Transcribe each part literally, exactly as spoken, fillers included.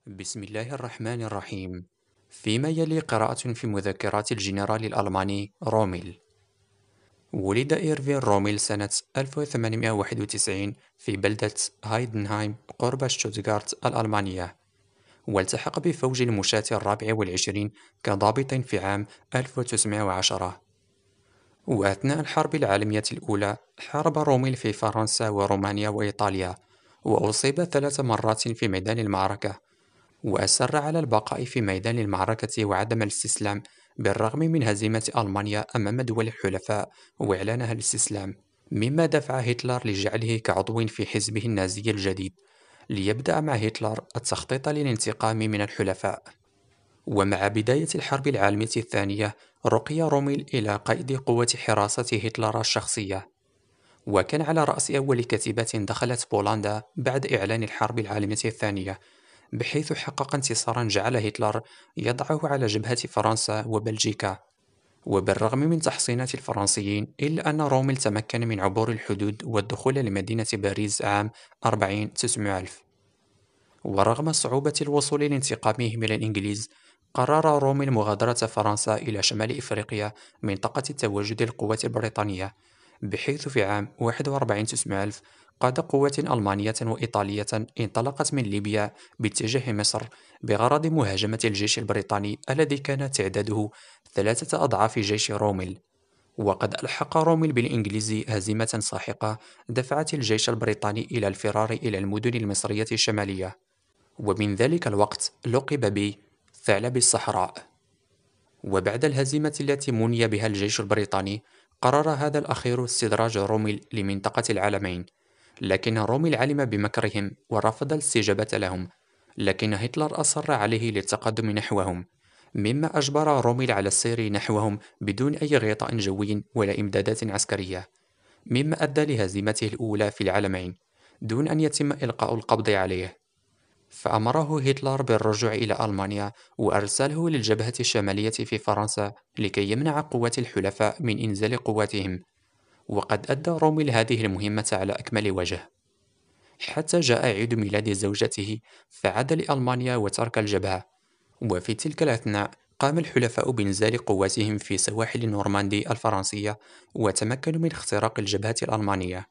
بسم الله الرحمن الرحيم. فيما يلي قراءة في مذكرات الجنرال الألماني روميل. ولد إيرفين روميل سنة ألف وثمانمئة وواحد وتسعين في بلدة هايدنهايم قرب شتوتغارت الألمانية، والتحق بفوج المشاة الرابع والعشرين كضابط في عام ألف وتسعمئة وعشرة. وأثناء الحرب العالمية الأولى حارب روميل في فرنسا ورومانيا وإيطاليا، وأصيب ثلاث مرات في ميدان المعركة، وأصر على البقاء في ميدان المعركة وعدم الاستسلام بالرغم من هزيمة ألمانيا أمام دول الحلفاء وإعلانها الاستسلام، مما دفع هتلر لجعله كعضو في حزبه النازي الجديد ليبدأ مع هتلر التخطيط للانتقام من الحلفاء. ومع بداية الحرب العالمية الثانية رقي روميل إلى قائد قوة حراسة هتلر الشخصية، وكان على رأس أول كتيبة دخلت بولندا بعد إعلان الحرب العالمية الثانية، بحيث حقق انتصارا جعل هتلر يضعه على جبهة فرنسا وبلجيكا. وبالرغم من تحصينات الفرنسيين إلا أن روميل تمكن من عبور الحدود والدخول لمدينة باريس عام أربعين تسعمائة ألف. ورغم صعوبة الوصول لانتقامه من الإنجليز، قرر روميل مغادرة فرنسا إلى شمال إفريقيا منطقة تواجد القوات البريطانية، بحيث في عام واحد وأربعين تسعمائة ألف قاد قوات ألمانية وإيطالية انطلقت من ليبيا باتجاه مصر بغرض مهاجمة الجيش البريطاني الذي كان تعداده ثلاثة أضعاف جيش روميل. وقد ألحق روميل بالإنجليز هزيمة ساحقة دفعت الجيش البريطاني إلى الفرار إلى المدن المصرية الشمالية، ومن ذلك الوقت لقب ب ثعلب الصحراء. وبعد الهزيمة التي مني بها الجيش البريطاني قرر هذا الأخير استدراج روميل لمنطقة العلمين، لكن روميل علم بمكرهم ورفض الاستجابة لهم، لكن هتلر أصر عليه للتقدم نحوهم، مما أجبر روميل على السير نحوهم بدون أي غطاء جوي ولا إمدادات عسكرية، مما أدى لهزيمته الأولى في العلمين دون أن يتم إلقاء القبض عليه. فأمره هتلر بالرجوع إلى ألمانيا وأرسله للجبهة الشمالية في فرنسا لكي يمنع قوات الحلفاء من إنزال قواتهم. وقد أدى روميل هذه المهمة على أكمل وجه، حتى جاء عيد ميلاد زوجته فعاد لألمانيا وترك الجبهة. وفي تلك الأثناء قام الحلفاء بإنزال قواتهم في سواحل نورماندي الفرنسية وتمكنوا من اختراق الجبهة الألمانية.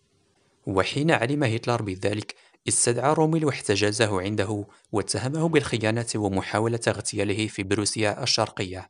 وحين علم هتلر بذلك استدعى روميل واحتجزه عنده واتهمه بالخيانة ومحاولة اغتياله في بروسيا الشرقية.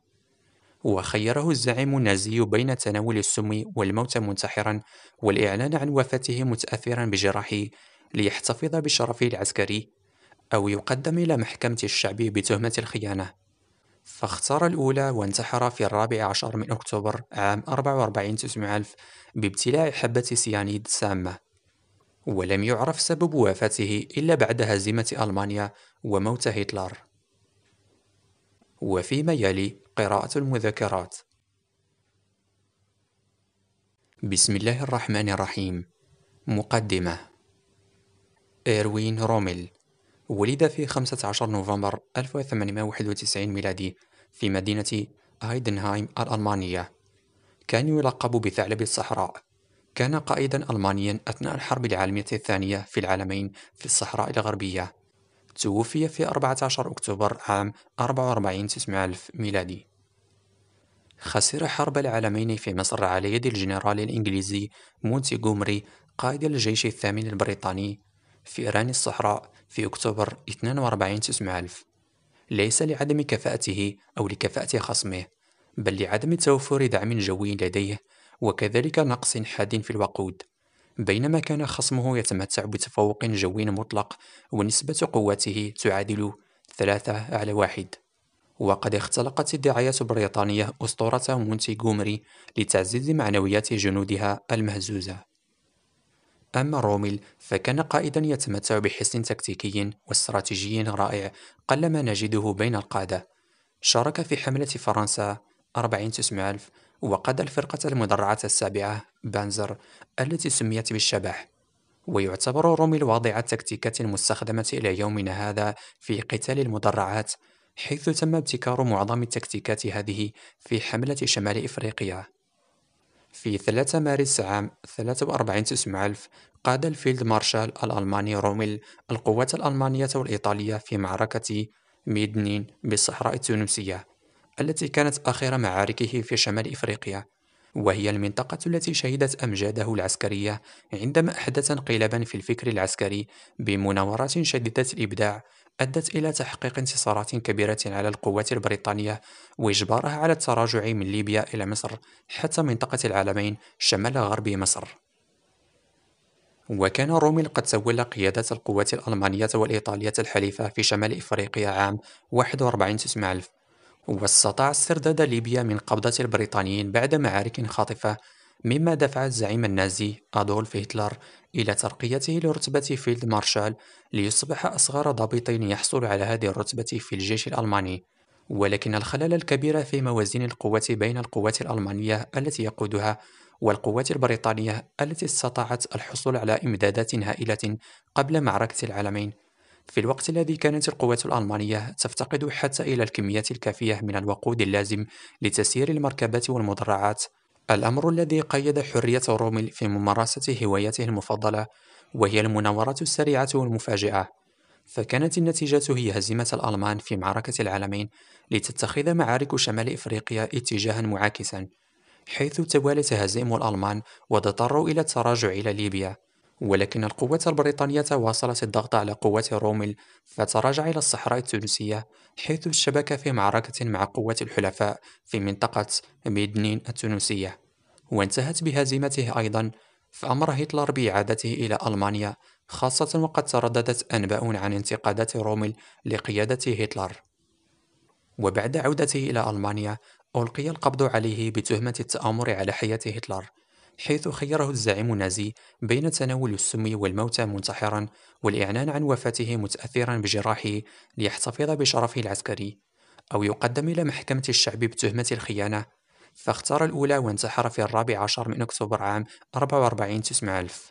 وخيره الزعيم النازي بين تناول السم والموت منتحرا والإعلان عن وفاته متأثرا بجراحه ليحتفظ بشرفه العسكري، أو يقدم إلى محكمة الشعب بتهمة الخيانة. فاختار الأولى وانتحر في الرابع عشر من أكتوبر عام أربعة وأربعين تسعمائة ألف بابتلاع حبة سيانيد سامة. ولم يعرف سبب وفاته إلا بعد هزيمة ألمانيا وموت هتلر. وفيما يلي قراءة المذكرات. بسم الله الرحمن الرحيم. مقدمة. إيروين روميل ولد في خمسة عشر نوفمبر ألف وثمانمئة وواحد وتسعين ميلادي في مدينة هايدنهايم الألمانية. كان يلقب بثعلب الصحراء. كان قائدا ألمانيا أثناء الحرب العالمية الثانية في العلمين في الصحراء الغربية. توفي في أربعة عشر أكتوبر عام أربعة وأربعين تسعمائة ألف ميلادي. خسر حرب العالمين في مصر على يد الجنرال الإنجليزي مونتيغومري قائد الجيش الثامن البريطاني في إيران الصحراء في أكتوبر اثنين وأربعين تسعمائة ألف، ليس لعدم كفاءته أو لكفاءة خصمه، بل لعدم توفر دعم جوي لديه وكذلك نقص حاد في الوقود، بينما كان خصمه يتمتع بتفوق جوي مطلق ونسبة قوته تعادل ثلاثة على واحد. وقد اختلقت الدعاية البريطانية أسطورة مونتيغومري لتعزيز معنويات جنودها المهزوزة. أما روميل فكان قائدا يتمتع بحس تكتيكي واستراتيجي رائع قلما نجده بين القادة. شارك في حملة فرنسا أربعين تسعمائة ألف وقاد الفرقة المدرعة السابعة بانزر التي سميت بالشبح. ويعتبر روميل واضع التكتيكات المستخدمة إلى يومنا هذا في قتال المدرعات، حيث تم ابتكار معظم التكتيكات هذه في حملة شمال إفريقيا. في ثلاثة مارس عام ثلاثة وأربعين تسعمائة ألف قاد الفيلد مارشال الألماني روميل القوات الألمانية والإيطالية في معركة ميدنين بالصحراء التونسية، التي كانت آخر معاركه في شمال إفريقيا، وهي المنطقة التي شهدت أمجاده العسكرية عندما أحدث انقلابا في الفكر العسكري بمناورات شديدة الإبداع أدت إلى تحقيق انتصارات كبيرة على القوات البريطانية وإجبارها على التراجع من ليبيا إلى مصر حتى منطقة العلمين شمال غرب مصر. وكان روميل قد تولى قيادة القوات الألمانية والإيطالية الحليفة في شمال إفريقيا عام واحد وأربعين تسعمائة ألف، واستطاع استرداد ليبيا من قبضة البريطانيين بعد معارك خاطفة، مما دفع الزعيم النازي أدولف هتلر إلى ترقيته لرتبة فيلد مارشال ليصبح أصغر ضابط يحصل على هذه الرتبة في الجيش الألماني. ولكن الخلل الكبير في موازين القوة بين القوات الألمانية التي يقودها والقوات البريطانية التي استطاعت الحصول على إمدادات هائلة قبل معركة العلمين، في الوقت الذي كانت القوات الألمانية تفتقد حتى إلى الكميات الكافية من الوقود اللازم لتسيير المركبات والمدرعات، الأمر الذي قيد حرية رومل في ممارسة هوايته المفضلة وهي المناورات السريعة والمفاجئة. فكانت النتيجة هي هزيمة الألمان في معركة العلمين لتتخذ معارك شمال إفريقيا اتجاها معاكسا، حيث توالت هزائم الألمان واضطروا إلى التراجع إلى ليبيا. ولكن القوات البريطانية واصلت الضغط على قوات رومل فتراجع إلى الصحراء التونسية، حيث اشتبك في معركة مع قوات الحلفاء في منطقة ميدنين التونسية، وانتهت بهزيمته أيضا. فأمر هتلر بإعادته إلى ألمانيا، خاصة وقد ترددت أنباء عن انتقادات رومل لقيادة هتلر. وبعد عودته إلى ألمانيا ألقي القبض عليه بتهمة التآمر على حياة هتلر، حيث خيره الزعيم النازي بين تناول السم والموت منتحرا والإعلان عن وفاته متأثرا بجراحه ليحتفظ بشرفه العسكري، أو يقدم إلى محكمة الشعب بتهمة الخيانة، فاختار الأولى وانتحر في الرابع عشر من أكتوبر عام أربعة وأربعين تسعمائة ألف.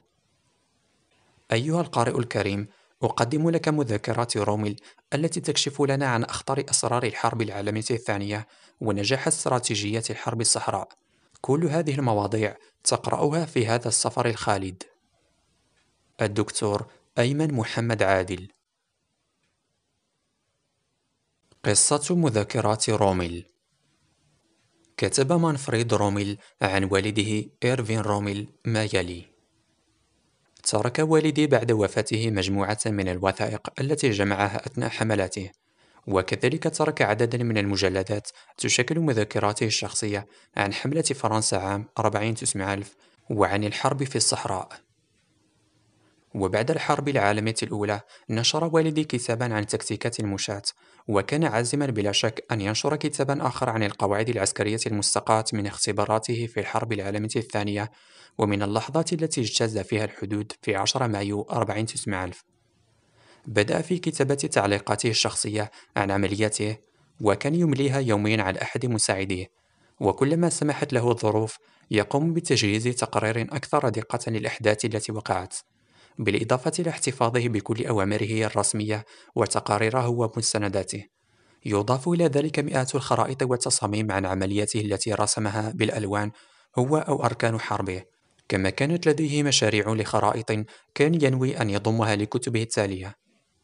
أيها القارئ الكريم، أقدم لك مذكرات رومل التي تكشف لنا عن أخطر أسرار الحرب العالمية الثانية ونجاح استراتيجية الحرب الصحراء. كل هذه المواضيع تقرأها في هذا السفر الخالد. الدكتور أيمن محمد عادل. قصة مذكرات رومل. كتب مانفريد رومل عن والده إيرفين رومل ما يلي: ترك والدي بعد وفاته مجموعة من الوثائق التي جمعها أثناء حملاته، وكذلك ترك عددا من المجلدات تشكل مذكراته الشخصية عن حملة فرنسا عام أربعين تسعمائة ألف وعن الحرب في الصحراء. وبعد الحرب العالمية الأولى نشر والدي كتابا عن تكتيكات المشاة، وكان عازما بلا شك أن ينشر كتابا آخر عن القواعد العسكرية المستقاة من اختباراته في الحرب العالمية الثانية ومن اللحظات التي اجتاز فيها الحدود في عشرة مايو أربعين تسعمائة ألف. بدأ في كتابة تعليقاته الشخصية عن عملياته، وكان يمليها يوميا على أحد مساعديه، وكلما سمحت له الظروف يقوم بتجهيز تقرير أكثر دقة للأحداث التي وقعت، بالإضافة إلى احتفاظه بكل أوامره الرسمية وتقاريره ومستنداته. يضاف إلى ذلك مئات الخرائط والتصاميم عن عملياته التي رسمها بالألوان هو أو أركان حربه، كما كانت لديه مشاريع لخرائط كان ينوي أن يضمها لكتبه التالية.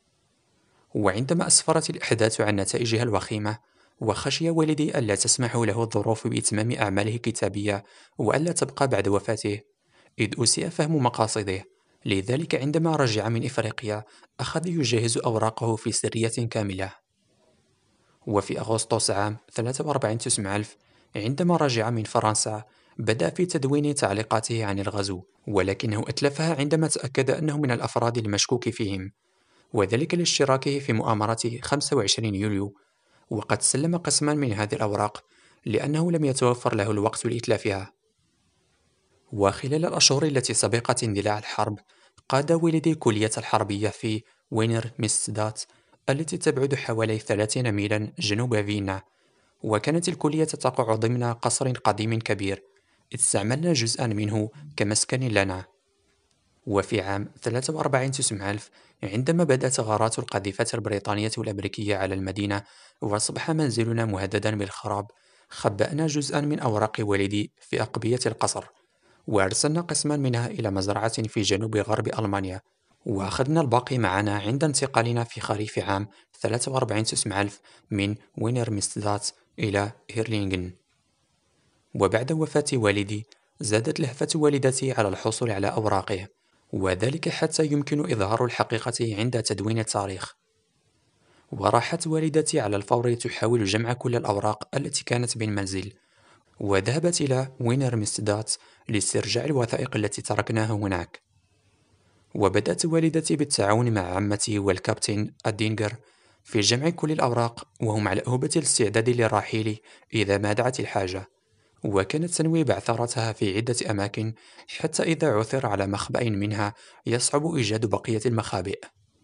وعندما أسفرت الأحداث عن نتائجها الوخيمة، وخشي والدي ألا تسمح له الظروف بإتمام أعماله الكتابية وألا تبقى بعد وفاته، إذ أسيء فهم مقاصده، لذلك عندما رجع من إفريقيا أخذ يجهز أوراقه في سرية كاملة. وفي أغسطس عام ثلاثة وأربعين تسعمائة ألف عندما رجع من فرنسا بدأ في تدوين تعليقاته عن الغزو، ولكنه أتلفها عندما تأكد أنه من الأفراد المشكوك فيهم، وذلك لاشتراكه في مؤامرة خمسة وعشرين يوليو. وقد سلم قسما من هذه الأوراق لأنه لم يتوفر له الوقت لإتلافها. وخلال الأشهر التي سبقت اندلاع الحرب قاد والدي كلية الحربية في وينر ميستدات التي تبعد حوالي ثلاثين ميلا جنوب فيينا، وكانت الكلية تقع ضمن قصر قديم كبير استعملنا جزءا منه كمسكن لنا. وفي عام ثلاثة وأربعين تسعمائة ألف عندما بدأت غارات القاذفات البريطانية والأمريكية على المدينة وأصبح منزلنا مهددا بالخراب، خبأنا جزءا من أوراق والدي في أقبية القصر وأرسلنا قسما منها إلى مزرعة في جنوب غرب ألمانيا، وأخذنا الباقي معنا عند انتقالنا في خريف عام ثلاثة وأربعين تسعمائة ألف من وينرمستدات إلى هيرلينغن. وبعد وفاة والدي زادت لهفة والدتي على الحصول على أوراقه، وذلك حتى يمكن إظهار الحقيقة عند تدوين التاريخ. وراحت والدتي على الفور تحاول جمع كل الأوراق التي كانت بالمنزل، وذهبت إلى وينرمستدات لاسترجاع الوثائق التي تركناها هناك. وبدأت والدتي بالتعاون مع عمتي والكابتن أدينغر في جمع كل الأوراق، وهم على أهبة الاستعداد للرحيل إذا ما دعت الحاجة. وكانت تنوي بعثرتها في عدة أماكن حتى إذا عثر على مخبأ منها يصعب إيجاد بقية المخابئ.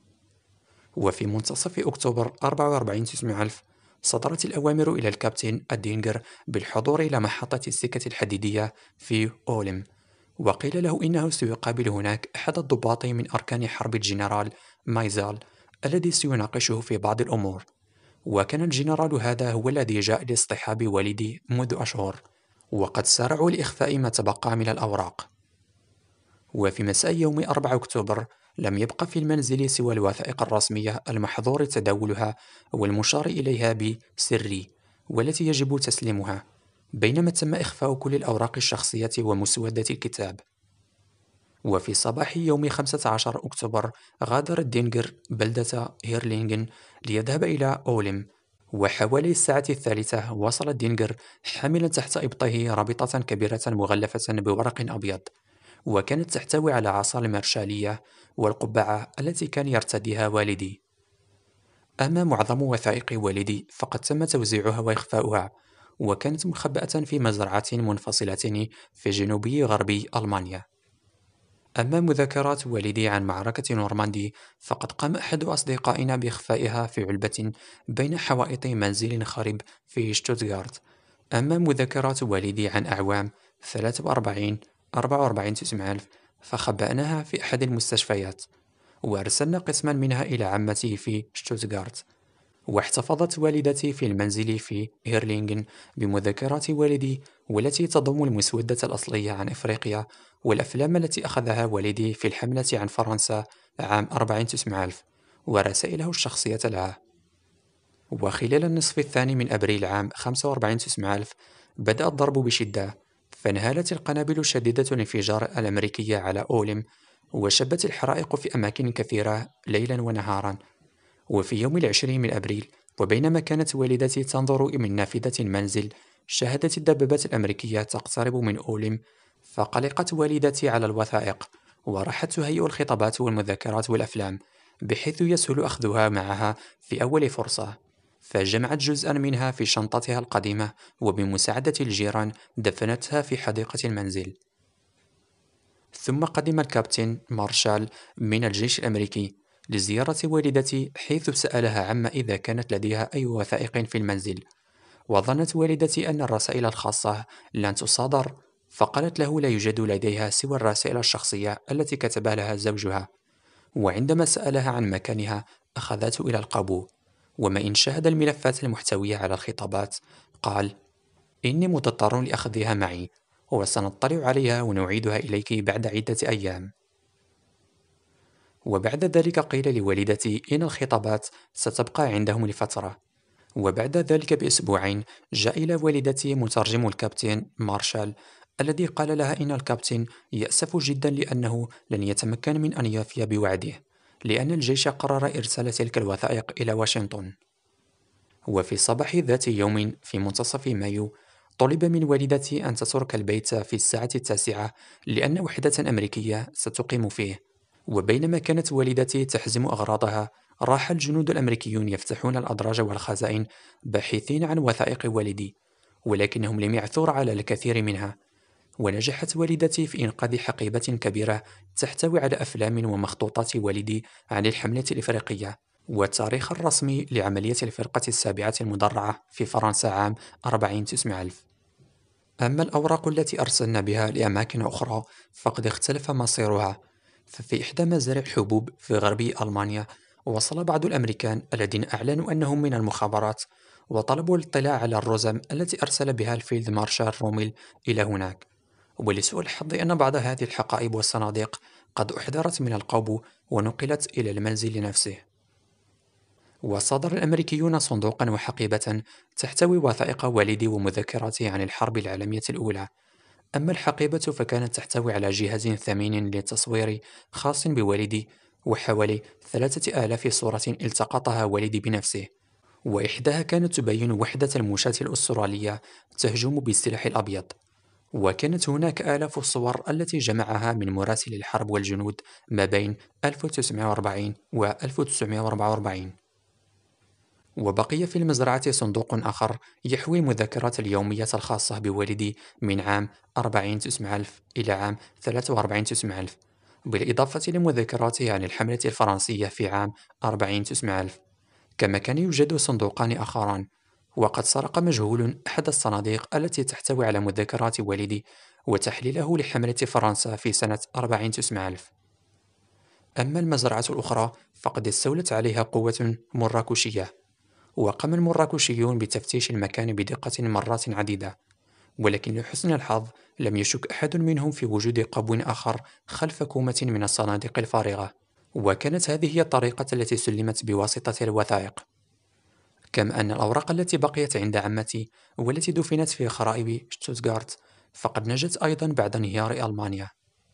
وفي منتصف أكتوبر أربعة وأربعين تسعمائة ألف صدرت الأوامر إلى الكابتن أدينغر بالحضور إلى محطة السكة الحديدية في أولم، وقيل له إنه سيقابل هناك أحد الضباط من أركان حرب الجنرال مايزال الذي سيناقشه في بعض الأمور. وكان الجنرال هذا هو الذي جاء لاصطحاب والدي منذ أشهر، وقد سارعوا لإخفاء ما تبقى من الأوراق. وفي مساء يوم أربعة أكتوبر لم يبق في المنزل سوى الوثائق الرسمية المحظور تداولها والمشار إليها بسري، والتي يجب تسليمها، بينما تم إخفاء كل الأوراق الشخصية ومسودات الكتاب. وفي صباح يوم خمسة عشر أكتوبر غادر دينغر بلدة هيرلينغن ليذهب إلى أولم، وحوالي الساعة الثالثة وصل دينغر حاملا تحت إبطه رابطة كبيرة مغلفة بورق أبيض، وكانت تحتوي على عصا المرشالية والقبعة التي كان يرتديها والدي. أما معظم وثائق والدي فقد تم توزيعها وإخفاؤها، وكانت مخبأة في مزرعة منفصلة في جنوبي غربي ألمانيا. أما مذكرات والدي عن معركة نورماندي فقد قام أحد أصدقائنا بإخفائها في علبة بين حوائط منزل خرب في شتوتغارت. أما مذكرات والدي عن أعوام ثلاثة وأربعين أربعة وأربعين تسعمائة ألف فخبأناها في أحد المستشفيات، وأرسلنا قسما منها إلى عمتي في شتوتغارت. واحتفظت والدتي في المنزل في هيرلينغن بمذكرات والدي، والتي تضم المسودة الأصلية عن إفريقيا والأفلام التي أخذها والدي في الحملة عن فرنسا عام أربعين تسعمائة ألف ورسائله الشخصية لها. وخلال النصف الثاني من أبريل عام خمسة وأربعين تسعمائة ألف بدأ الضرب بشدة، فانهالت القنابل الشديدة الانفجار الأمريكية على أولم، وشبت الحرائق في أماكن كثيرة ليلا ونهارا. وفي يوم العشرين من أبريل وبينما كانت والدتي تنظر من نافذة المنزل شاهدت الدبابات الأمريكية تقترب من أولم، فقلقت والدتي على الوثائق وراحت تهيئ الخطابات والمذكرات والأفلام بحيث يسهل أخذها معها في أول فرصة، فجمعت جزءا منها في شنطتها القديمة وبمساعدة الجيران دفنتها في حديقة المنزل. ثم قدم الكابتن مارشال من الجيش الأمريكي لزيارة والدتي، حيث سألها عما إذا كانت لديها أي وثائق في المنزل، وظنت والدتي أن الرسائل الخاصة لن تصادر، فقالت له لا يوجد لديها سوى الرسائل الشخصية التي كتبها لها زوجها. وعندما سألها عن مكانها أخذته إلى القابو، وما إن شاهد الملفات المحتوية على الخطابات قال: إني مضطر لأخذها معي، وسنطلع عليها ونعيدها إليك بعد عدة أيام. وبعد ذلك قيل لوالدتي إن الخطابات ستبقى عندهم لفترة. وبعد ذلك بأسبوعين جاء إلى والدتي مترجم الكابتن مارشال، الذي قال لها إن الكابتن يأسف جدا لأنه لن يتمكن من أن يفي بوعده، لأن الجيش قرر إرسال تلك الوثائق إلى واشنطن. وفي صباح ذات يوم في منتصف مايو طلب من والدتي أن تترك البيت في الساعة التاسعة لأن وحدة أمريكية ستقيم فيه. وبينما كانت والدتي تحزم أغراضها راح الجنود الأمريكيون يفتحون الأدراج والخزائن باحثين عن وثائق والدي، ولكنهم لم يعثروا على الكثير منها. ونجحت والدتي في إنقاذ حقيبة كبيرة تحتوي على أفلام ومخطوطات والدي عن الحملة الإفريقية والتاريخ الرسمي لعملية الفرقة السابعة المدرعة في فرنسا عام أربعين تسعمائة ألف. أما الأوراق التي أرسلنا بها لأماكن أخرى فقد اختلف مصيرها. ففي إحدى مزارع الحبوب في غربي ألمانيا وصل بعض الأمريكان الذين أعلنوا أنهم من المخابرات وطلبوا الاطلاع على الرزم التي أرسل بها الفيلد مارشال روميل إلى هناك، ولسوء الحظ أن بعض هذه الحقائب والصناديق قد أحضرت من القوبو ونقلت إلى المنزل نفسه. وصادر الأمريكيون صندوقا وحقيبة تحتوي وثائق والدي ومذكراته عن الحرب العالمية الأولى. أما الحقيبة فكانت تحتوي على جهاز ثمين للتصوير خاص بوالدي، وحوالي ثلاثة آلاف صورة التقطها والدي بنفسه، وإحداها كانت تبين وحدة المشاة الأسترالية تهجم بالسلاح الأبيض. وكانت هناك آلاف الصور التي جمعها من مراسل الحرب والجنود ما بين ألف وتسعمائة وأربعين و ألف وتسعمائة وأربعة وأربعين. وبقي في المزرعة صندوق آخر يحوي مذكرات اليومية الخاصة بوالدي من عام أربعين تسعمائة ألف إلى عام ثلاثة وأربعين تسعمائة ألف، بالإضافة لمذكراته عن الحملة الفرنسية في عام أربعين تسعمائة ألف. كما كان يوجد صندوقان آخران، وقد سرق مجهول أحد الصناديق التي تحتوي على مذكرات والدي وتحليله لحملة فرنسا في سنة أربعين تسعمائة ألف. أما المزرعة الأخرى فقد استولت عليها قوة مراكشية، وقام المراكشيون بتفتيش المكان بدقة مرات عديدة، ولكن لحسن الحظ لم يشك أحد منهم في وجود قبو آخر خلف كومة من الصناديق الفارغة، وكانت هذه هي الطريقة التي سلمت بواسطة الوثائق. كما أن الأوراق التي بقيت عند عمتي والتي دفنت في خرائب شتوتغارت فقد نجت أيضا بعد انهيار ألمانيا.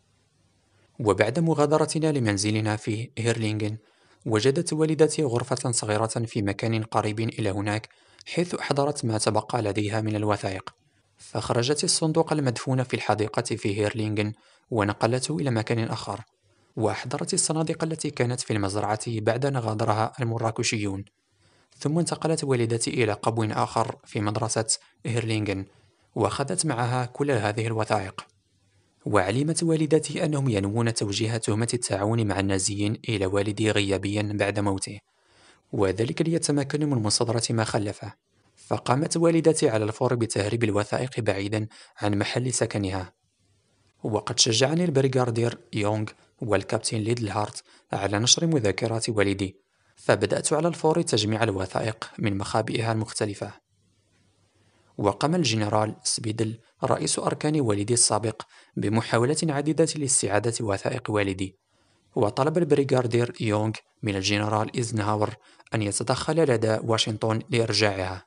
وبعد مغادرتنا لمنزلنا في هيرلينغن، وجدت والدتي غرفة صغيرة في مكان قريب إلى هناك، حيث أحضرت ما تبقى لديها من الوثائق، فخرجت الصندوق المدفون في الحديقة في هيرلينغن ونقلته إلى مكان آخر، وأحضرت الصناديق التي كانت في المزرعة بعد أن غادرها المراكشيون. ثم انتقلت والدتي إلى قبو آخر في مدرسة هيرلينغن، وأخذت معها كل هذه الوثائق. وعلمت والدتي أنهم ينوون توجيه تهمة التعاون مع النازيين إلى والدي غيابيا بعد موته، وذلك ليتمكنوا من مصادرة ما خلفه. فقامت والدتي على الفور بتهريب الوثائق بعيدا عن محل سكنها. وقد شجعني البريغاردير يونغ والكابتن ليدل هارت على نشر مذكرات والدي، فبدأت على الفور تجميع الوثائق من مخابئها المختلفة. وقام الجنرال سبيدل رئيس أركان والدي السابق بمحاولة عديدة لاستعادة وثائق والدي، وطلب البريغاردير يونغ من الجنرال إيزنهاور أن يتدخل لدى واشنطن لإرجاعها.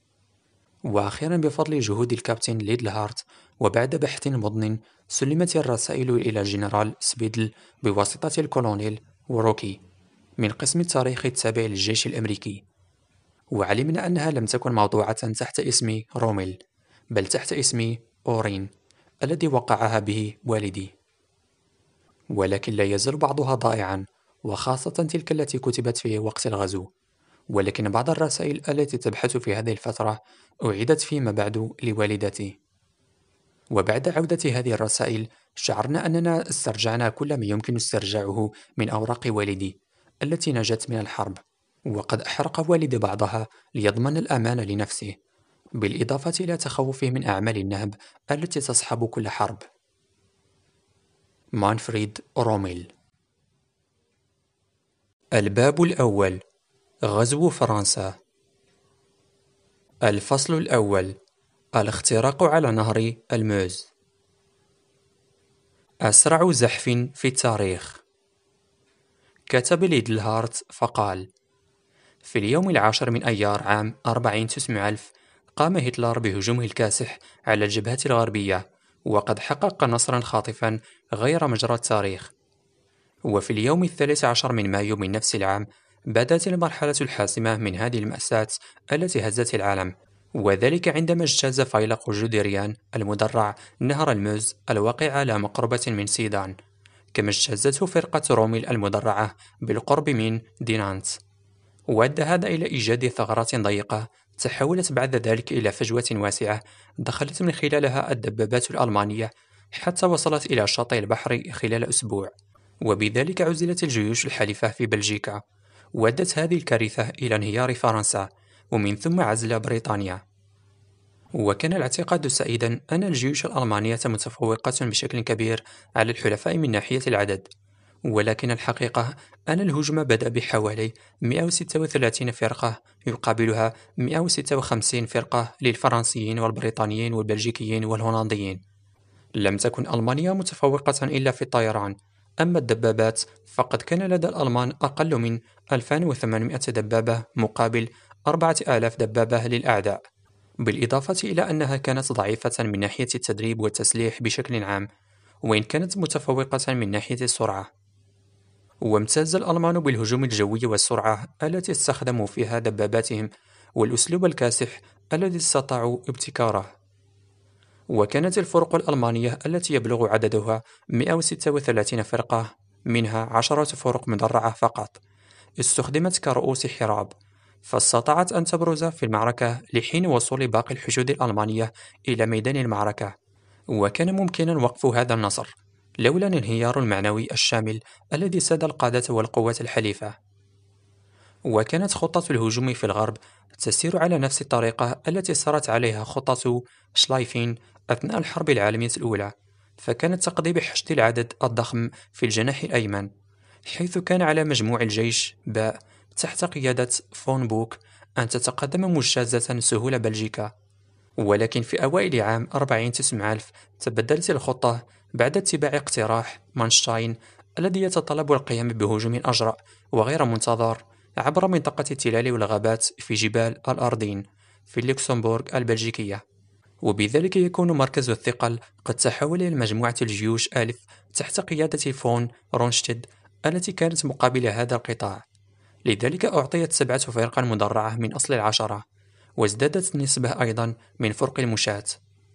وأخيرا بفضل جهود الكابتن ليدل هارت وبعد بحث مضن، سلمت الرسائل إلى الجنرال سبيدل بواسطة الكولونيل وروكي من قسم التاريخ التابع للجيش الأمريكي، وعلمنا أنها لم تكن موضوعة تحت اسم روميل، بل تحت اسم أورين الذي وقعها به والدي. ولكن لا يزال بعضها ضائعا، وخاصة تلك التي كتبت في وقت الغزو. ولكن بعض الرسائل التي تبحث في هذه الفترة أعيدت فيما بعد لوالدتي. وبعد عودة هذه الرسائل شعرنا أننا استرجعنا كل ما يمكن استرجاعه من أوراق والدي التي نجت من الحرب، وقد أحرق والدي بعضها ليضمن الأمان لنفسه، بالإضافة إلى تخوفه من أعمال النهب التي تصحب كل حرب. مانفريد روميل. الباب الأول: غزو فرنسا. الفصل الأول: الاختراق على نهر الموز. أسرع زحف في التاريخ. كتب ليدل هارت فقال: في اليوم العاشر من أيار عام أربعين تسعمائة ألف قام هتلر بهجومه الكاسح على الجبهة الغربية، وقد حقق نصرا خاطفا غير مجرى التاريخ. وفي اليوم الثالث عشر من مايو من نفس العام بدأت المرحلة الحاسمة من هذه المأساة التي هزت العالم، وذلك عندما اجتاز فيلق جوديريان المدرع نهر الموز الواقع على مقربة من سيدان، كما اجتازته فرقة روميل المدرعة بالقرب من دينانت. وأدى هذا إلى إيجاد ثغرات ضيقة تحولت بعد ذلك إلى فجوة واسعة دخلت من خلالها الدبابات الألمانية حتى وصلت إلى شاطئ البحر خلال أسبوع، وبذلك عزلت الجيوش الحليفة في بلجيكا. وأدت هذه الكارثة إلى انهيار فرنسا ومن ثم عزل بريطانيا. وكان الاعتقاد سائدا أن الجيوش الألمانية متفوقة بشكل كبير على الحلفاء من ناحية العدد، ولكن الحقيقة أن الهجوم بدأ بحوالي مئة وستة وثلاثين فرقة يقابلها مئة وستة وخمسين فرقة للفرنسيين والبريطانيين والبلجيكيين والهولنديين. لم تكن ألمانيا متفوقة إلا في الطيران، أما الدبابات فقد كان لدى الألمان أقل من ألفين وثمانمائة دبابة مقابل أربعة آلاف دبابة للأعداء، بالإضافة إلى أنها كانت ضعيفة من ناحية التدريب والتسليح بشكل عام، وإن كانت متفوقة من ناحية السرعة. وامتاز الألمان بالهجوم الجوي والسرعة التي استخدموا فيها دباباتهم، والأسلوب الكاسح الذي استطاعوا ابتكاره. وكانت الفرق الألمانية التي يبلغ عددها مئة وستة وثلاثين فرقة، منها عشرة فرق مدرعة فقط، استخدمت كرؤوس حراب، فاستطاعت أن تبرز في المعركة لحين وصول باقي الحشود الألمانية إلى ميدان المعركة. وكان ممكنا وقف هذا النصر لولا الانهيار المعنوي الشامل الذي ساد القادة والقوات الحليفة. وكانت خطة الهجوم في الغرب تسير على نفس الطريقة التي سارت عليها خطة شلايفين أثناء الحرب العالمية الأولى، فكانت تقضي بحشد العدد الضخم في الجناح الأيمن، حيث كان على مجموع الجيش باء تحت قيادة فون بوك أن تتقدم مجتازة سهول بلجيكا. ولكن في أوائل عام أربعين تسعمائة ألف تبدلت الخطة بعد اتباع اقتراح مانشتاين الذي يتطلب القيام بهجوم أجرأ وغير منتظر عبر منطقة التلال والغابات في جبال الأردين في اللوكسمبورغ البلجيكية، وبذلك يكون مركز الثقل قد تحول إلى مجموعة الجيوش ألف تحت قيادة فون رونشتيد التي كانت مقابل هذا القطاع. لذلك أعطيت سبعة فرق مدرعة من أصل العشرة، وازدادت النسبة أيضا من فرق المشاة.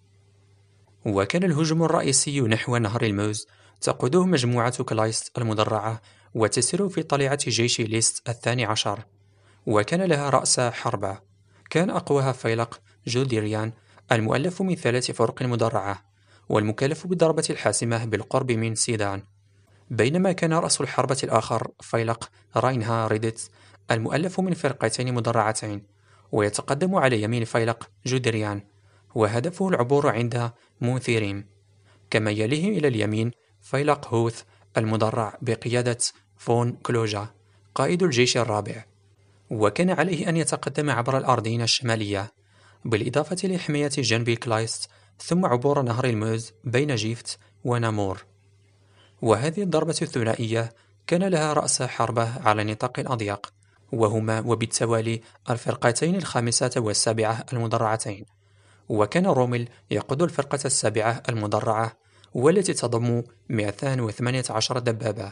وكان الهجوم الرئيسي نحو نهر الموز تقوده مجموعة كلايست المدرعة، وتسير في طليعة جيش ليست الثاني عشر، وكان لها رأس حربة كان أقواها فيلق جوديريان المؤلف من ثلاث فرق مدرعة، والمكلف بالضربة الحاسمة بالقرب من سيدان، بينما كان رأس الحربة الآخر فيلق راينها ريديت المؤلف من فرقتين مدرعتين، ويتقدم على يمين فيلق جودريان، وهدفه العبور عند مونثيريم، كما يليه إلى اليمين فيلق هوث المدرع بقيادة فون كلوجا قائد الجيش الرابع، وكان عليه أن يتقدم عبر الأرضين الشمالية بالإضافة لحماية جنوب كلايست، ثم عبور نهر الموز بين جيفت ونامور. وهذه الضربة الثنائية كان لها رأس حربة على نطاق أضيق، وهما وبالتوالي الفرقتين الخامسة والسابعة المدرعتين، وكان روميل يقود الفرقة السابعة المدرعة والتي تضم مئتين وثمانية عشر دبابة.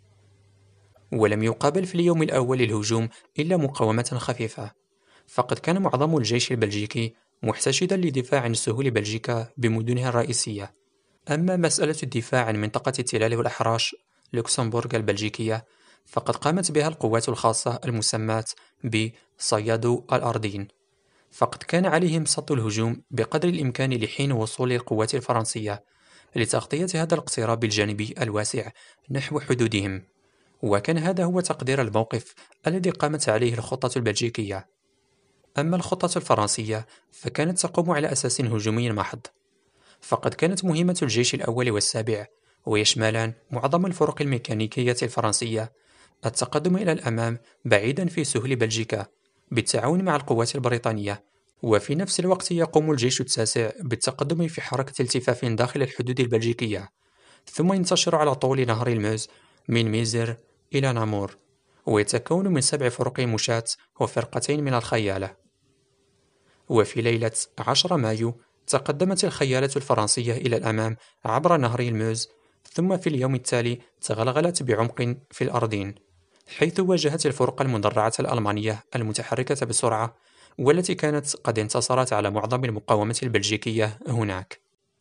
ولم يقابل في اليوم الأول للهجوم إلا مقاومة خفيفة، فقد كان معظم الجيش البلجيكي محتشدا لدفاع عن سهول بلجيكا بمدنها الرئيسية. أما مسألة الدفاع عن منطقة التلال والأحراش لوكسمبورغ البلجيكية فقد قامت بها القوات الخاصة المسماة بصيادو الأرضين، فقد كان عليهم صد الهجوم بقدر الإمكان لحين وصول القوات الفرنسية لتغطية هذا الاقتراب الجانبي الواسع نحو حدودهم. وكان هذا هو تقدير الموقف الذي قامت عليه الخطة البلجيكية. أما الخطة الفرنسية فكانت تقوم على أساس هجومي محض، فقد كانت مهمة الجيش الأول والسابع، ويشملان معظم الفرق الميكانيكية الفرنسية، التقدم إلى الأمام بعيدا في سهول بلجيكا بالتعاون مع القوات البريطانية، وفي نفس الوقت يقوم الجيش التاسع بالتقدم في حركة التفاف داخل الحدود البلجيكية، ثم ينتشر على طول نهر الموز من ميزر إلى نامور، ويتكون من سبع فرق مشاة وفرقتين من الخيالة. وفي ليلة عشرة مايو تقدمت الخيالة الفرنسية إلى الأمام عبر نهر الموز، ثم في اليوم التالي تغلغلت بعمق في الأرضين، حيث واجهت الفرق المدرعة الألمانية المتحركة بسرعة، والتي كانت قد انتصرت على معظم المقاومة البلجيكية هناك.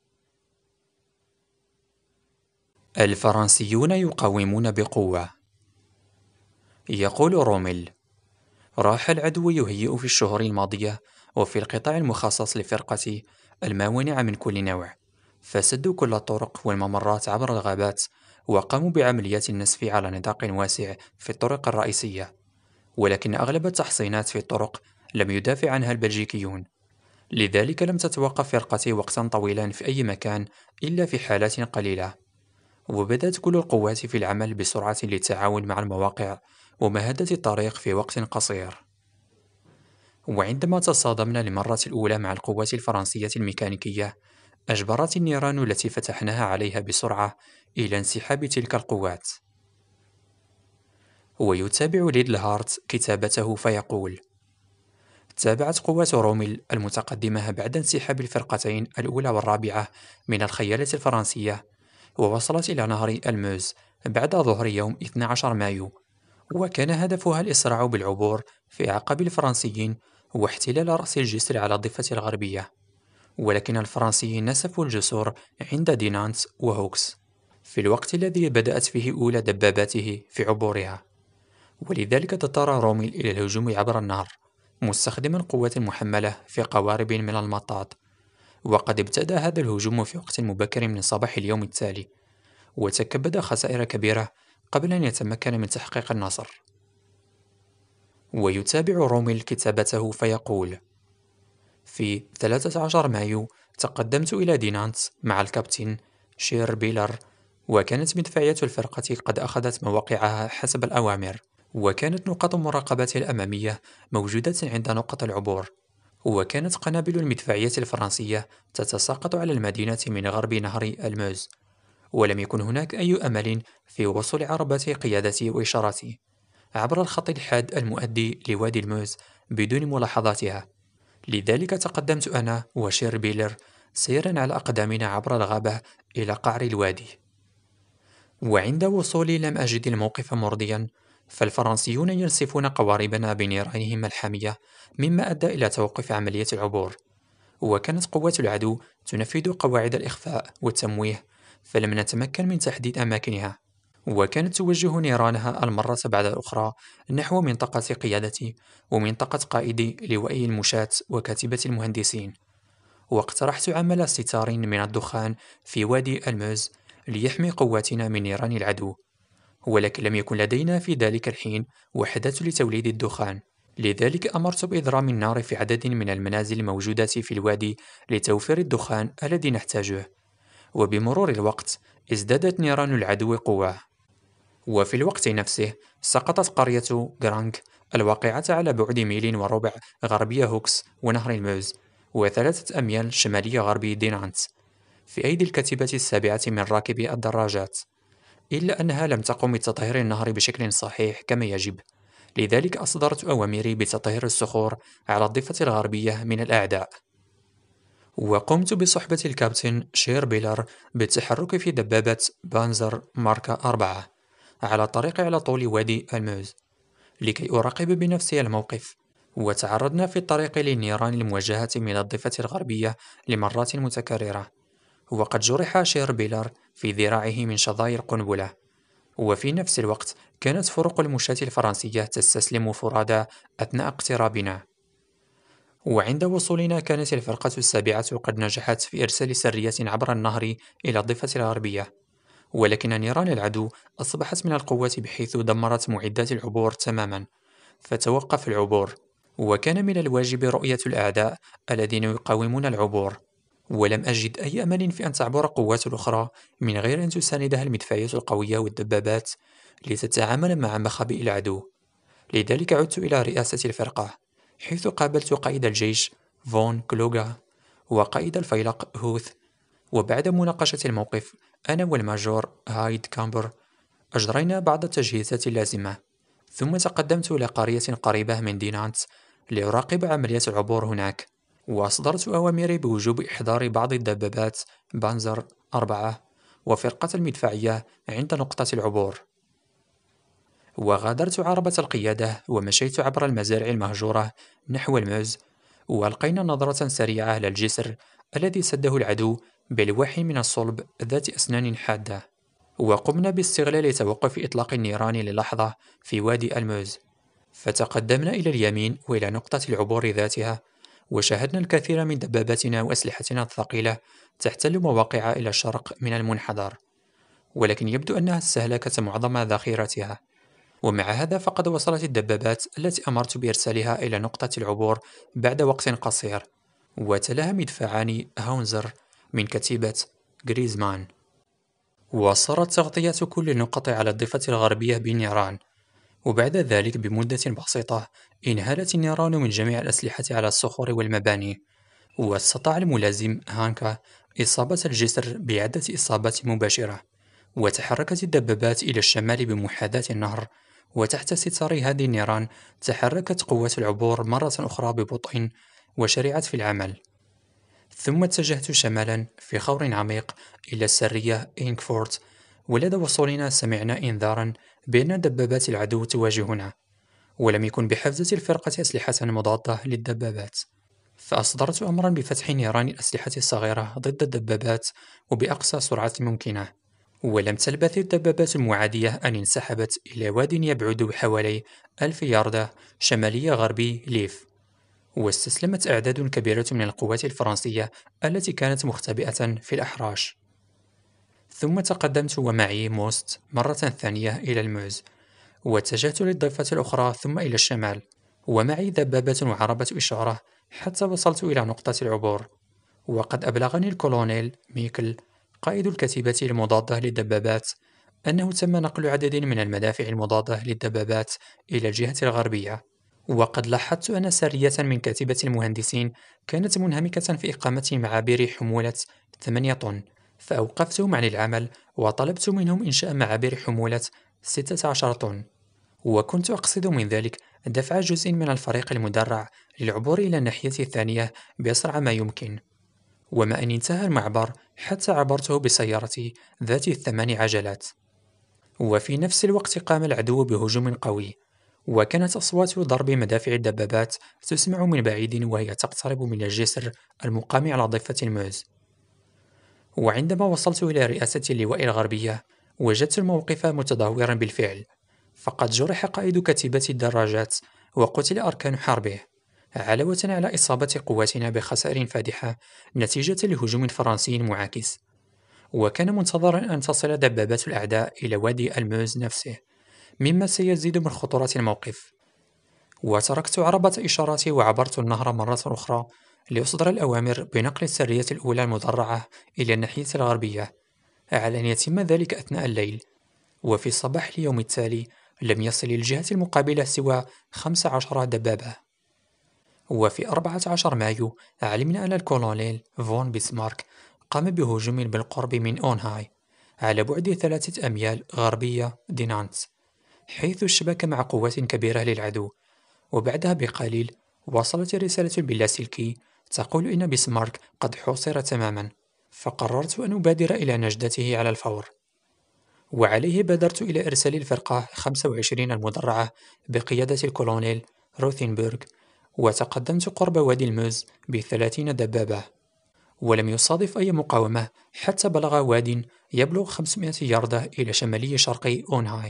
الفرنسيون يقاومون بقوة. يقول روميل: راح العدو يهيئ في الشهور الماضية وفي القطاع المخصص لفرقتي الموانع من كل نوع، فسدوا كل الطرق والممرات عبر الغابات، وقاموا بعمليات النسف على نطاق واسع في الطرق الرئيسية، ولكن أغلب التحصينات في الطرق لم يدافع عنها البلجيكيون، لذلك لم تتوقف فرقتي وقتا طويلا في أي مكان إلا في حالات قليلة، وبدأت كل القوات في العمل بسرعة للتعاون مع المواقع ومهدة الطريق في وقت قصير. وعندما تصادمنا للمرة الأولى مع القوات الفرنسية الميكانيكية أجبرت النيران التي فتحناها عليها بسرعة إلى انسحاب تلك القوات. ويتابع ليدلهارت كتابته فيقول: تابعت قوات روميل المتقدمة بعد انسحاب الفرقتين الأولى والرابعة من الخيالة الفرنسية، ووصلت إلى نهر الموز بعد ظهر يوم اثني عشر مايو، وكان هدفها الإسراع بالعبور في أعقاب الفرنسيين واحتلال رأس الجسر على الضفة الغربية. ولكن الفرنسيين نسفوا الجسور عند دينانت وهوكس في الوقت الذي بدأت فيه أولى دباباته في عبورها، ولذلك اضطر روميل إلى الهجوم عبر النهر مستخدما قوات محملة في قوارب من المطاط. وقد ابتدأ هذا الهجوم في وقت مبكر من صباح اليوم التالي، وتكبد خسائر كبيرة قبل أن يتمكن من تحقيق النصر. ويتابع روميل كتابته فيقول: في ثلاثة عشر مايو تقدمت إلى دينانت مع الكابتن شير بيلر، وكانت مدفعية الفرقة قد أخذت مواقعها حسب الأوامر، وكانت نقاط المراقبة الأمامية موجودة عند نقط العبور، وكانت قنابل المدفعية الفرنسية تتساقط على المدينة من غرب نهر الموز، ولم يكن هناك أي أمل في وصول عربات قيادتي وإشارتي عبر الخط الحاد المؤدي لوادي الموز بدون ملاحظاتها. لذلك تقدمت أنا وشير بيلر سيرا على أقدامنا عبر الغابة إلى قعر الوادي. وعند وصولي لم أجد الموقف مرضيا، فالفرنسيون ينسفون قواربنا بنيرانهم الحامية، مما أدى إلى توقف عملية العبور. وكانت قوات العدو تنفذ قواعد الإخفاء والتمويه، فلم نتمكن من تحديد أماكنها، وكانت توجه نيرانها المرة بعد الأخرى نحو منطقة قيادتي ومنطقة قائدي لوائي المشاة وكاتبة المهندسين. واقترحت عمل ستار من الدخان في وادي الموز ليحمي قواتنا من نيران العدو، ولكن لم يكن لدينا في ذلك الحين وحدات لتوليد الدخان، لذلك أمرت بإضرام النار في عدد من المنازل الموجودة في الوادي لتوفير الدخان الذي نحتاجه. وبمرور الوقت ازدادت نيران العدو قوة. وفي الوقت نفسه سقطت قرية غرانك الواقعة على بعد ميل وربع غربي هوكس ونهر الموز، وثلاثة أميال شمالي غربي دينانت، في أيدي الكتيبة السابعة من راكبي الدراجات، إلا أنها لم تقم بتطهير النهر بشكل صحيح كما يجب. لذلك أصدرت أوامري بتطهير الصخور على الضفة الغربية من الأعداء. وقمت بصحبة الكابتن شير بيلر بالتحرك في دبابة بانزر ماركة أربعة على الطريق على طول وادي الموز لكي أراقب بنفسي الموقف. وتعرضنا في الطريق للنيران الموجهة من الضفة الغربية لمرات متكررة، وقد جرح شير بيلر في ذراعه من شظايا القنبلة. وفي نفس الوقت كانت فرق المشاة الفرنسية تستسلم فرادى أثناء اقترابنا. وعند وصولنا كانت الفرقة السابعة قد نجحت في إرسال سرية عبر النهر إلى الضفة الغربية، ولكن نيران العدو أصبحت من القوة بحيث دمرت معدات العبور تماما، فتوقف العبور. وكان من الواجب رؤية الأعداء الذين يقاومون العبور، ولم أجد أي أمل في أن تعبر قوات أخرى من غير أن تساندها المدفعية القوية والدبابات لتتعامل مع مخابئ العدو. لذلك عدت إلى رئاسة الفرقة، حيث قابلت قائد الجيش فون كلوغا وقائد الفيلق هوث. وبعد مناقشة الموقف أنا والماجور هايد كامبر أجرينا بعض التجهيزات اللازمة، ثم تقدمت إلى قرية قريبة من دينانت لأراقب عملية العبور هناك. وأصدرت أوامري بوجوب إحضار بعض الدبابات بانزر أربعة وفرقة المدفعية عند نقطة العبور. وغادرت عربة القيادة ومشيت عبر المزارع المهجورة نحو الموز، وألقينا نظرة سريعة على الجسر الذي سده العدو بلوح من الصلب ذات أسنان حادة. وقمنا باستغلال توقف إطلاق النيران للحظة في وادي الموز، فتقدمنا إلى اليمين وإلى نقطة العبور ذاتها، وشاهدنا الكثير من دباباتنا وأسلحتنا الثقيلة تحتل مواقع إلى الشرق من المنحدر، ولكن يبدو أنها استهلكت معظم ذخيرتها. ومع هذا فقد وصلت الدبابات التي أمرت بإرسالها إلى نقطة العبور بعد وقت قصير، وتلاها مدفعان هاونزر من كتيبة غريزمان. وصارت تغطية كل النقط على الضفة الغربية بالنيران، وبعد ذلك بمدة بسيطة انهالت النيران من جميع الأسلحة على الصخور والمباني. واستطاع الملازم هانكا إصابة الجسر بعدة إصابات مباشرة، وتحركت الدبابات إلى الشمال بمحاذاة النهر، وتحت ستار هذه النيران تحركت قوات العبور مرة أخرى ببطء وشرعت في العمل. ثم اتجهت شمالا في خور عميق إلى السرية إنكفورت، ولدى وصولنا سمعنا إنذارا بأن دبابات العدو تواجهنا، ولم يكن بحوزة الفرقة أسلحة مضادة للدبابات، فأصدرت أمرا بفتح نيران الأسلحة الصغيرة ضد الدبابات وبأقصى سرعة ممكنة. ولم تلبث الدبابات المعادية أن انسحبت إلى واد يبعد حوالي ألف ياردة شمالي غربي ليف، واستسلمت أعداد كبيرة من القوات الفرنسية التي كانت مختبئة في الأحراش. ثم تقدمت ومعي موست مرة ثانية إلى الموز، واتجهت للضفة الأخرى ثم إلى الشمال، ومعي دبابة وعربة إشارة حتى وصلت إلى نقطة العبور. وقد أبلغني الكولونيل ميكل قائد الكتيبة المضادة للدبابات أنه تم نقل عدد من المدافع المضادة للدبابات إلى الجهة الغربية. وقد لاحظت أن سرية من كتيبة المهندسين كانت منهمكة في إقامة معابر حمولة ثمانية طن، فأوقفتهم عن العمل وطلبت منهم إنشاء معابر حمولة ستة عشر طن، وكنت أقصد من ذلك دفع جزء من الفريق المدرع للعبور إلى الناحية الثانية بأسرع ما يمكن. وما أن انتهى المعبر حتى عبرته بسيارتي ذات الثمان عجلات. وفي نفس الوقت قام العدو بهجوم قوي، وكانت أصوات ضرب مدافع الدبابات تسمع من بعيد وهي تقترب من الجسر المقام على ضفة الموز. وعندما وصلت إلى رئاسة اللواء الغربية وجدت الموقف متدهورا بالفعل، فقد جرح قائد كتيبة الدراجات وقتل أركان حربه، علاوة على إصابة قواتنا بخسائر فادحة نتيجة لهجوم فرنسي معاكس. وكان منتظرا أن تصل دبابات الأعداء إلى وادي الموز نفسه، مما سيزيد من خطورة الموقف. وتركت عربة إشاراتي وعبرت النهر مرة أخرى لأصدر الأوامر بنقل السرية الأولى المدرعة إلى الناحية الغربية، على أن يتم ذلك أثناء الليل. وفي صباح اليوم التالي لم يصل الجهة المقابلة سوى خمس عشرة دبابة. وفي أربعة عشر مايو علمنا أن الكولونيل فون بيسمارك قام بهجوم بالقرب من أونهاي على بعد ثلاثة أميال غربية دينانت، حيث اشتبك مع قوات كبيرة للعدو. وبعدها بقليل وصلت رسالة باللاسلكي تقول إن بيسمارك قد حوصر تماما، فقررت أن أبادر إلى نجدته على الفور. وعليه بادرت إلى إرسال الفرقة خمسة وعشرين المدرعة بقيادة الكولونيل روثنبرغ، وتقدمت قرب وادي الموز بثلاثين دبابة. ولم يصادف أي مقاومة حتى بلغ واد يبلغ خمسمائة ياردة إلى شمالي شرقي أونهاي.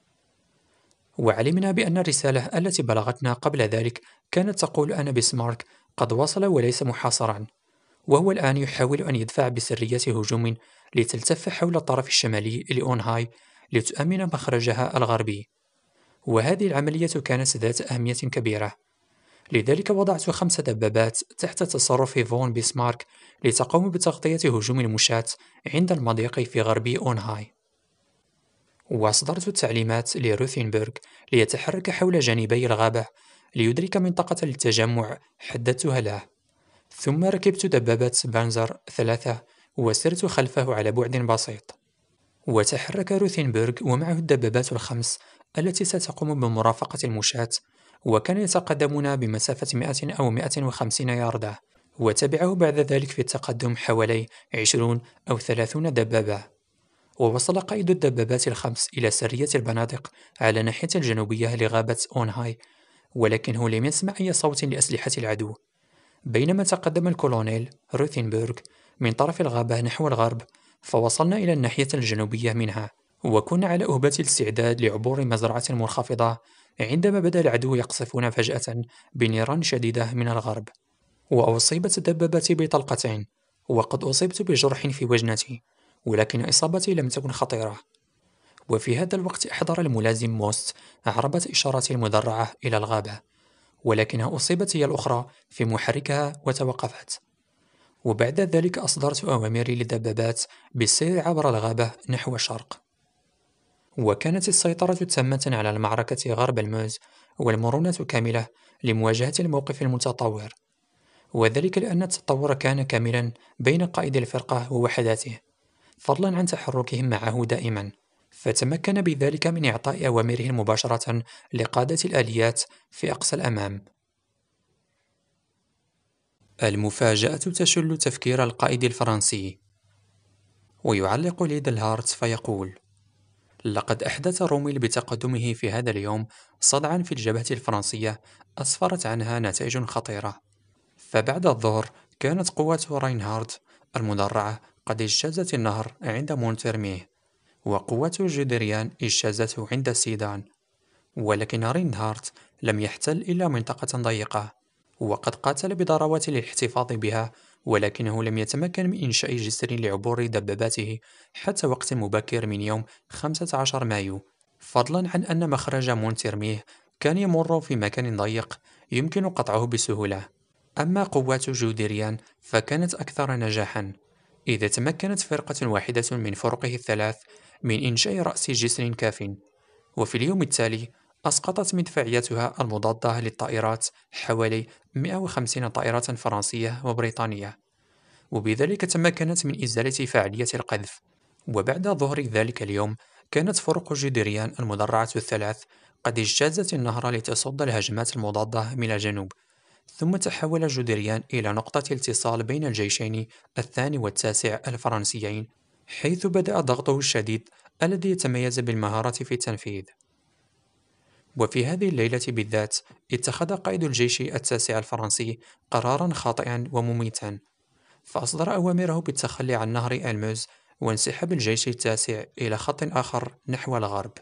وعلمنا بأن الرسالة التي بلغتنا قبل ذلك كانت تقول أن بيسمارك قد وصل وليس محاصرا، وهو الآن يحاول أن يدفع بسرية هجوم لتلتف حول الطرف الشمالي لأونهاي لتؤمن مخرجها الغربي. وهذه العملية كانت ذات أهمية كبيرة، لذلك وضعت خمس دبابات تحت تصرف فون بيسمارك لتقوم بتغطية هجوم المشاة عند المضيق في غربي أونهاي. وأصدرت التعليمات لروثنبرغ ليتحرك حول جانبي الغابة ليدرك منطقة للتجمع حددتها له. ثم ركبت دبابة بانزر ثلاثة وسرت خلفه على بعد بسيط. وتحرك روثنبرغ ومعه الدبابات الخمس التي ستقوم بمرافقة المشاة، وكان يتقدمنا بمسافة مئة أو مئة وخمسين ياردة، وتبعه بعد ذلك في التقدم حوالي عشرون أو ثلاثون دبابة. ووصل قائد الدبابات الخمس إلى سرية البنادق على ناحية الجنوبية لغابة أونهاي، ولكنه لم يسمع أي صوت لأسلحة العدو. بينما تقدم الكولونيل روثنبرغ من طرف الغابة نحو الغرب، فوصلنا إلى الناحية الجنوبية منها، وكنا على أهبة الاستعداد لعبور مزرعة منخفضة عندما بدأ العدو يقصفون فجأة بنيران شديدة من الغرب. وأصيبت دبابتي بطلقتين، وقد أصبت بجرح في وجنتي، ولكن إصابتي لم تكن خطيرة. وفي هذا الوقت أحضر الملازم موست عربة إشارة المدرعة إلى الغابة، ولكنها أصيبت هي الأخرى في محركها وتوقفت. وبعد ذلك أصدرت أوامري للدبابات بالسير عبر الغابة نحو الشرق. وكانت السيطرة تامة على المعركة غرب الموز، والمرونة كاملة لمواجهة الموقف المتطور. وذلك لأن التطور كان كاملا بين قائد الفرقة ووحداته، فضلا عن تحركهم معه دائما، فتمكن بذلك من إعطاء أوامره مباشرة لقادة الآليات في أقصى الأمام. المفاجأة تشل تفكير القائد الفرنسي، ويعلق ليد الهارت فيقول: لقد أحدث روميل بتقدمه في هذا اليوم صدعا في الجبهة الفرنسية أسفرت عنها نتائج خطيرة. فبعد الظهر كانت قوة راينهارد المدرعة قد اجتازت النهر عند مونتيرميه، وقوة جودريان اجتازته عند سيدان، ولكن راينهارد لم يحتل إلا منطقة ضيقة، وقد قاتل بضراوة للاحتفاظ بها، ولكنه لم يتمكن من إنشاء جسر لعبور دباباته حتى وقت مبكر من يوم خمسة عشر مايو، فضلا عن أن مخرج مونتيرميه كان يمر في مكان ضيق يمكن قطعه بسهولة. أما قوات جودريان فكانت أكثر نجاحا، إذا تمكنت فرقة واحدة من فرقه الثلاث من إنشاء رأس جسر كاف، وفي اليوم التالي أسقطت مدفعيتها المضادة للطائرات حوالي مئة وخمسين طائرة فرنسية وبريطانية، وبذلك تمكنت من إزالة فاعلية القذف. وبعد ظهر ذلك اليوم كانت فرق جدريان المدرعة الثلاث قد اجتازت النهر لتصد الهجمات المضادة من الجنوب، ثم تحول جودريان إلى نقطة اتصال بين الجيشين الثاني والتاسع الفرنسيين، حيث بدأ ضغطه الشديد الذي يتميز بالمهارة في التنفيذ. وفي هذه الليلة بالذات اتخذ قائد الجيش التاسع الفرنسي قرارا خاطئا ومميتا، فأصدر أوامره بالتخلي عن نهر الموز وانسحاب الجيش التاسع إلى خط آخر نحو الغرب.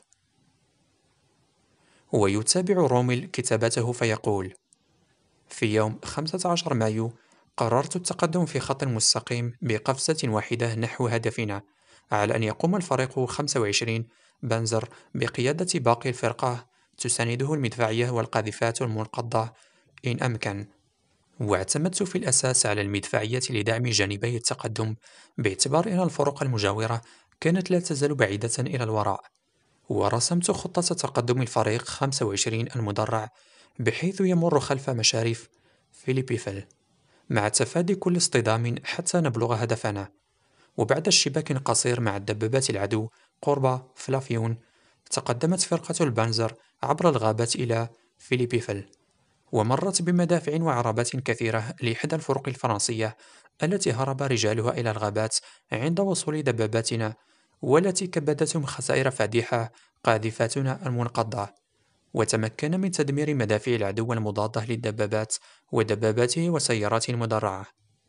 ويتابع روميل كتابته فيقول: في يوم خمسة عشر مايو قررت التقدم في خط مستقيم بقفزة واحدة نحو هدفنا، على أن يقوم الفريق خمسة وعشرين بنزر بقيادة باقي الفرقة تسانده المدفعية والقاذفات المنقضة إن أمكن. واعتمدت في الأساس على المدفعية لدعم جانبي التقدم، باعتبار أن الفرق المجاورة كانت لا تزال بعيدة إلى الوراء. ورسمت خطة تقدم الفريق خمسة وعشرين المدرع بحيث يمر خلف مشارف فيليبيفل مع تفادي كل اصطدام حتى نبلغ هدفنا. وبعد اشتباك قصير مع الدبابات العدو قرب فلافيون، تقدمت فرقة البانزر عبر الغابات إلى فيليبيفل، ومرت بمدافع وعربات كثيرة لإحدى الفرق الفرنسية التي هرب رجالها إلى الغابات عند وصول دباباتنا، والتي كبدتهم خسائر فادحة قاذفاتنا المنقضة، وتمكن من تدمير مدافع العدو المضادة للدبابات ودباباته وسياراته المدرعة.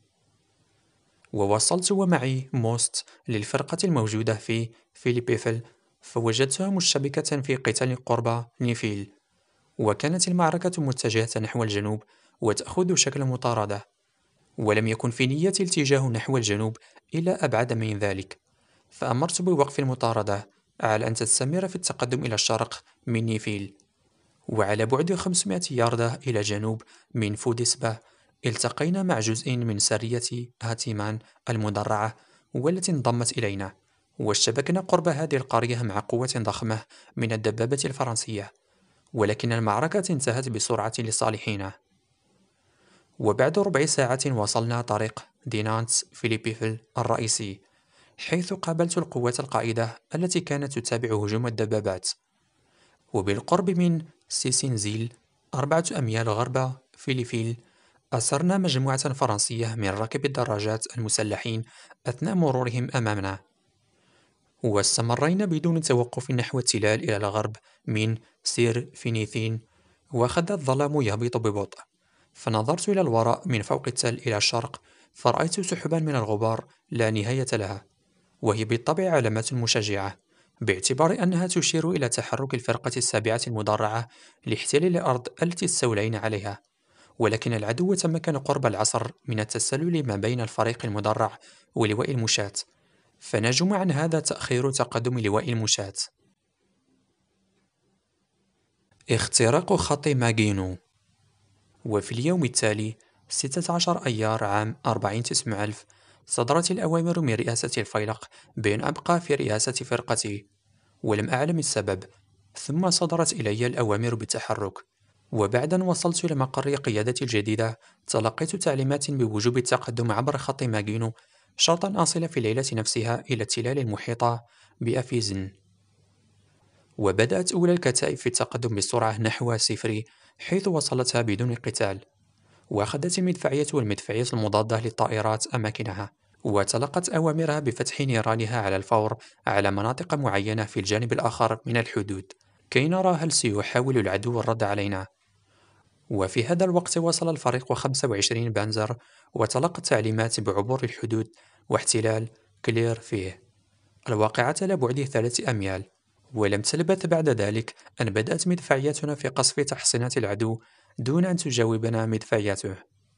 ووصلت ومعي موست للفرقة الموجودة في فيليبيفل، فوجدتها مشتبكة في قتال قرب نيفيل، وكانت المعركة متجهة نحو الجنوب وتأخذ شكل مطاردة، ولم يكن في نيتي الاتجاه نحو الجنوب إلى أبعد من ذلك، فأمرت بوقف المطاردة على أن تستمر في التقدم إلى الشرق من نيفيل. وعلى بعد خمسمائة ياردة إلى جنوب من فوديسبا التقينا مع جزء من سرية هاتيمان المدرعة والتي انضمت إلينا، واشتبكنا قرب هذه القرية مع قوة ضخمة من الدبابة الفرنسية، ولكن المعركة انتهت بسرعة لصالحنا. وبعد ربع ساعة وصلنا طريق دينانتس فيليبيفل الرئيسي، حيث قابلت القوات القائدة التي كانت تتابع هجوم الدبابات. وبالقرب من سيسينزيل أربعة أميال غرب فيليفيل أسرنا مجموعة فرنسية من راكبي الدراجات المسلحين أثناء مرورهم أمامنا، واستمرينا بدون توقف نحو التلال إلى الغرب من سير فينيثين، وأخذ الظلام يهبط ببطء، فنظرت إلى الوراء من فوق التل إلى الشرق، فرأيت سحبا من الغبار لا نهاية لها، وهي بالطبع علامات مشجعة، باعتبار أنها تشير إلى تحرك الفرقة السابعة المدرعة لاحتلال الأرض التي استولينا عليها. ولكن العدو تمكن قرب العصر من التسلل ما بين الفريق المدرع ولواء المشاة، فنجم عن هذا تأخير تقدم لواء المشاة. اختراق خط ماجينو. وفي اليوم التالي ستة عشر أيار عام أربعين تسعمائة ألف صدرت الأوامر من رئاسة الفيلق بأن أبقى في رئاسة فرقتي، ولم أعلم السبب، ثم صدرت إلي الأوامر بالتحرك، وبعد أن وصلت إلى مقر قيادتي الجديدة، تلقيت تعليمات بوجوب التقدم عبر خط ماغينو، شرط أن أصل في الليلة نفسها إلى التلال المحيطة بأفيزن. وبدأت أولى الكتائب في التقدم بسرعة نحو صفر، حيث وصلتها بدون قتال. وأخذت المدفعية والمدفعية المضادة للطائرات أماكنها، وتلقت أوامرها بفتح نيرانها على الفور على مناطق معينة في الجانب الآخر من الحدود، كي نرى هل سيحاول العدو الرد علينا. وفي هذا الوقت وصل الفريق خمسة وعشرين بانزر، وتلقى التعليمات بعبور الحدود واحتلال كلير فيه، الواقعة على بعد ثلاثة أميال. ولم تلبث بعد ذلك أن بدأت مدفعيتنا في قصف تحصينات العدو دون أن تجاوبنا مدفعيته.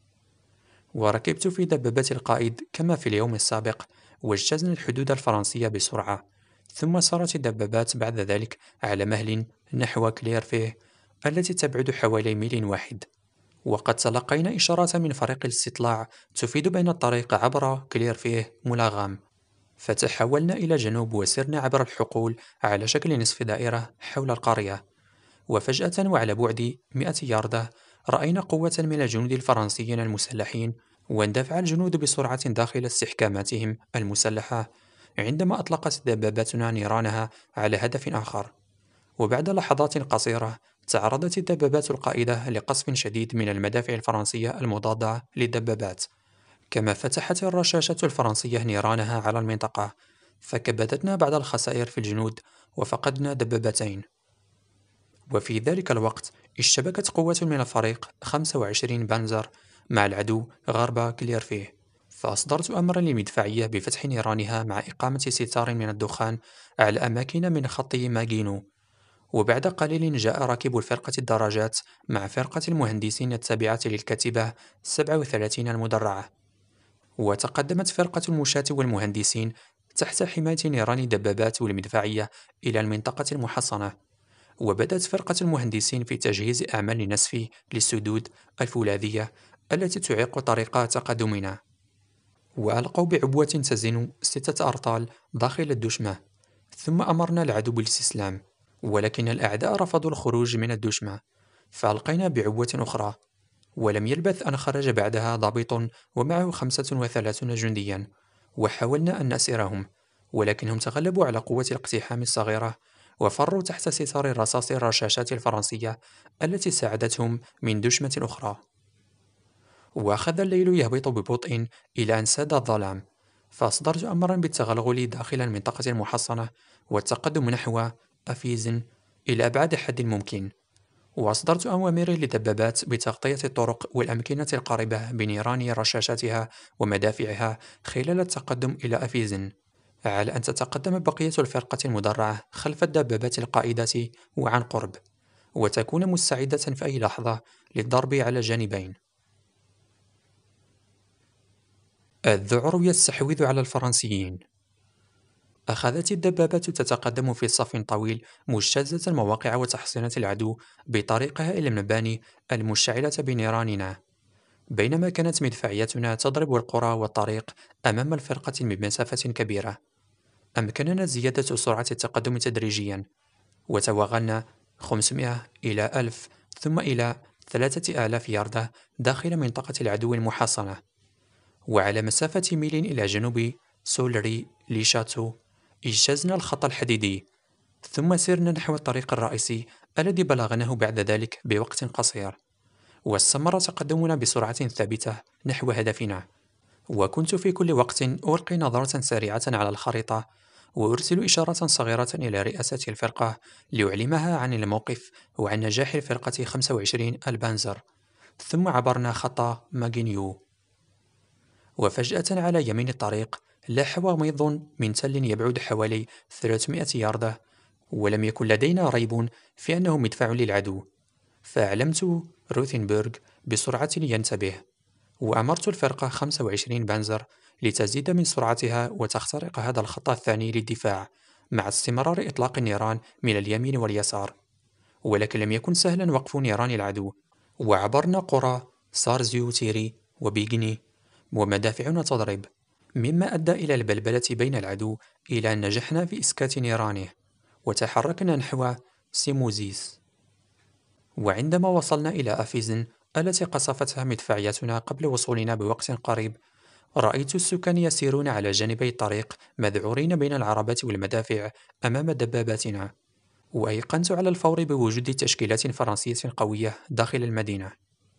وركبت في دبابة القائد كما في اليوم السابق، واجتزنا الحدود الفرنسية بسرعة، ثم سارت الدبابات بعد ذلك على مهل نحو كليرفيه التي تبعد حوالي ميل واحد. وقد تلقينا إشارات من فريق الاستطلاع تفيد بأن الطريق عبر كليرفيه ملغم، فتحولنا إلى جنوب وسرنا عبر الحقول على شكل نصف دائرة حول القرية. وفجأة وعلى بعد مئة ياردة رأينا قوة من الجنود الفرنسيين المسلحين، واندفع الجنود بسرعة داخل استحكاماتهم المسلحة عندما أطلقت دباباتنا نيرانها على هدف آخر. وبعد لحظات قصيرة تعرضت الدبابات القائدة لقصف شديد من المدافع الفرنسية المضادة للدبابات، كما فتحت الرشاشة الفرنسية نيرانها على المنطقة، فكبدتنا بعض الخسائر في الجنود وفقدنا دبابتين. وفي ذلك الوقت اشتبكت قوة من الفريق خمسة وعشرين بانزر مع العدو غرب كليرفيه، فأصدرت أمرا للمدفعية بفتح نيرانها مع إقامة ستار من الدخان على أماكن من خط ماغينو. وبعد قليل جاء راكب الفرقة الدراجات مع فرقة المهندسين التابعة للكتيبة سبعة وثلاثين المدرعة، وتقدمت فرقة المشاة والمهندسين تحت حماية نيران الدبابات والمدفعية إلى المنطقة المحصنة. وبدأت فرقة المهندسين في تجهيز أعمال النسف للسدود الفولاذية التي تعيق طريق تقدمنا، وألقوا بعبوة تزن ستة أرطال داخل الدشمة، ثم أمرنا العدو بالاستسلام، ولكن الأعداء رفضوا الخروج من الدشمة، فألقينا بعبوة أخرى. ولم يلبث أن خرج بعدها ضابط ومعه خمسة وثلاثون جنديا، وحاولنا أن نأسرهم، ولكنهم تغلبوا على قوة الاقتحام الصغيرة وفروا تحت ستار الرصاص الرشاشات الفرنسية التي ساعدتهم من دشمة أخرى. وأخذ الليل يهبط ببطء إلى أن ساد الظلام، فأصدرت أمرا بالتغلغل داخل المنطقة المحصنة والتقدم نحو أفيزن إلى أبعد حد ممكن. وأصدرت أوامر للدبابات بتغطية الطرق والأمكنة القريبة بنيران رشاشاتها ومدافعها خلال التقدم إلى أفيزن، على أن تتقدم بقية الفرقة المدرعة خلف الدبابات القائدة وعن قرب، وتكون مستعدة في أي لحظة للضرب على الجانبين. الذعر يستحوذ على الفرنسيين. أخذت الدبابات تتقدم في صف طويل مجتازة المواقع وتحصينات العدو بطريقها إلى المباني المشتعلة بنيراننا، بينما كانت مدفعيتنا تضرب القرى والطريق أمام الفرقة بمسافة كبيرة. أمكننا زيادة سرعة التقدم تدريجيا، وتوغلنا خمسمائة إلى ألف ثم إلى ثلاثة آلاف ياردة داخل منطقة العدو المحصنة. وعلى مسافة ميل إلى جنوب سولري ليشاتو اجتزنا الخط الحديدي، ثم سرنا نحو الطريق الرئيسي الذي بلغناه بعد ذلك بوقت قصير. واستمر تقدمنا بسرعة ثابتة نحو هدفنا، وكنت في كل وقت ألقي نظرة سريعة على الخريطة وأرسل إشارة صغيرة إلى رئاسة الفرقة لأعلمها عن الموقف وعن نجاح الفرقة خمسة وعشرين البانزر. ثم عبرنا خط ماغينيو، وفجأة على يمين الطريق لاح وميض من تل يبعد حوالي ثلاثمائة ياردة، ولم يكن لدينا ريب في أنه مدفع للعدو، فأعلمت روثنبرغ بسرعة لينتبه، وأمرت الفرقة خمسة وعشرين بانزر لتزيد من سرعتها وتخترق هذا الخط الثاني للدفاع مع استمرار إطلاق النيران من اليمين واليسار. ولكن لم يكن سهلا وقف نيران العدو، وعبرنا قرى سارزيو تيري وبيغني ومدافعنا تضرب، مما أدى إلى البلبلة بين العدو إلى أن نجحنا في إسكات نيرانه، وتحركنا نحو سيموزيس. وعندما وصلنا إلى أفيزن التي قصفتها مدفعيتنا قبل وصولنا بوقت قريب، رأيت السكان يسيرون على جانبي الطريق مذعورين بين العربات والمدافع أمام دباباتنا، وأيقنت على الفور بوجود تشكيلات فرنسية قوية داخل المدينة.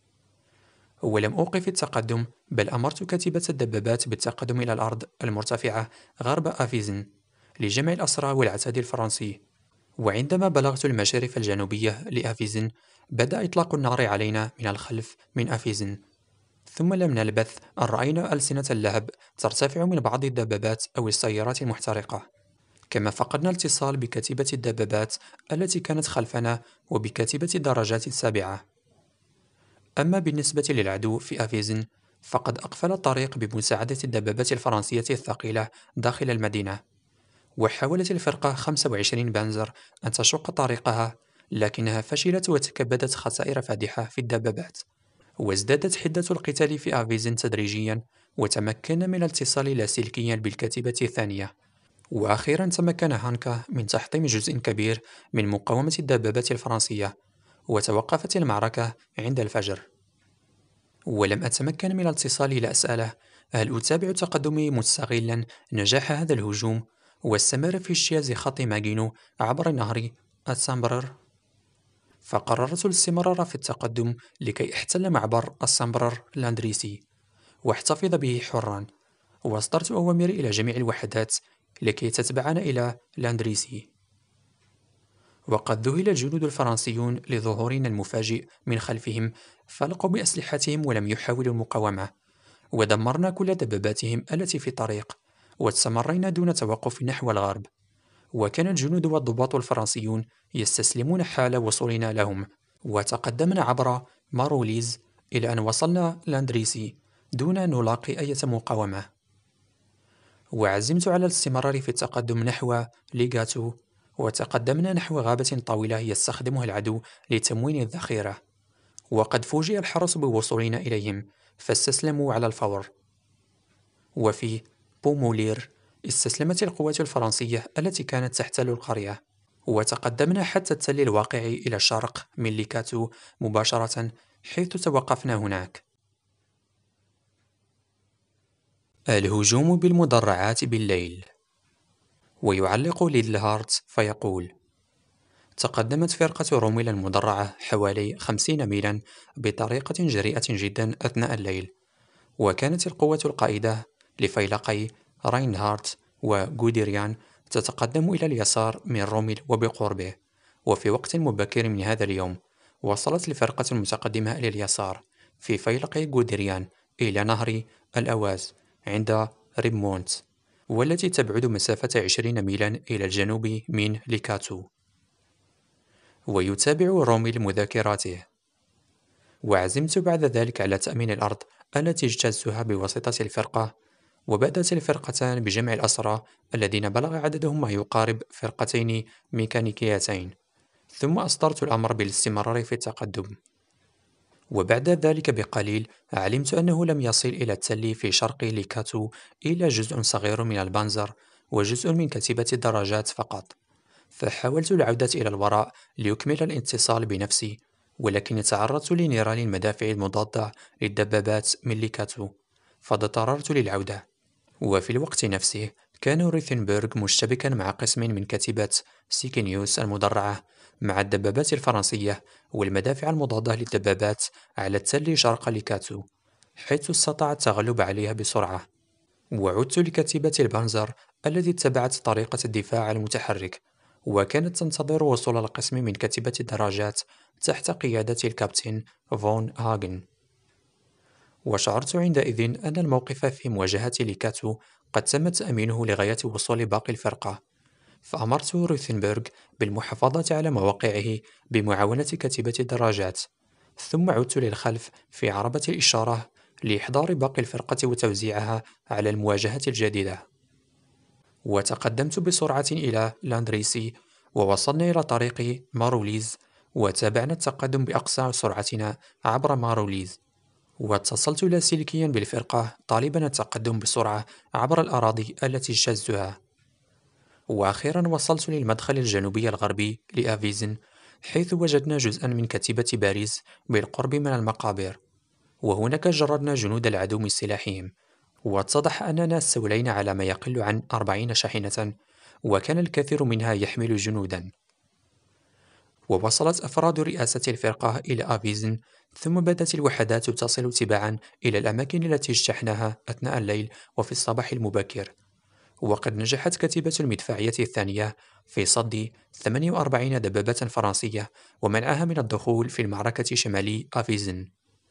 ولم أوقف التقدم، بل أمرت كتيبة الدبابات بالتقدم إلى الأرض المرتفعة غرب أفيزن لجمع الأسرى والعتاد الفرنسي. وعندما بلغت المشارف الجنوبية لأفيزن، بدأ إطلاق النار علينا من الخلف من أفيزن، ثم لم نلبث أن رأينا ألسنة اللهب ترتفع من بعض الدبابات أو السيارات المحترقة، كما فقدنا الاتصال بكتيبة الدبابات التي كانت خلفنا وبكتيبة الدراجات السابعة. أما بالنسبة للعدو في أفيزن، فقد أقفل الطريق بمساعدة الدبابات الفرنسية الثقيلة داخل المدينة، وحاولت الفرقة خمسة وعشرين بانزر أن تشق طريقها، لكنها فشلت وتكبدت خسائر فادحة في الدبابات. وازدادت حدة القتال في أفيزن تدريجيا، وتمكن من الاتصال لاسلكيا بالكتيبة الثانية. وأخيرا تمكن هانكا من تحطيم جزء كبير من مقاومة الدبابات الفرنسية، وتوقفت المعركة عند الفجر. ولم أتمكن من الاتصال لأسأله هل أتابع تقدمي مستغلا نجاح هذا الهجوم، واستمر في اجتياز خط ماجينو عبر نهر السامبرر. فقررت الاستمرار في التقدم لكي احتل معبر السامبرر لاندريسي واحتفظ به حرا، وأصدرت أوامري إلى جميع الوحدات لكي تتبعنا إلى لاندريسي. وقد ذهل الجنود الفرنسيون لظهورنا المفاجئ من خلفهم، فلقوا بأسلحتهم ولم يحاولوا المقاومة، ودمرنا كل دباباتهم التي في الطريق، واستمرينا دون توقف نحو الغرب. وكان الجنود والضباط الفرنسيون يستسلمون حال وصولنا لهم، وتقدمنا عبر ماروليز إلى أن وصلنا لاندريسي دون أن نلاقي أي مقاومة. وعزمت على الاستمرار في التقدم نحو ليغاتو، وتقدمنا نحو غابة طويلة يستخدمها العدو لتموين الذخيرة، وقد فوجئ الحرس بوصولنا إليهم فاستسلموا على الفور. وفي بومولير استسلمت القوات الفرنسية التي كانت تحتل القرية، وتقدمنا حتى التل الواقع إلى الشرق من ليكاتو مباشرة، حيث توقفنا هناك. الهجوم بالمدرعات بالليل. ويعلق ليدلهارت فيقول: تقدمت فرقة روميل المدرعة حوالي خمسين ميلا بطريقة جريئة جدا أثناء الليل، وكانت القوة القائدة لفيلقي راينهارت وغوديريان تتقدم إلى اليسار من روميل وبقربه. وفي وقت مبكر من هذا اليوم وصلت الفرقة المتقدمة إلى اليسار في فيلق غوديريان إلى نهر الأواز عند ريمونت، والتي تبعد مسافة عشرين ميلا إلى الجنوب من ليكاتو. ويتابع روميل مذاكراته. وعزمت بعد ذلك على تأمين الأرض التي اجتزتها بواسطة الفرقة، وبدأت الفرقتان بجمع الأسرى الذين بلغ عددهم ما يقارب فرقتين ميكانيكيتين، ثم أصدرت الأمر بالاستمرار في التقدم. وبعد ذلك بقليل علمت أنه لم يصل إلى التل في شرق ليكاتو إلا جزء صغير من البانزر وجزء من كتيبة الدراجات فقط، فحاولت العودة إلى الوراء ليكمل الاتصال بنفسي، ولكن تعرضت لنيران المدافع المضادة للدبابات من ليكاتو، فاضطررت للعودة. وفي الوقت نفسه كان ريثنبرغ مشتبكا مع قسم من كتيبة سيكينيوس المدرعة مع الدبابات الفرنسية والمدافع المضادة للدبابات على التل شرق ليكاتو، حيث استطاع التغلب عليها بسرعة. وعدت لكتيبة البانزر التي اتبعت طريقة الدفاع المتحرك، وكانت تنتظر وصول القسم من كتيبة الدراجات تحت قيادة الكابتن فون هاغن. وشعرت عندئذ أن الموقف في مواجهة ليكاتو قد تم تأمينه لغاية وصول باقي الفرقة، فأمرت روثنبرغ بالمحافظة على مواقعه بمعاونة كتيبة الدراجات، ثم عدت للخلف في عربة الإشارة لإحضار باقي الفرقة وتوزيعها على المواجهة الجديدة. وتقدمت بسرعة إلى لاندريسي، ووصلنا إلى طريق ماروليز، وتابعنا التقدم بأقصى سرعتنا عبر ماروليز. واتصلت لاسلكيا بالفرقة طالبا التقدم بسرعة عبر الأراضي التي اجتزتها. وأخيرا وصلت للمدخل الجنوبي الغربي لأفيزن، حيث وجدنا جزءا من كتيبة باريس بالقرب من المقابر، وهناك جردنا جنود العدو من سلاحهم، واتضح أننا استولينا على ما يقل عن أربعين شاحنة، وكان الكثير منها يحمل جنودا. ووصلت أفراد رئاسة الفرقة إلى أفيزن، ثم بدأت الوحدات تصل تباعا إلى الأماكن التي اجتحناها أثناء الليل وفي الصباح المبكر. وقد نجحت كتيبة المدفعية الثانية في صد ثمانية وأربعين دبابة فرنسية ومنعها من الدخول في المعركة شمالي أفيزن.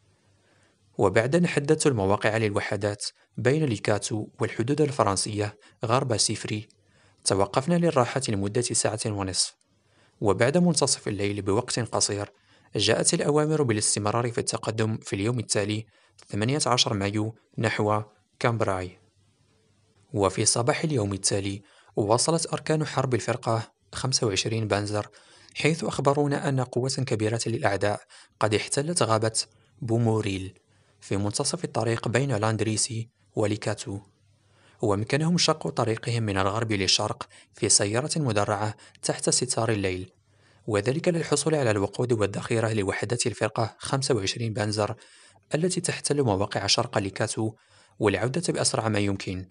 وبعد أن حددت المواقع للوحدات بين ليكاتو والحدود الفرنسية غرب سيفري، توقفنا للراحة لمدة ساعة ونصف. وبعد منتصف الليل بوقت قصير، جاءت الأوامر بالاستمرار في التقدم في اليوم التالي ثمانية عشر مايو نحو كامبراي. وفي صباح اليوم التالي واصلت أركان حرب الفرقة خمسة وعشرين بانزر، حيث أخبرونا أن قوة كبيرة للأعداء قد احتلت غابة بوموريل في منتصف الطريق بين لاندريسي وليكاتو، وأمكنهم شق طريقهم من الغرب للشرق في سيارة مدرعة تحت ستار الليل، وذلك للحصول على الوقود والذخيرة لوحدات الفرقة خمسة وعشرين بانزر التي تحتل مواقع شرق ليكاتو، والعودة بأسرع ما يمكن.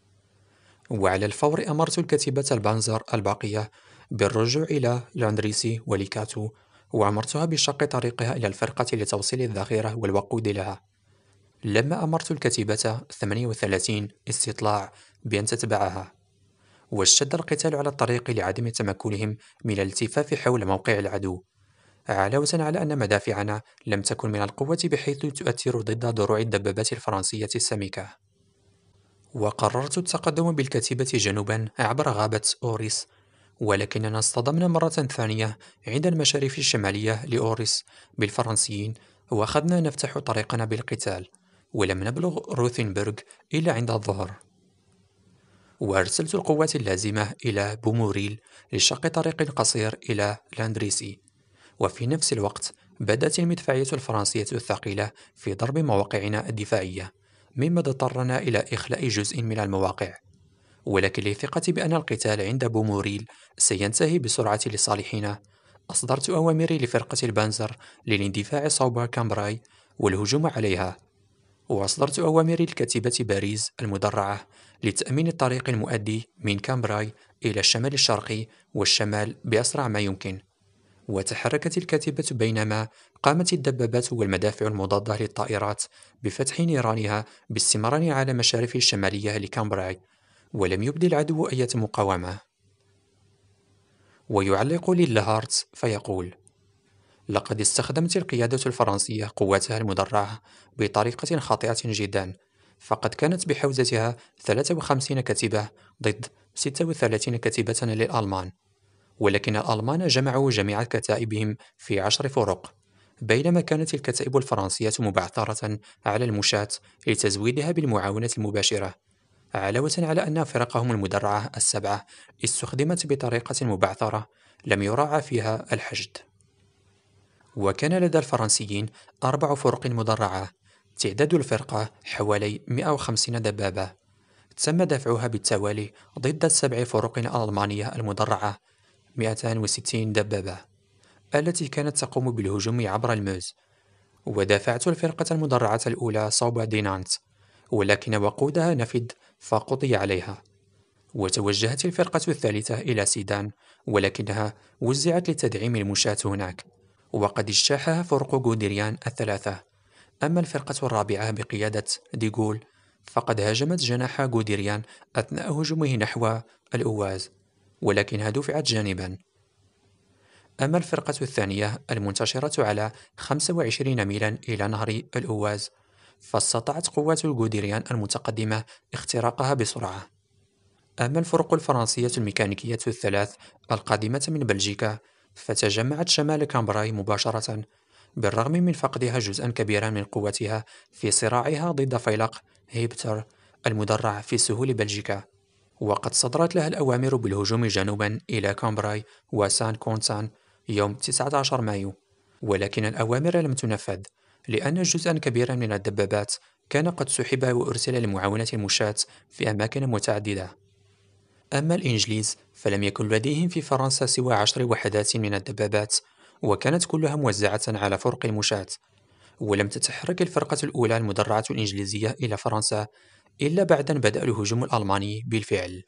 وعلى الفور أمرت الكتيبة البانزر الباقية بالرجوع إلى لاندريسي وليكاتو، وأمرتها بشق طريقها إلى الفرقة لتوصيل الذخيرة والوقود لها. لما أمرت الكتيبة ثمانية وثلاثين استطلاع بأن تتبعها، واشتد القتال على الطريق لعدم تمكنهم من الالتفاف حول موقع العدو، علاوة على أن مدافعنا لم تكن من القوة بحيث تؤثر ضد دروع الدبابات الفرنسية السميكة. وقررت التقدم بالكتيبة جنوبا عبر غابة أوريس، ولكننا اصطدمنا مرة ثانية عند المشارف الشمالية لأوريس بالفرنسيين، وأخذنا نفتح طريقنا بالقتال، ولم نبلغ روثنبرغ إلا عند الظهر. وأرسلت القوات اللازمة إلى بوموريل لشق طريق قصير إلى لاندريسي، وفي نفس الوقت بدأت المدفعية الفرنسية الثقيلة في ضرب مواقعنا الدفاعية، مما اضطرنا إلى إخلاء جزء من المواقع. ولكن لثقتي بأن القتال عند بوموريل سينتهي بسرعة لصالحنا، أصدرت أوامري لفرقة البانزر للاندفاع صوب كامبراي والهجوم عليها، وأصدرت أوامري لكتيبة باريس المدرعة لتأمين الطريق المؤدي من كامبراي إلى الشمال الشرقي والشمال بأسرع ما يمكن. وتحركت الكتيبة بينما قامت الدبابات والمدافع المضادة للطائرات بفتح نيرانها باستمرار على مشارف الشمالية لكامبراي، ولم يبدي العدو أي مقاومة. ويعلق ليلهارت فيقول: لقد استخدمت القيادة الفرنسية قواتها المدرعة بطريقة خاطئة جدا، فقد كانت بحوزتها ثلاثة وخمسين كتيبة ضد ستة وثلاثين كتيبة للألمان، ولكن الألمان جمعوا جميع كتائبهم في عشر فرق، بينما كانت الكتائب الفرنسية مبعثرة على المشاة لتزويدها بالمعاونة المباشرة، علاوة على أن فرقهم المدرعة السبعة استخدمت بطريقة مبعثرة لم يراعى فيها الحشد. وكان لدى الفرنسيين أربع فرق مدرعة، تعداد الفرقة حوالي مئة وخمسين دبابة، تم دفعها بالتوالي ضد السبع فرق الألمانية المدرعة مئتين وستين دبابة التي كانت تقوم بالهجوم عبر الموز. ودافعت الفرقة المدرعة الأولى صوب دينانت، ولكن وقودها نفد فقضي عليها. وتوجهت الفرقة الثالثة إلى سيدان، ولكنها وزعت لتدعيم المشاة هناك، وقد اجتاحها فرق غوديريان الثلاثة. أما الفرقة الرابعة بقيادة ديغول فقد هاجمت جناح غوديريان أثناء هجومه نحو الأواز، ولكنها دفعت جانبا. أما الفرقة الثانية المنتشرة على خمسة وعشرين ميلا إلى نهر الأواز فاستطاعت قوات الغوديريان المتقدمة اختراقها بسرعة. أما الفرق الفرنسية الميكانيكية الثلاث القادمة من بلجيكا فتجمعت شمال كامبراي مباشرة، بالرغم من فقدها جزءا كبيرا من قوتها في صراعها ضد فيلق هيبتر المدرع في سهول بلجيكا، وقد صدرت لها الأوامر بالهجوم جنوبا إلى كامبراي وسان كونتان يوم تسعة عشر مايو، ولكن الأوامر لم تنفذ لأن جزءا كبيرا من الدبابات كان قد سحب وأرسل لمعاونة المشاة في أماكن متعددة. أما الإنجليز فلم يكن لديهم في فرنسا سوى عشر وحدات من الدبابات، وكانت كلها موزعة على فرق المشاة، ولم تتحرك الفرقة الأولى المدرعة الإنجليزية إلى فرنسا إلا بعد أن بدأ الهجوم الألماني بالفعل.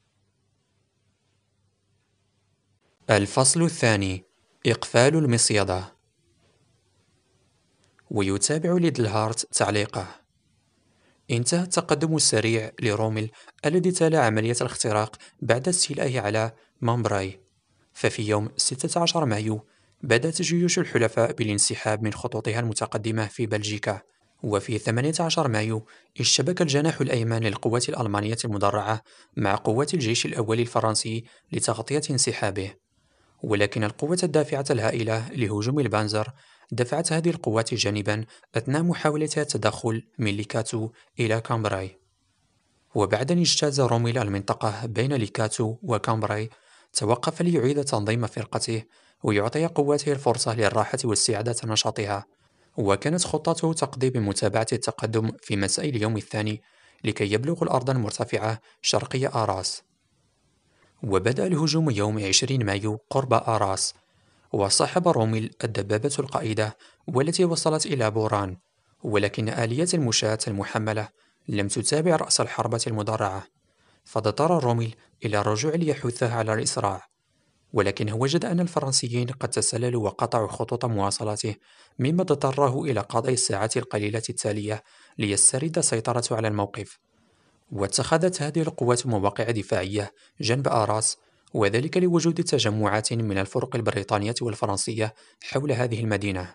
الفصل الثاني: إقفال المصيدة. ويتابع ليدلهارت تعليقه: انتهى التقدم السريع لروميل الذي تلا عملية الاختراق بعد استيلائه على مامبراي، ففي يوم ستة عشر مايو بدأت جيوش الحلفاء بالانسحاب من خطوطها المتقدمة في بلجيكا، وفي ثمانية عشر مايو اشتبك الجناح الأيمن للقوات الألمانية المدرعة مع قوات الجيش الأول الفرنسي لتغطية انسحابه، ولكن القوة الدافعة الهائلة لهجوم البانزر دفعت هذه القوات جانبا أثناء محاولتها التدخل من ليكاتو إلى كامبراي. وبعد أن اجتاز روميل المنطقة بين ليكاتو وكامبراي توقف ليعيد تنظيم فرقته ويعطي قواته الفرصة للراحة واستعادة نشاطها، وكانت خطته تقضي بمتابعة التقدم في مساء اليوم الثاني لكي يبلغ الأرض المرتفعة شرقي آراس. وبدأ الهجوم يوم عشرين مايو قرب آراس، وصاحب روميل الدبابة القائدة والتي وصلت إلى بوران، ولكن آليات المشاة المحملة لم تتابع رأس الحربة المدرعة، فاضطر روميل إلى الرجوع ليحثها على الإسراع، ولكنه وجد أن الفرنسيين قد تسللوا وقطعوا خطوط مواصلاته، مما اضطره إلى قضاء الساعات القليلة التالية ليسترد سيطرته على الموقف. واتخذت هذه القوات مواقع دفاعية جنب آراس، وذلك لوجود تجمعات من الفرق البريطانية والفرنسية حول هذه المدينة.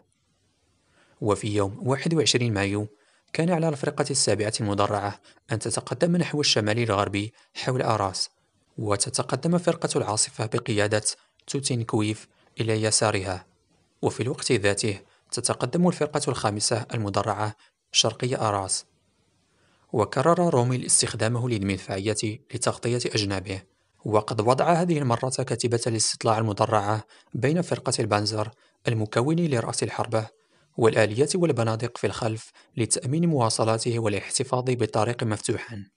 وفي يوم واحد وعشرين مايو كان على الفرقة السابعة المدرعة أن تتقدم نحو الشمال الغربي حول آراس، وتتقدم فرقة العاصفة بقيادة توتينكويف إلى يسارها، وفي الوقت ذاته تتقدم الفرقة الخامسة المدرعة شرقي آراس. وكرر روميل استخدامه للمدفعية لتغطية أجنابه، وقد وضع هذه المرة كتيبة الاستطلاع المدرعة بين فرقة البانزر المكون لرأس الحربة والآليات والبنادق في الخلف لتأمين مواصلاته والاحتفاظ بالطريق مفتوحا.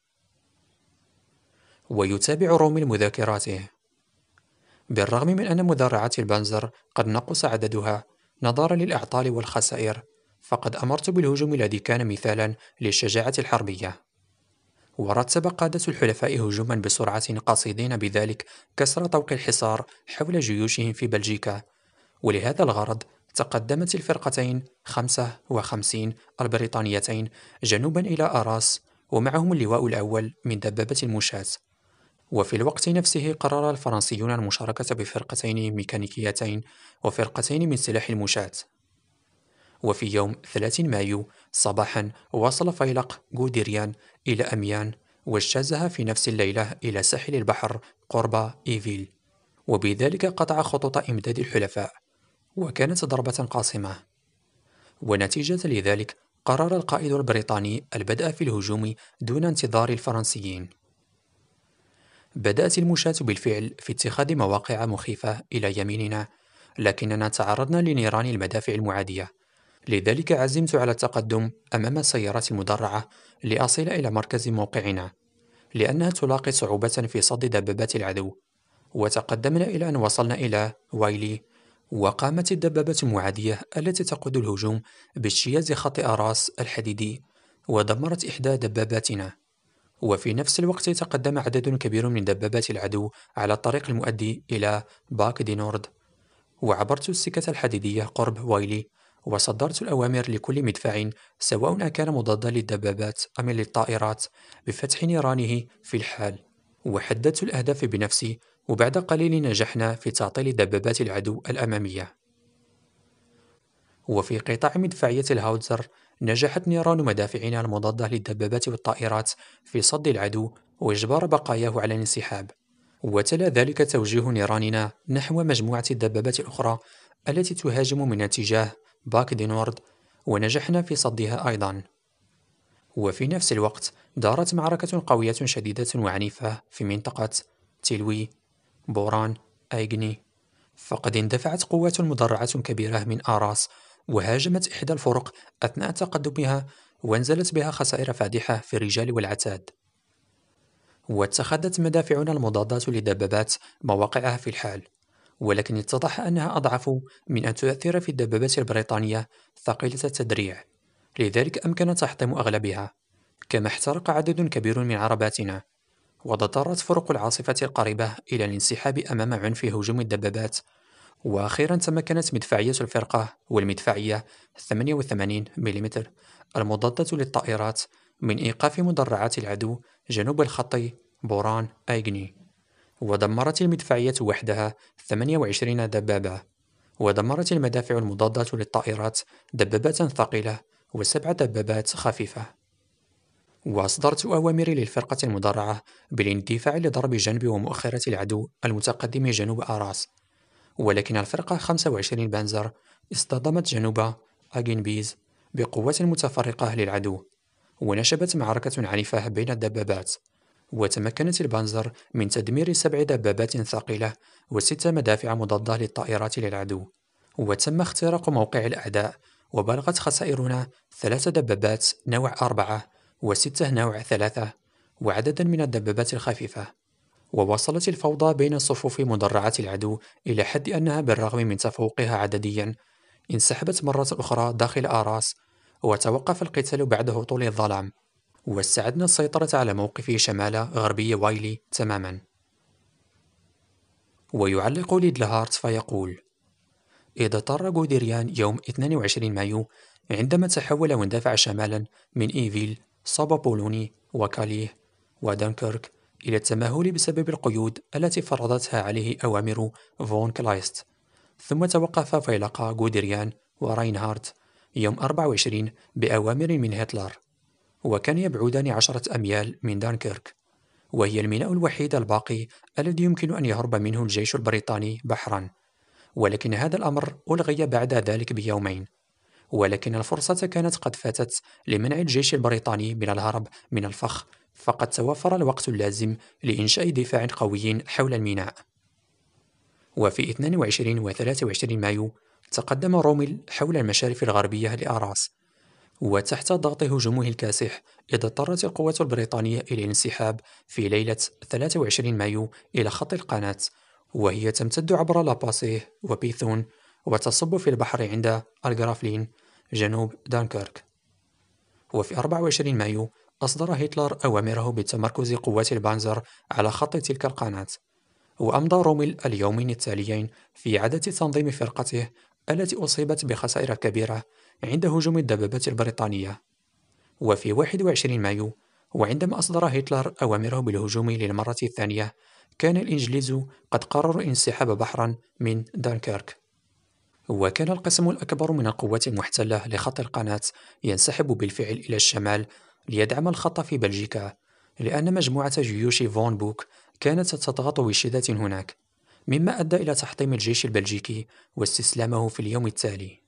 ويتابع روميل مذاكراته. بالرغم من أن مدرعات البانزر قد نقص عددها نظرا للأعطال والخسائر، فقد أمرت بالهجوم الذي كان مثالا للشجاعة الحربية. ورتب قادة الحلفاء هجوما بسرعة قاصدين بذلك كسر طوق الحصار حول جيوشهم في بلجيكا، ولهذا الغرض تقدمت الفرقتين خمسة وخمسين البريطانيتين جنوبا إلى آراس، ومعهم اللواء الأول من دبابة المشاة. وفي الوقت نفسه قرر الفرنسيون المشاركة بفرقتين ميكانيكيتين وفرقتين من سلاح المشاة. وفي يوم ثلاثين مايو صباحا وصل فيلق غوديريان إلى أميان، واجتازها في نفس الليلة إلى ساحل البحر قرب إيفيل، وبذلك قطع خطوط إمداد الحلفاء، وكانت ضربة قاصمة. ونتيجة لذلك قرر القائد البريطاني البدء في الهجوم دون انتظار الفرنسيين. بدأت المشاة بالفعل في اتخاذ مواقع مخيفة إلى يميننا، لكننا تعرضنا لنيران المدافع المعادية، لذلك عزمت على التقدم أمام السيارات المدرعة لأصل إلى مركز موقعنا، لأنها تلاقي صعوبة في صد دبابات العدو. وتقدمنا إلى أن وصلنا إلى وايلي، وقامت الدبابة المعادية التي تقود الهجوم باجتياز خط آراس الحديدي ودمرت إحدى دباباتنا. وفي نفس الوقت تقدم عدد كبير من دبابات العدو على الطريق المؤدي إلى باك دي نورد، وعبرت السكة الحديدية قرب وايلي، وصدرت الأوامر لكل مدفع سواء أكان مضادا للدبابات أم للطائرات بفتح نيرانه في الحال، وحددت الأهداف بنفسي، وبعد قليل نجحنا في تعطيل دبابات العدو الأمامية. وفي قطاع مدفعية الهاوتزر نجحت نيران مدافعنا المضادة للدبابات والطائرات في صد العدو وإجبار بقاياه على الانسحاب، وتلا ذلك توجيه نيراننا نحو مجموعة الدبابات الأخرى التي تهاجم من اتجاه باك دي نورد، ونجحنا في صدها أيضا. وفي نفس الوقت دارت معركة قوية شديدة وعنيفة في منطقة تيلوي بوران أيغني، فقد اندفعت قوات مدرعة كبيرة من آراس وهاجمت إحدى الفرق أثناء تقدمها، وانزلت بها خسائر فادحة في الرجال والعتاد. واتخذت مدافعنا المضادات للدبابات مواقعها في الحال، ولكن اتضح أنها أضعف من أن تؤثر في الدبابات البريطانية ثقيلة التدريع، لذلك أمكن تحطيم أغلبها، كما احترق عدد كبير من عرباتنا، واضطرت فرق العاصفة القريبة إلى الانسحاب أمام عنف هجوم الدبابات. وأخيرا تمكنت مدفعية الفرقة والمدفعية ثمانية وثمانين ملم المضادة للطائرات من إيقاف مدرعات العدو جنوب الخط بوران أيغني، ودمرت المدفعية وحدها ثمانية وعشرين دبابة، ودمرت المدافع المضادة للطائرات دبابات ثقيلة وسبع دبابات خفيفة. وأصدرت أوامر للفرقة المدرعة بالاندفاع لضرب جنب ومؤخرة العدو المتقدم جنوب آراس، ولكن الفرقة خمسة وعشرين بانزر اصطدمت جنوب أغنبيز بقوات متفرقة للعدو، ونشبت معركة عنيفة بين الدبابات، وتمكنت البانزر من تدمير سبع دبابات ثقيلة وست مدافع مضادة للطائرات للعدو، وتم اختراق موقع الأعداء، وبلغت خسائرنا ثلاث دبابات نوع أربعة وستة نوع ثلاثة وعددا من الدبابات الخفيفة. ووصلت الفوضى بين صفوف مدرعات العدو إلى حد أنها بالرغم من تفوقها عدديا انسحبت مرة أخرى داخل آراس، وتوقف القتال بعد هطول الظلام، واستعدنا السيطرة على موقف شمال غربي وايلي تماما. ويعلق ليدلهارت فيقول: إذا اضطر غوديريان يوم اثنين وعشرين مايو عندما تحول واندفع شمالا من إيفيل صوب بولوني وكاليه ودنكرك إلى التمهل بسبب القيود التي فرضتها عليه أوامر فون كلايست، ثم توقف فيلق غوديريان وراينهارت يوم أربعة وعشرين بأوامر من هتلر، وكان يبعدان عشرة أميال من دانكيرك، وهي الميناء الوحيد الباقي الذي يمكن أن يهرب منه الجيش البريطاني بحرا. ولكن هذا الأمر ألغي بعد ذلك بيومين، ولكن الفرصة كانت قد فاتت لمنع الجيش البريطاني من الهرب من الفخ، فقد توفر الوقت اللازم لإنشاء دفاع قوي حول الميناء. وفي اثنين وعشرين و ثلاثة وعشرين مايو تقدم روميل حول المشارف الغربية لآراس، وتحت ضغط هجومه الكاسح اضطرت القوات البريطانية إلى الانسحاب في ليلة ثلاثة وعشرين مايو إلى خط القناة، وهي تمتد عبر لاباسيه وبيثون وتصب في البحر عند الغرافلين جنوب دانكيرك. وفي أربعة وعشرين مايو أصدر هتلر أوامره بتمركز قوات البانزر على خط تلك القناة، وأمضى روميل اليومين التاليين في إعادة تنظيم فرقته التي أصيبت بخسائر كبيرة عند هجوم الدبابات البريطانية. وفي واحد وعشرين مايو وعندما أصدر هتلر أوامره بالهجوم للمرة الثانية كان الإنجليز قد قرروا الانسحاب بحرا من دانكيرك، وكان القسم الأكبر من القوات المحتلة لخط القناة ينسحب بالفعل إلى الشمال ليدعم الخط في بلجيكا، لأن مجموعة جيوش فون بوك كانت تضغط بشدة هناك، مما أدى إلى تحطيم الجيش البلجيكي واستسلامه في اليوم التالي.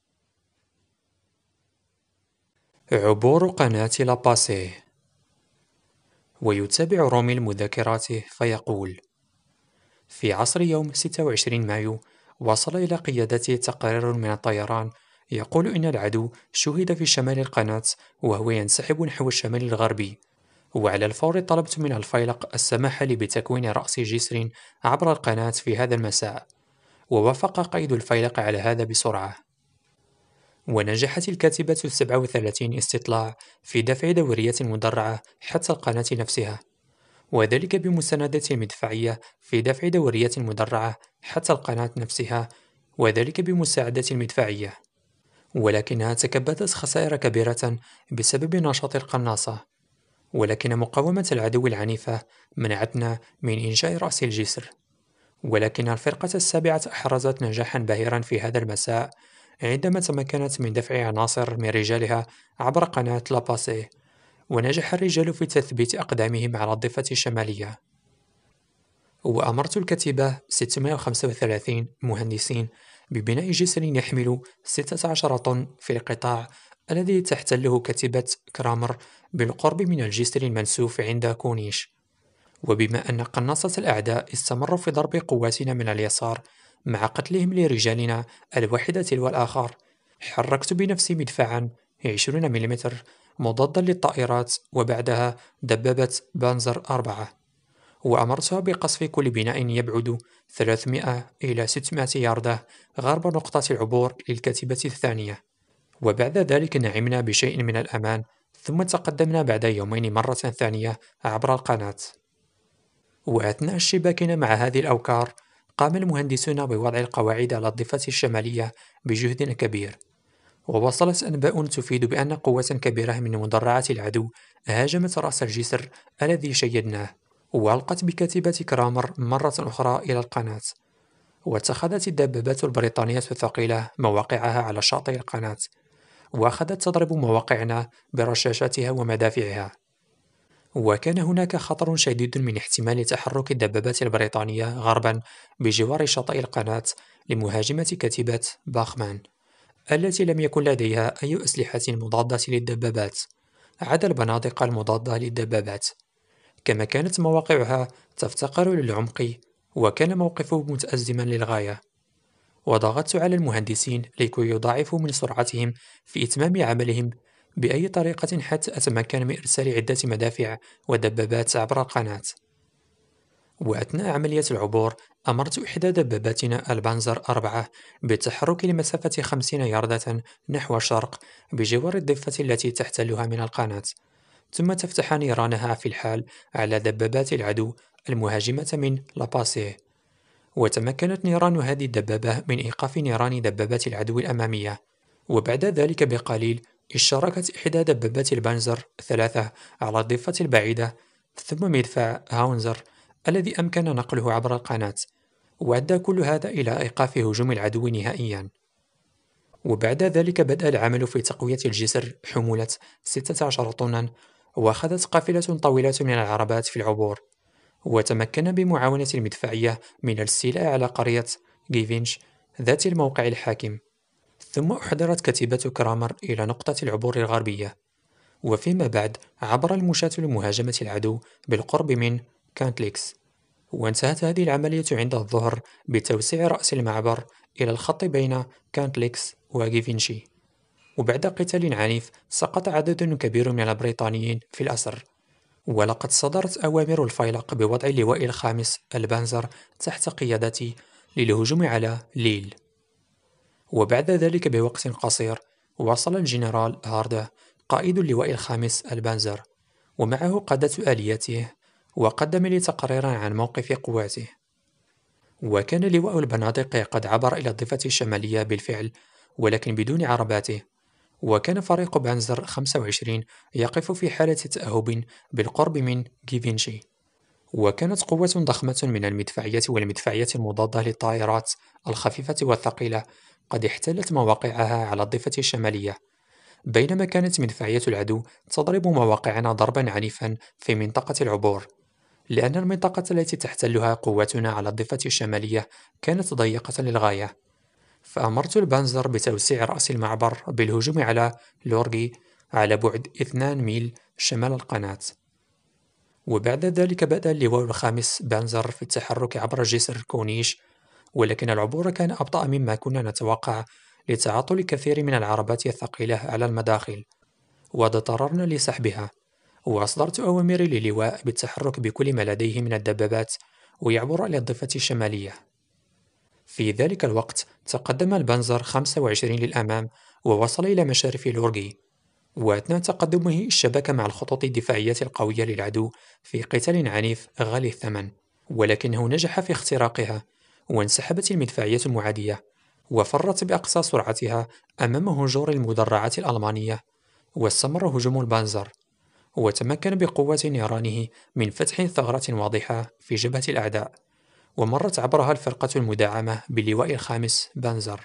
عبور قناة لاباسيه. ويتابع روميل مذكراته فيقول: في عصر يوم ستة وعشرين مايو وصل إلى قيادته تقرير من الطيران يقول إن العدو شُهد في شمال القناة وهو ينسحب نحو الشمال الغربي، وعلى الفور طلبت من الفيلق السماح لي بتكوين رأس جسر عبر القناة في هذا المساء، ووافق قائد الفيلق على هذا بسرعة. ونجحت الكاتبة السبعة وثلاثين استطلاع في دفع دوريات مدرعة حتى القناة نفسها، وذلك بمساندة المدفعية في دفع دوريات مدرعة حتى القناة نفسها، وذلك بمساعدة المدفعية، ولكنها تكبدت خسائر كبيرة بسبب نشاط القناصة. ولكن مقاومة العدو العنيفة منعتنا من إنشاء رأس الجسر. ولكن الفرقة السابعة أحرزت نجاحا باهرا في هذا المساء عندما تمكنت من دفع عناصر من رجالها عبر قناة لاباسيه، ونجح الرجال في تثبيت أقدامهم على الضفة الشمالية. وأمرت الكتيبة ستمائة وخمسة وثلاثين مهندسين ببناء جسر يحمل ستة عشر طن في القطاع الذي تحتله كتيبة كرامر بالقرب من الجسر المنسوف عند كونيش. وبما أن قناصة الأعداء استمروا في ضرب قواتنا من اليسار مع قتلهم لرجالنا الواحد تلو الآخر، حركت بنفسي مدفعا عشرين ملم مضادا للطائرات وبعدها دبابة بانزر أربعة، وأمرتها بقصف كل بناء يبعد ثلاثمائة إلى ستمائة ياردة غرب نقطة العبور للكتيبة الثانية. وبعد ذلك نعمنا بشيء من الأمان، ثم تقدمنا بعد يومين مرة ثانية عبر القناة. وأثناء الشباكين مع هذه الأوكار، قام المهندسون بوضع القواعد على الضفة الشمالية بجهد كبير. ووصلت أنباء تفيد بأن قوة كبيرة من مدرعات العدو هاجمت رأس الجسر الذي شيدناه، وألقت بكتيبة كرامر مرة أخرى إلى القناة. واتخذت الدبابات البريطانية الثقيلة مواقعها على شاطئ القناة، وأخذت تضرب مواقعنا برشاشاتها ومدافعها. وكان هناك خطر شديد من احتمال تحرك الدبابات البريطانية غربا بجوار شاطئ القناة لمهاجمة كتيبة باخمان، التي لم يكن لديها أي أسلحة مضادة للدبابات عدا البنادق المضادة للدبابات، كما كانت مواقعها تفتقر للعمق، وكان موقفه متأزما للغاية. وضغطت على المهندسين لكي يضاعفوا من سرعتهم في إتمام عملهم بأي طريقة حتى أتمكن من إرسال عدة مدافع ودبابات عبر القناة. وأثناء عملية العبور، أمرت إحدى دباباتنا البانزر أربعة بالتحرك لمسافة خمسين ياردة نحو الشرق بجوار الضفة التي تحتلها من القناة، ثم تفتح نيرانها في الحال على دبابات العدو المهاجمة من لاباسيه. وتمكنت نيران هذه الدبابة من إيقاف نيران دبابات العدو الأمامية. وبعد ذلك بقليل اشتركت إحدى دبابات البانزر ثلاثة على الضفة البعيدة، ثم مدفع هاونزر الذي أمكن نقله عبر القناة، وأدى كل هذا إلى إيقاف هجوم العدو نهائيا. وبعد ذلك بدأ العمل في تقوية الجسر حمولة ستة عشر طنا، وأخذت قافلة طويلة من العربات في العبور. وتمكن بمعاونة المدفعية من الاستيلاء على قرية جيفينش ذات الموقع الحاكم، ثم أحضرت كتيبة كرامر إلى نقطة العبور الغربية. وفيما بعد عبر المشاة لمهاجمة العدو بالقرب من كانتليكس. وانتهت هذه العملية عند الظهر بتوسيع رأس المعبر إلى الخط بين كانتليكس وجيفينشي. وبعد قتال عنيف سقط عدد كبير من البريطانيين في الأسر. ولقد صدرت أوامر الفيلق بوضع اللواء الخامس البانزر تحت قيادتي للهجوم على ليل. وبعد ذلك بوقت قصير وصل الجنرال هارده قائد اللواء الخامس البانزر ومعه قادة آلياته، وقدم لي تقريرا عن موقف قواته. وكان لواء البنادق قد عبر إلى الضفة الشمالية بالفعل، ولكن بدون عرباته. وكان فريق بانزر خمسة وعشرين يقف في حالة تأهب بالقرب من جيفينشي. وكانت قوة ضخمة من المدفعية والمدفعية المضادة للطائرات الخفيفة والثقيلة قد احتلت مواقعها على الضفة الشمالية، بينما كانت مدفعية العدو تضرب مواقعنا ضربا عنيفا في منطقة العبور، لأن المنطقة التي تحتلها قواتنا على الضفة الشمالية كانت ضيقة للغاية. فأمرت البانزر بتوسيع رأس المعبر بالهجوم على لورغي على بعد اثنين ميل شمال القناة. وبعد ذلك بدأ اللواء الخامس بانزر في التحرك عبر جسر كونيش، ولكن العبور كان أبطأ مما كنا نتوقع لتعاطل كثير من العربات الثقيلة على المداخل، واضطررنا لسحبها. وأصدرت أوامر للواء بالتحرك بكل ما لديه من الدبابات ويعبر إلى الضفة الشمالية. في ذلك الوقت تقدم البانزر خمسة وعشرين للأمام ووصل إلى مشارف لورغي، وأثناء تقدمه اشتبك مع الخطوط الدفاعية القوية للعدو في قتال عنيف غالي الثمن، ولكنه نجح في اختراقها. وانسحبت المدفعية المعادية وفرت بأقصى سرعتها أمام هجور المدرعات الألمانية، واستمر هجوم البانزر، وتمكن بقوة نيرانه من فتح ثغرة واضحة في جبهة الأعداء، ومرت عبرها الفرقة المدعمة باللواء الخامس بانزر.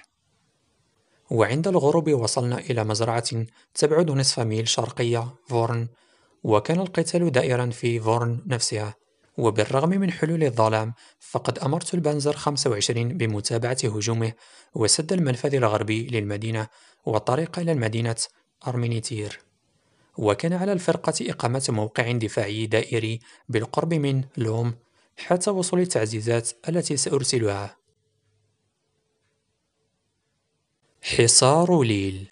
وعند الغروب وصلنا إلى مزرعة تبعد نصف ميل شرقية فورن، وكان القتال دائرا في فورن نفسها. وبالرغم من حلول الظلام فقد أمرت البانزر خمسة وعشرين بمتابعة هجومه وسد المنفذ الغربي للمدينة والطريق إلى المدينة أرمينيتير. وكان على الفرقة إقامة موقع دفاعي دائري بالقرب من لوم حتى وصول التعزيزات التي سأرسلها. حصار ليل.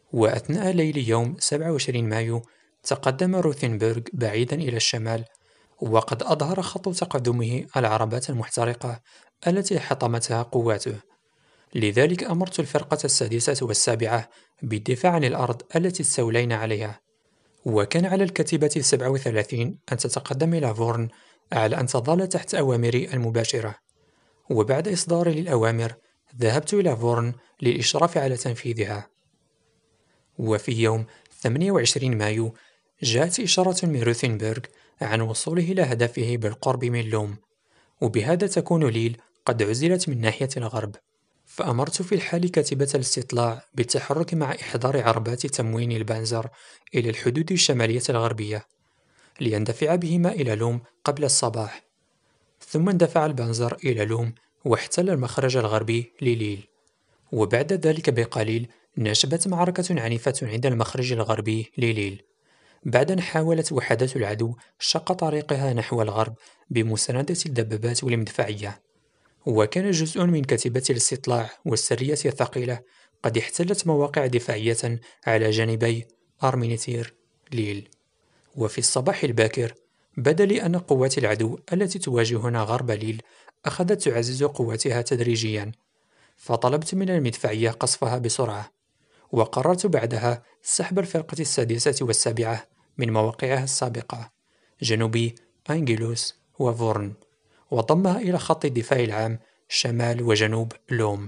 وأثناء ليل يوم سبعة وعشرين مايو تقدم روثنبرغ بعيدا إلى الشمال، وقد أظهر خط تقدمه العربات المحترقة التي حطمتها قواته. لذلك أمرت الفرقة السادسة والسابعة بالدفاع عن الأرض التي استولينا عليها. وكان على الكتيبة السابعة والثلاثين أن تتقدم إلى فورن على أن تظل تحت أوامري المباشرة. وبعد إصداري للأوامر ذهبت إلى فورن للإشراف على تنفيذها. وفي يوم ثمانية وعشرين مايو جاءت إشارة من روثنبرغ عن وصوله إلى هدفه بالقرب من لوم، وبهذا تكون ليل قد عزلت من ناحية الغرب. فأمرت في الحال كاتبة الاستطلاع بالتحرك مع إحضار عربات تموين البانزر إلى الحدود الشمالية الغربية ليندفع بهما إلى لوم قبل الصباح. ثم اندفع البانزر إلى لوم واحتل المخرج الغربي لليل. وبعد ذلك بقليل نشبت معركة عنيفة عند المخرج الغربي لليل، بعد أن حاولت وحدات العدو شق طريقها نحو الغرب بمساندة الدبابات والمدفعية. وكان جزء من كتيبة الاستطلاع والسرية الثقيلة قد احتلت مواقع دفاعية على جانبي أرمينيتير ليل. وفي الصباح الباكر بدا لي أن قوات العدو التي تواجهنا غرب ليل أخذت تعزز قواتها تدريجيا، فطلبت من المدفعية قصفها بسرعة. وقررت بعدها سحب الفرقة السادسة والسابعة من مواقعها السابقة جنوبي أنجلوس وفورن، وضمها إلى خط الدفاع العام شمال وجنوب لوم.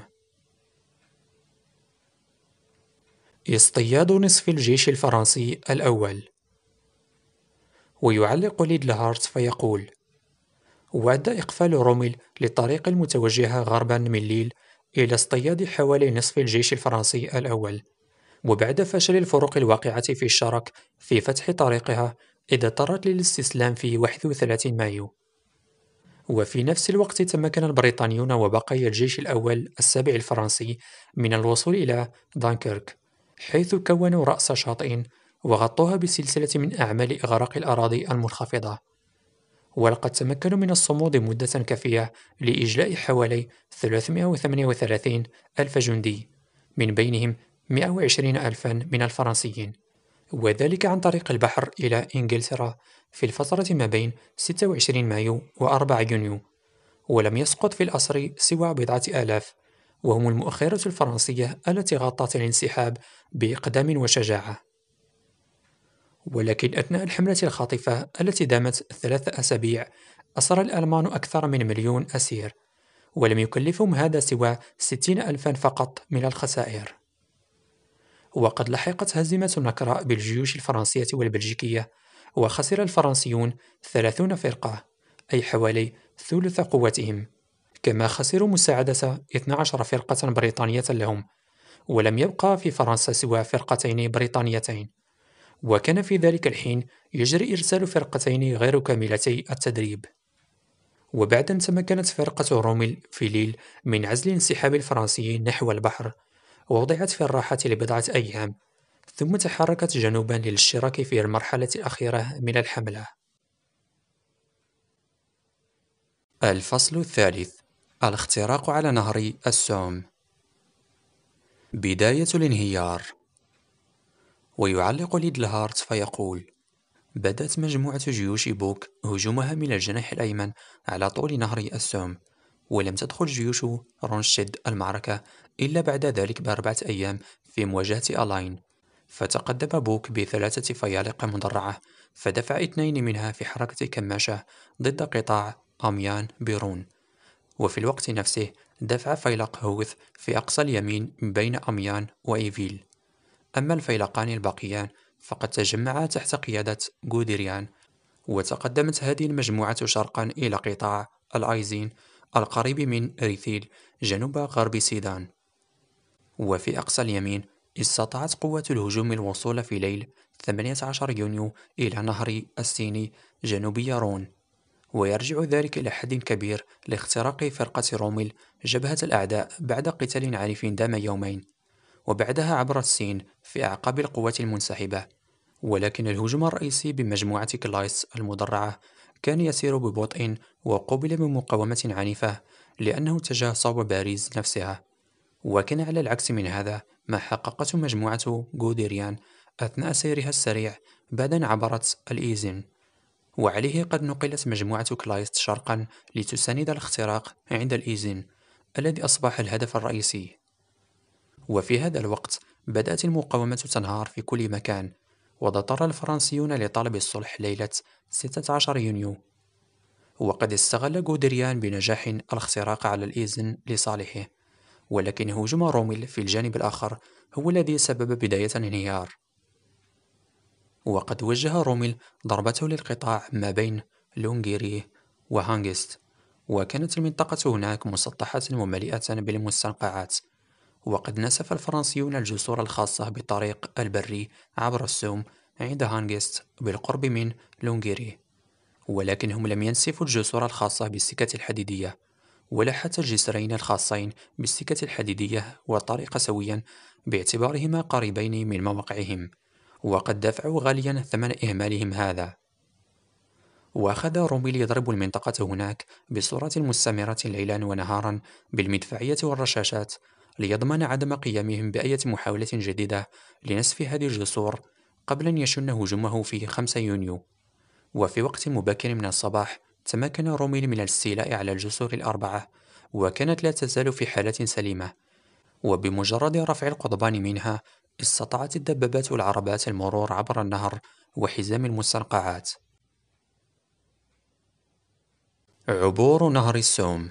اصطياد نصف الجيش الفرنسي الأول. ويعلق ليدلهارت فيقول: وعد إقفال روميل للطريق المتوجهة غربا من ليل إلى اصطياد حوالي نصف الجيش الفرنسي الأول، وبعد فشل الفرق الواقعة في الشرق في فتح طريقها إذ اضطرت للاستسلام في واحد وثلاثين مايو. وفي نفس الوقت تمكن البريطانيون وبقايا الجيش الأول السابع الفرنسي من الوصول إلى دانكيرك، حيث كونوا رأس شاطئ وغطوها بسلسلة من أعمال إغراق الأراضي المنخفضة. ولقد تمكنوا من الصمود مدة كافية لإجلاء حوالي ثلاثمائة وثمانية وثلاثين ألف جندي، من بينهم مائة وعشرين ألفا من الفرنسيين، وذلك عن طريق البحر إلى إنجلترا في الفترة ما بين ستة وعشرين مايو و أربعة يونيو. ولم يسقط في الأسر سوى بضعة آلاف، وهم المؤخرة الفرنسية التي غطت الانسحاب بإقدام وشجاعة. ولكن أثناء الحملة الخاطفة التي دامت ثلاث أسابيع أسر الألمان أكثر من مليون أسير، ولم يكلفهم هذا سوى ستين ألفا فقط من الخسائر. وقد لحقت هزيمة النكراء بالجيوش الفرنسية والبلجيكية، وخسر الفرنسيون ثلاثون فرقة، أي حوالي ثلث قوتهم، كما خسروا مساعدة اثنتي عشرة فرقة بريطانية لهم، ولم يبقى في فرنسا سوى فرقتين بريطانيتين. وكان في ذلك الحين يجري إرسال فرقتين غير كاملتي التدريب. وبعد أن تمكنت فرقة روميل في ليل من عزل انسحاب الفرنسيين نحو البحر، ووضعت في الراحة لبضعة أيام، ثم تحركت جنوبا للاشتراك في المرحلة الأخيرة من الحملة. الفصل الثالث: الاختراق على نهر السوم. بداية الانهيار. ويعلق ليدلهارت فيقول: بدأت مجموعة جيوش بوك هجومها من الجناح الأيمن على طول نهر السوم، ولم تدخل جيوش رونشيد المعركة إلا بعد ذلك بأربعة أيام في مواجهة ألاين. فتقدم بوك بثلاثة فيالق مدرعة، فدفع اثنين منها في حركة كماشة ضد قطاع أميان بيرون، وفي الوقت نفسه دفع فيلق هوث في أقصى اليمين بين أميان وإيفيل. أما الفيلقان الباقيان فقد تجمعا تحت قيادة غوديريان، وتقدمت هذه المجموعة شرقا إلى قطاع الأيزين القريب من ريثيل جنوب غرب سيدان. وفي أقصى اليمين استطاعت قوة الهجوم الوصول في ليل ثمانية عشر يونيو إلى نهر السيني جنوبي رون، ويرجع ذلك إلى حد كبير لاختراق فرقة روميل جبهة الأعداء بعد قتال عنيف دام يومين، وبعدها عبر السين في أعقاب القوات المنسحبة. ولكن الهجوم الرئيسي بمجموعة كلايس المدرعة كان يسير ببطء، وقوبل بمقاومة عنيفة لأنه اتجه صوب باريس نفسها. وكان على العكس من هذا ما حققته مجموعة غوديريان أثناء سيرها السريع بعد أن عبرت الإيزين. وعليه قد نقلت مجموعة كلايست شرقا لتساند الاختراق عند الإيزن الذي أصبح الهدف الرئيسي. وفي هذا الوقت بدأت المقاومة تنهار في كل مكان، واضطر الفرنسيون لطلب الصلح ليلة ستة عشر يونيو. وقد استغل غودريان بنجاح الاختراق على الإيزن لصالحه، ولكن هجوم روميل في الجانب الآخر هو الذي سبب بداية الانهيار. وقد وجه روميل ضربته للقطاع ما بين لونغيري وهانغست، وكانت المنطقة هناك مسطحة ومليئة بالمستنقعات. وقد نسف الفرنسيون الجسور الخاصة بالطريق البري عبر السوم عند هانغست بالقرب من لونغيري، ولكنهم لم ينسفوا الجسور الخاصة بالسكة الحديدية ولا حتى الجسرين الخاصين بالسكة الحديدية والطريق سويا، باعتبارهما قريبين من مواقعهم، وقد دفعوا غاليا ثمن إهمالهم هذا. وأخذ روميل يضرب المنطقة هناك بصورة مستمرة ليلا ونهارا بالمدفعية والرشاشات، ليضمن عدم قيامهم بأية محاولة جديدة لنسف هذه الجسور قبل أن يشن هجومه في خمسة يونيو. وفي وقت مبكر من الصباح تمكن روميل من الاستيلاء على الجسور الأربعة، وكانت لا تزال في حالة سليمة. وبمجرد رفع القضبان منها استطاعت الدبابات والعربات المرور عبر النهر وحزام المستنقعات. عبور نهر السوم.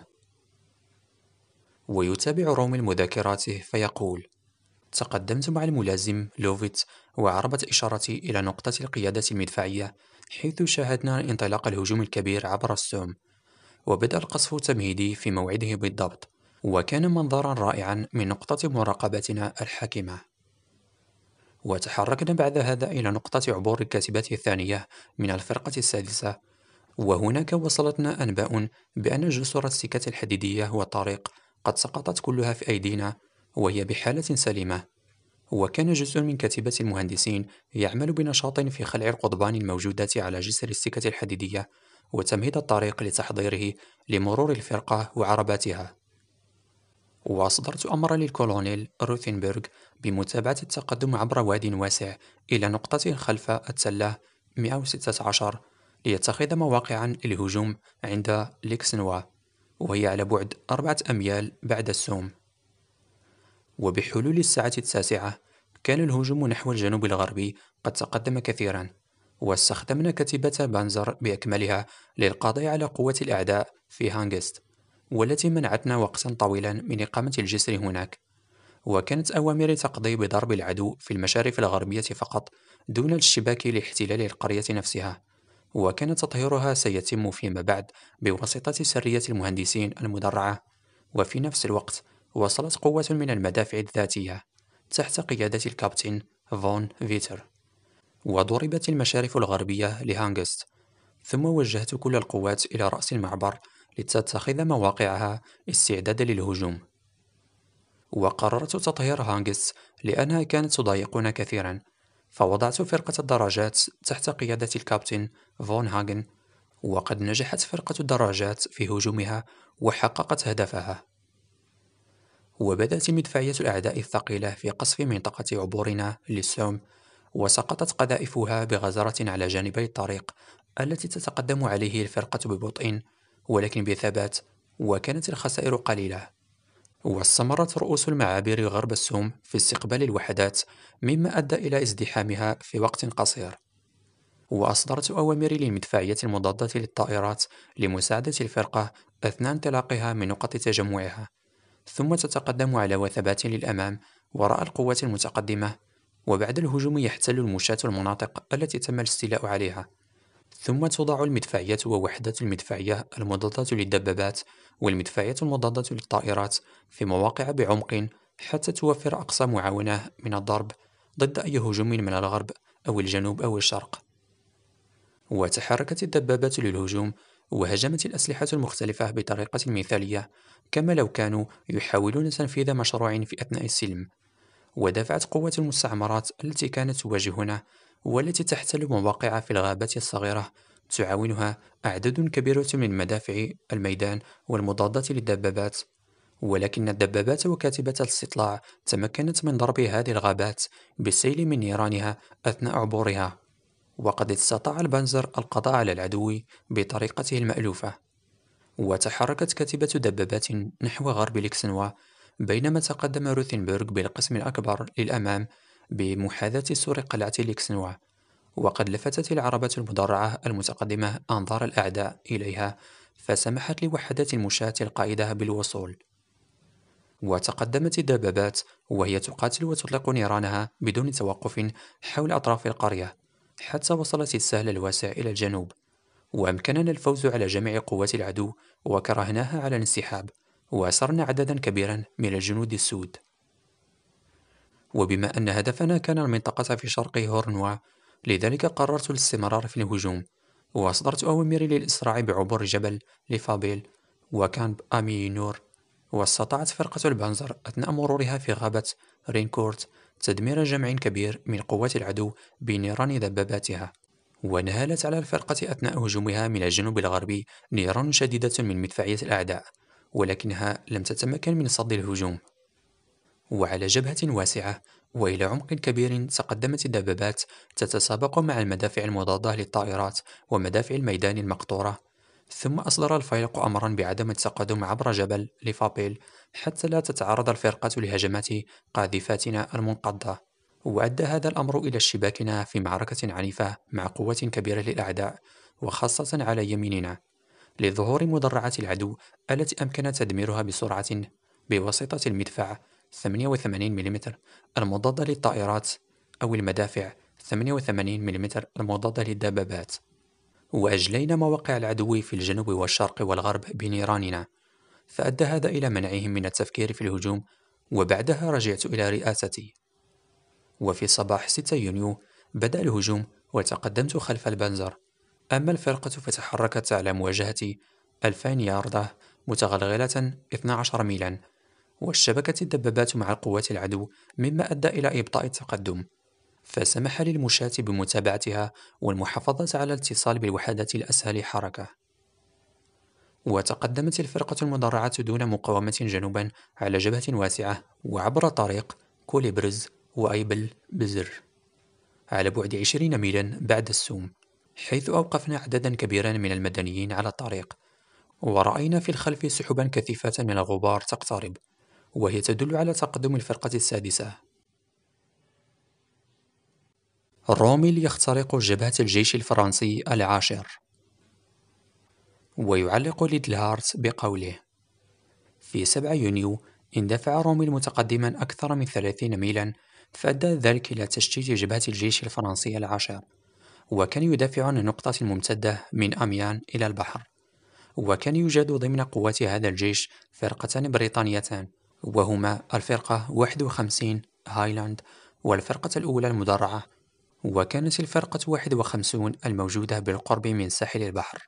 ويتابع روميل مذاكراته فيقول: تقدمت مع الملازم لوفيت وعربت إشارتي إلى نقطة القيادة المدفعية، حيث شاهدنا انطلاق الهجوم الكبير عبر السوم، وبدأ القصف التمهيدي في موعده بالضبط، وكان منظرا رائعا من نقطة مراقبتنا الحاكمة. وتحركنا بعد هذا إلى نقطة عبور الكاتبات الثانية من الفرقة السادسة، وهناك وصلتنا أنباء بأن جسور السكة الحديدية والطريق قد سقطت كلها في أيدينا وهي بحالة سليمة. وكان جزء من كتيبة المهندسين يعمل بنشاط في خلع القضبان الموجودة على جسر السكة الحديدية وتمهيد الطريق لتحضيره لمرور الفرقة وعرباتها. وأصدرت أمرا للكولونيل روثنبرغ بمتابعة التقدم عبر واد واسع إلى نقطة خلف التلة مئة وستة عشر ليتخذ مواقعا للهجوم عند ليكسنوا، وهي على بعد أربعة أميال بعد السوم. وبحلول الساعة التاسعة كان الهجوم نحو الجنوب الغربي قد تقدم كثيرا، واستخدمنا كتيبة بانزر بأكملها للقضاء على قوة الأعداء في هانغست، والتي منعتنا وقتا طويلا من إقامة الجسر هناك. وكانت أوامري تقضي بضرب العدو في المشارف الغربية فقط دون الاشتباك لاحتلال القرية نفسها، وكان تطهيرها سيتم فيما بعد بواسطة سرية المهندسين المدرعة. وفي نفس الوقت وصلت قوة من المدافع الذاتية تحت قيادة الكابتن فون فيتر، وضربت المشارف الغربية لهانغست، ثم وجهت كل القوات إلى رأس المعبر لتتخذ مواقعها استعدادا للهجوم. وقررت تطهير هانغست لأنها كانت تضايقنا كثيرا، فوضعت فرقة الدراجات تحت قيادة الكابتن فون هاغن، وقد نجحت فرقة الدراجات في هجومها وحققت هدفها. وبدأت مدفعية الأعداء الثقيلة في قصف منطقة عبورنا للسوم، وسقطت قذائفها بغزارة على جانبي الطريق التي تتقدم عليه الفرقة ببطء ولكن بثبات، وكانت الخسائر قليلة. واستمرت رؤوس المعابر غرب السوم في استقبال الوحدات، مما أدى إلى ازدحامها في وقت قصير. وأصدرت أوامري للمدفعية المضادة للطائرات لمساعدة الفرقة أثناء انطلاقها من نقط تجمعها، ثم تتقدم على وثبات للأمام وراء القوات المتقدمة، وبعد الهجوم يحتل المشاة المناطق التي تم الاستيلاء عليها، ثم توضع المدفعية ووحدات المدفعية المضادة للدبابات والمدفعية المضادة للطائرات في مواقع بعمق حتى توفر أقصى معاونة من الضرب ضد أي هجوم من الغرب أو الجنوب أو الشرق. وتحركت الدبابات للهجوم وهجمت الأسلحة المختلفة بطريقة مثالية، كما لو كانوا يحاولون تنفيذ مشروع في أثناء السلم. ودفعت قوات المستعمرات التي كانت تواجهنا والتي تحتل مواقع في الغابات الصغيرة تعاونها أعداد كبيرة من مدافع الميدان والمضادات للدبابات، ولكن الدبابات وكاتبة الاستطلاع تمكنت من ضرب هذه الغابات بالسيل من نيرانها أثناء عبورها. وقد استطاع البنزر القضاء على العدو بطريقته المألوفة. وتحركت كتيبة دبابات نحو غرب ليكسنوا، بينما تقدم روثنبرغ بالقسم الأكبر للأمام بمحاذاة سور قلعة ليكسنوا. وقد لفتت العربات المدرعة المتقدمة أنظار الأعداء إليها، فسمحت لوحدات المشاة القائدة بالوصول. وتقدمت الدبابات وهي تقاتل وتطلق نيرانها بدون توقف حول أطراف القرية، حتى وصلت السهل الواسع إلى الجنوب، وأمكننا الفوز على جميع قوات العدو وكرهناها على الانسحاب، وأسرنا عددا كبيرا من الجنود السود. وبما أن هدفنا كان المنطقة في شرق هورنوا، لذلك قررت الاستمرار في الهجوم، وأصدرت أوامري للإسراع بعبور جبل ليفابيل وكامب أمي نور. واستطاعت فرقة البانزر أثناء مرورها في غابة رينكورت تدمير جمع كبير من قوات العدو بنيران دباباتها. ونهالت على الفرقة أثناء هجومها من الجنوب الغربي نيران شديدة من مدفعية الأعداء، ولكنها لم تتمكن من صد الهجوم. وعلى جبهة واسعة وإلى عمق كبير تقدمت الدبابات تتسابق مع المدافع المضادة للطائرات ومدافع الميدان المقطورة. ثم أصدر الفيلق أمرا بعدم التقدم عبر جبل ليفابيل حتى لا تتعرض الفرقة لهجمات قاذفاتنا المنقضة. وأدى هذا الأمر إلى اشتباكنا في معركة عنيفة مع قوات كبيرة للأعداء، وخاصة على يميننا، لظهور مدرعات العدو التي أمكن تدميرها بسرعة بواسطة المدفع ثمانية وثمانين ملم المضادة للطائرات أو المدافع ثمانية وثمانين ملم المضادة للدبابات. وأجلينا مواقع العدو في الجنوب والشرق والغرب بنيراننا، فأدى هذا إلى منعهم من التفكير في الهجوم. وبعدها رجعت إلى رئاستي. وفي صباح ستة يونيو بدأ الهجوم، وتقدمت خلف البنزر. أما الفرقة فتحركت على مواجهة ألفين ياردة متغلغلة اثنا عشر ميلا، واشتبكت الدبابات مع قوات العدو، مما أدى إلى إبطاء التقدم، فسمح للمشاة بمتابعتها والمحافظة على الاتصال بالوحدات الأسهل حركة. وتقدمت الفرقة المدرعة دون مقاومة جنوبا على جبهة واسعة وعبر طريق كوليبرز وأيبل بزر على بعد عشرين ميلا بعد السوم، حيث أوقفنا عددا كبيرا من المدنيين على الطريق. ورأينا في الخلف سحبا كثيفة من الغبار تقترب، وهي تدل على تقدم الفرقة السادسة. روميل يخترق جبهة الجيش الفرنسي العاشر. ويعلق ليدلهارت بقوله: في سبعة يونيو اندفع روميل متقدما أكثر من ثلاثين ميلا، فأدى ذلك إلى تشتيت جبهة الجيش الفرنسي العاشر، وكان يدافع عن نقطة ممتدة من أميان إلى البحر. وكان يوجد ضمن قوات هذا الجيش فرقتان بريطانيتان، وهما الفرقة واحد وخمسين هايلاند والفرقة الأولى المدرعة، وكانت الفرقة واحد وخمسين الموجودة بالقرب من ساحل البحر.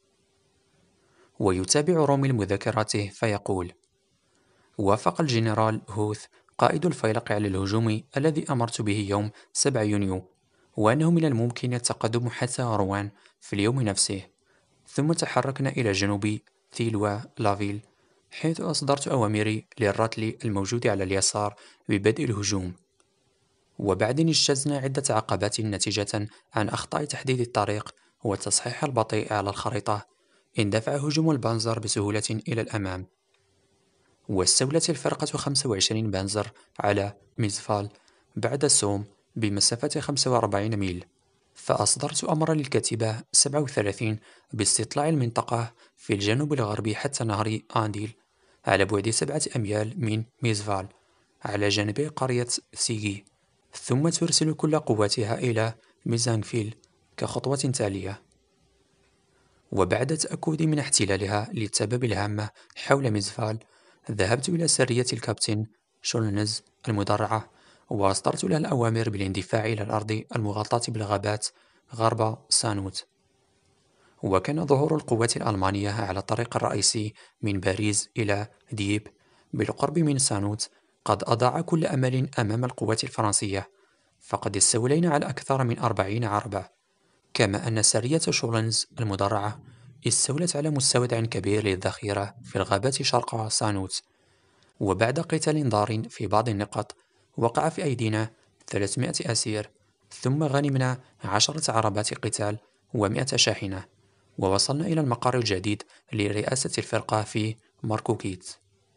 ويتابع روميل مذكراته فيقول: وافق الجنرال هوث قائد الفيلق على الهجوم الذي أمرت به يوم سبعة يونيو، وأنه من الممكن التقدم حتى روان في اليوم نفسه. ثم تحركنا إلى جنوب ثيلوا لافيل، حيث أصدرت أوامري للرتل الموجود على اليسار ببدء الهجوم. وبعد اجتزنا عدة عقبات ناتجة عن أخطاء تحديد الطريق والتصحيح البطيء على الخريطة، اندفع هجوم البانزر بسهولة إلى الأمام. واستولت الفرقة خمسة وعشرين بانزر على ميزفال بعد سوم بمسافة خمسة وأربعين ميل، فأصدرت أمر للكتيبة سبعة وثلاثين باستطلاع المنطقة في الجنوب الغربي حتى نهر آنديل على بعد سبعة أميال من ميزفال على جانبي قرية سيغي، ثم ترسل كل قواتها إلى ميزانغفيل كخطوة تالية. وبعد تأكد من احتلالها للسبب الهامة حول ميزفال، ذهبت إلى سرية الكابتن شولنز المدرعة، وأصدرت لها الأوامر بالاندفاع إلى الأرض المغطاة بالغابات غرب سانوت. وكان ظهور القوات الألمانية على الطريق الرئيسي من باريس إلى دييب بالقرب من سانوت قد أضاع كل أمل أمام القوات الفرنسية، فقد استولينا على أكثر من أربعين عربة، كما أن سرية شولنز المدرعة استولت على مستودع كبير للذخيرة في الغابات شرق سانوت. وبعد قتال ضار في بعض النقاط، وقع في أيدينا ثلاثمائة أسير، ثم غنمنا عشرة عربات قتال ومئة شاحنة، ووصلنا إلى المقر الجديد لرئاسة الفرقة في ماركوكيت.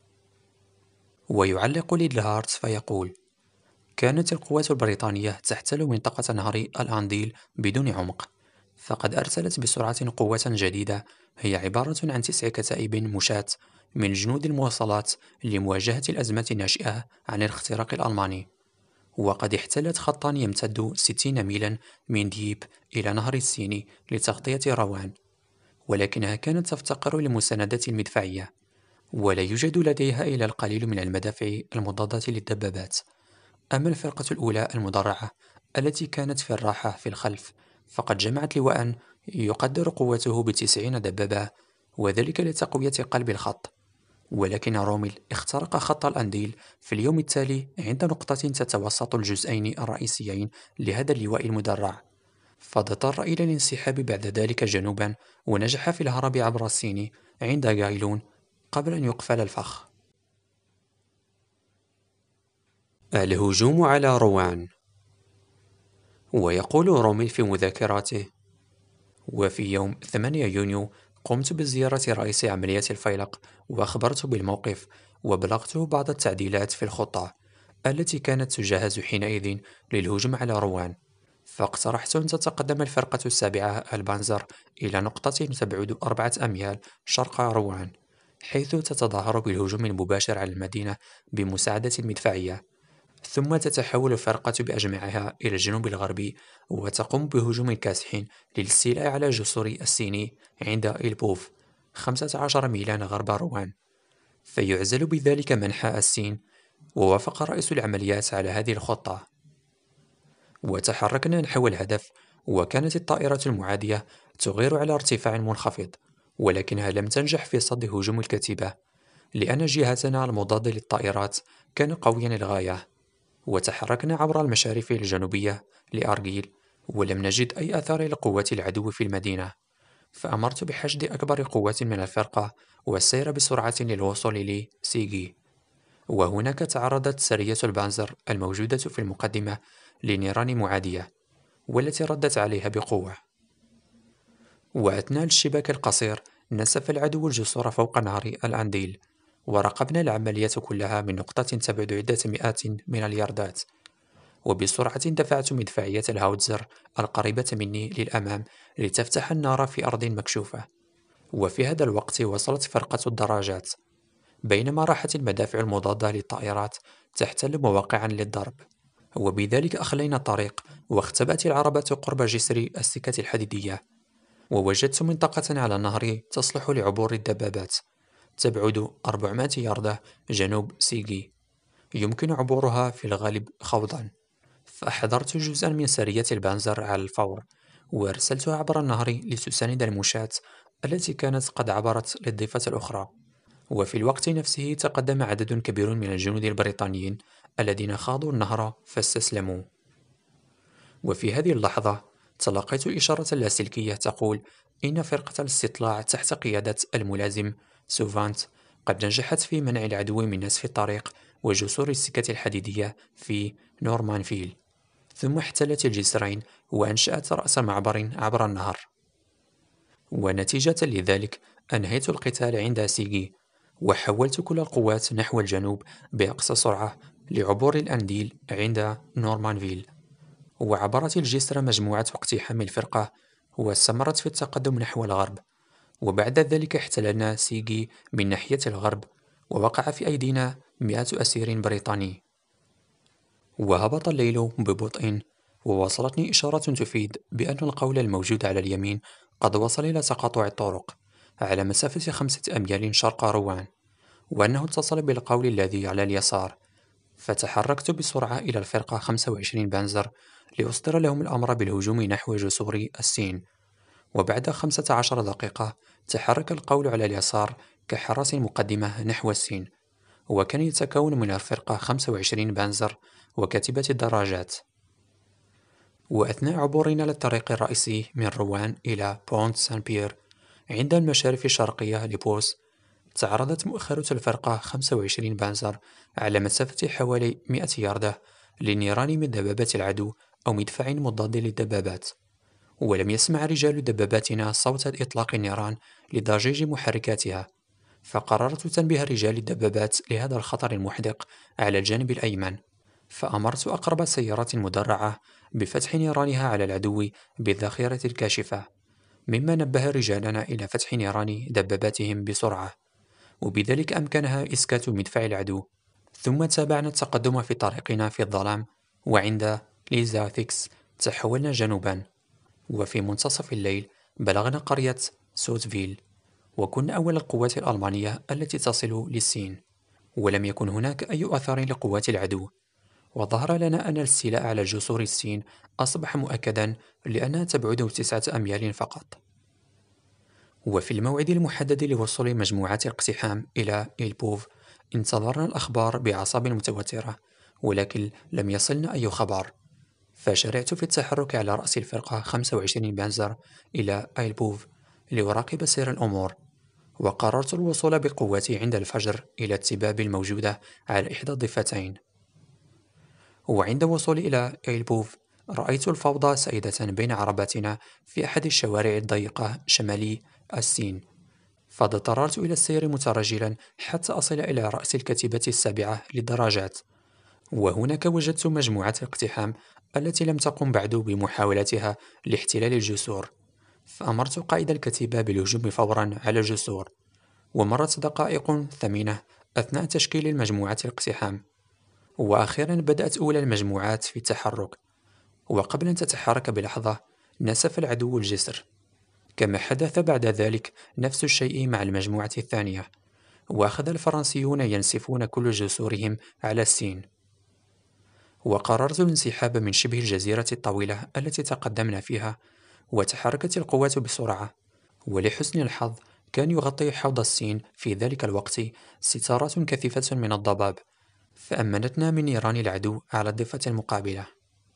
ويعلق ليدلهارت فيقول: كانت القوات البريطانية تحتل منطقة نهر الأنديل بدون عمق، فقد أرسلت بسرعة قوة جديدة هي عبارة عن تسع كتائب مشاة من جنود المواصلات لمواجهة الأزمة الناشئة عن الاختراق الألماني. وقد احتلت خطا يمتد ستين ميلا من دييب إلى نهر السين لتغطية روان، ولكنها كانت تفتقر للمساندات المدفعية، ولا يوجد لديها إلا القليل من المدافع المضادة للدبابات. أما الفرقة الأولى المدرعة التي كانت في الراحة في الخلف، فقد جمعت لواء يقدر قوته بتسعين دبابة، وذلك لتقوية قلب الخط. ولكن روميل اخترق خط الأنديل في اليوم التالي عند نقطة تتوسط الجزئين الرئيسيين لهذا اللواء المدرع، فاضطر إلى الانسحاب بعد ذلك جنوبا، ونجح في الهرب عبر الصين عند غايلون قبل أن يقفل الفخ. الهجوم على روان. ويقول روميل في مذكراته: وفي يوم ثمانية يونيو قمت بزيارة رئيس عمليات الفيلق وأخبرته بالموقف، وبلغته بعض التعديلات في الخطة التي كانت تجهز حينئذ للهجوم على روان. فاقترحت أن تتقدم الفرقة السابعة البانزر إلى نقطة تبعد أربعة أميال شرق روان، حيث تتظاهر بالهجوم المباشر على المدينة بمساعدة مدفعية، ثم تتحول الفرقة بأجمعها إلى الجنوب الغربي وتقوم بهجوم كاسح للاستيلاء على جسور الصيني عند إلبوف، خمسة عشر ميلا غرب روان، فيعزل بذلك منحى الصين. ووافق رئيس العمليات على هذه الخطة، وتحركنا نحو الهدف. وكانت الطائرة المعادية تغير على ارتفاع منخفض، ولكنها لم تنجح في صد هجوم الكتيبة، لأن جهازنا المضاد للطائرات كان قويا للغاية. وتحركنا عبر المشارف الجنوبية لأرجيل، ولم نجد أي أثر لقوات العدو في المدينة، فأمرت بحشد أكبر قوات من الفرقة والسير بسرعة للوصول لسيجي. وهناك تعرضت سرية البانزر الموجودة في المقدمة لنيران معادية، والتي ردت عليها بقوة. وأثناء الشباك القصير نسف العدو الجسور فوق نهر الأنديل، وراقبنا العملية كلها من نقطة تبعد عدة مئات من الياردات. وبسرعة دفعت مدفعية الهاوتزر القريبة مني للأمام لتفتح النار في أرض مكشوفة. وفي هذا الوقت وصلت فرقة الدراجات، بينما راحت المدافع المضادة للطائرات تحتل مواقعا للضرب، وبذلك أخلينا الطريق. واختبأت العربة قرب جسر السكة الحديدية، ووجدت منطقة على النهر تصلح لعبور الدبابات، تبعد أربعمائة ياردة جنوب سيجي، يمكن عبورها في الغالب خوضا. فأحضرت جزءا من سرية البانزر على الفور، وأرسلتها عبر النهر لتساند المشاة التي كانت قد عبرت للضفة الأخرى. وفي الوقت نفسه تقدم عدد كبير من الجنود البريطانيين الذين خاضوا النهر فاستسلموا. وفي هذه اللحظة تلقيت إشارة لاسلكية تقول إن فرقة الاستطلاع تحت قيادة الملازم سوفانت قد نجحت في منع العدو من نسف الطريق وجسور السكة الحديدية في نورمانفيل، ثم احتلت الجسرين وأنشأت رأس معبر عبر النهر. ونتيجة لذلك أنهيت القتال عند سيجي، وحولت كل القوات نحو الجنوب بأقصى سرعة لعبور الأنديل عند نورمانفيل. وعبرت الجسر مجموعة اقتحام الفرقة، واستمرت في التقدم نحو الغرب. وبعد ذلك احتللنا سيجي من ناحية الغرب، ووقع في أيدينا مئة أسير بريطاني. وهبط الليل ببطء، ووصلتني إشارة تفيد بأن القول الموجود على اليمين قد وصل إلى تقاطع الطرق على مسافة خمسة أميال شرق روان، وأنه اتصل بالقول الذي على اليسار. فتحركت بسرعة إلى الفرقة خمسة وعشرين بانزر لأصدر لهم الأمر بالهجوم نحو جسور الصين. وبعد خمسة عشر دقيقة تحرك القول على اليسار كحرس مقدمة نحو الصين، وكان يتكون من الفرقة خمسة وعشرين بانزر وكتيبة الدراجات. وأثناء عبورنا للطريق الرئيسي من روان إلى بونت سان بيير عند المشارف الشرقية لبوس، تعرضت مؤخرة الفرقة خمسة وعشرين بانزر على مسافة حوالي مئة ياردة للنيران من دبابات العدو أو مدفع مضاد للدبابات. ولم يسمع رجال دباباتنا صوت إطلاق النيران لضجيج محركاتها، فقررت تنبيه رجال الدبابات لهذا الخطر المحدق على الجانب الأيمن. فأمرت أقرب سيارة مدرعة بفتح نيرانها على العدو بالذخيرة الكاشفة، مما نبه رجالنا إلى فتح نيران دباباتهم بسرعة، وبذلك أمكنها إسكات مدفع العدو. ثم تابعنا التقدم في طريقنا في الظلام، وعند ليزاثيكس تحولنا جنوبا، وفي منتصف الليل بلغنا قرية سوتفيل، وكنا أول القوات الألمانية التي تصل للصين. ولم يكن هناك أي أثر لقوات العدو، وظهر لنا أن الاستيلاء على جسور الصين أصبح مؤكدا لأنها تبعد تسعة أميال فقط. وفي الموعد المحدد لوصول مجموعات الاقتحام إلى إلبوف انتظرنا الأخبار بأعصاب متوترة، ولكن لم يصلنا أي خبر. فشرعت في التحرك على رأس الفرقة خمسة وعشرين بانزر إلى إلبوف لأراقب سير الأمور، وقررت الوصول بقوتي عند الفجر إلى التباب الموجودة على إحدى الضفتين. وعند وصولي إلى إيلبوف رأيت الفوضى سائدة بين عرباتنا في أحد الشوارع الضيقة شمالي الصين، فاضطررت إلى السير مترجلا حتى أصل إلى رأس الكتيبة السابعة للدراجات، وهناك وجدت مجموعة الاقتحام التي لم تقم بعد بمحاولتها لاحتلال الجسور. فأمرت قائد الكتيبة بالهجوم فورا على الجسور، ومرت دقائق ثمينة أثناء تشكيل المجموعة الاقتحام، وأخيرا بدأت أولى المجموعات في التحرك. وقبل أن تتحرك بلحظة نسف العدو الجسر، كما حدث بعد ذلك نفس الشيء مع المجموعة الثانية، وأخذ الفرنسيون ينسفون كل جسورهم على الصين. وقررت الانسحاب من شبه الجزيرة الطويلة التي تقدمنا فيها، وتحركت القوات بسرعة. ولحسن الحظ كان يغطي حوض الصين في ذلك الوقت ستارات كثيفة من الضباب، فأمنتنا من نيران العدو على الضفة المقابلة.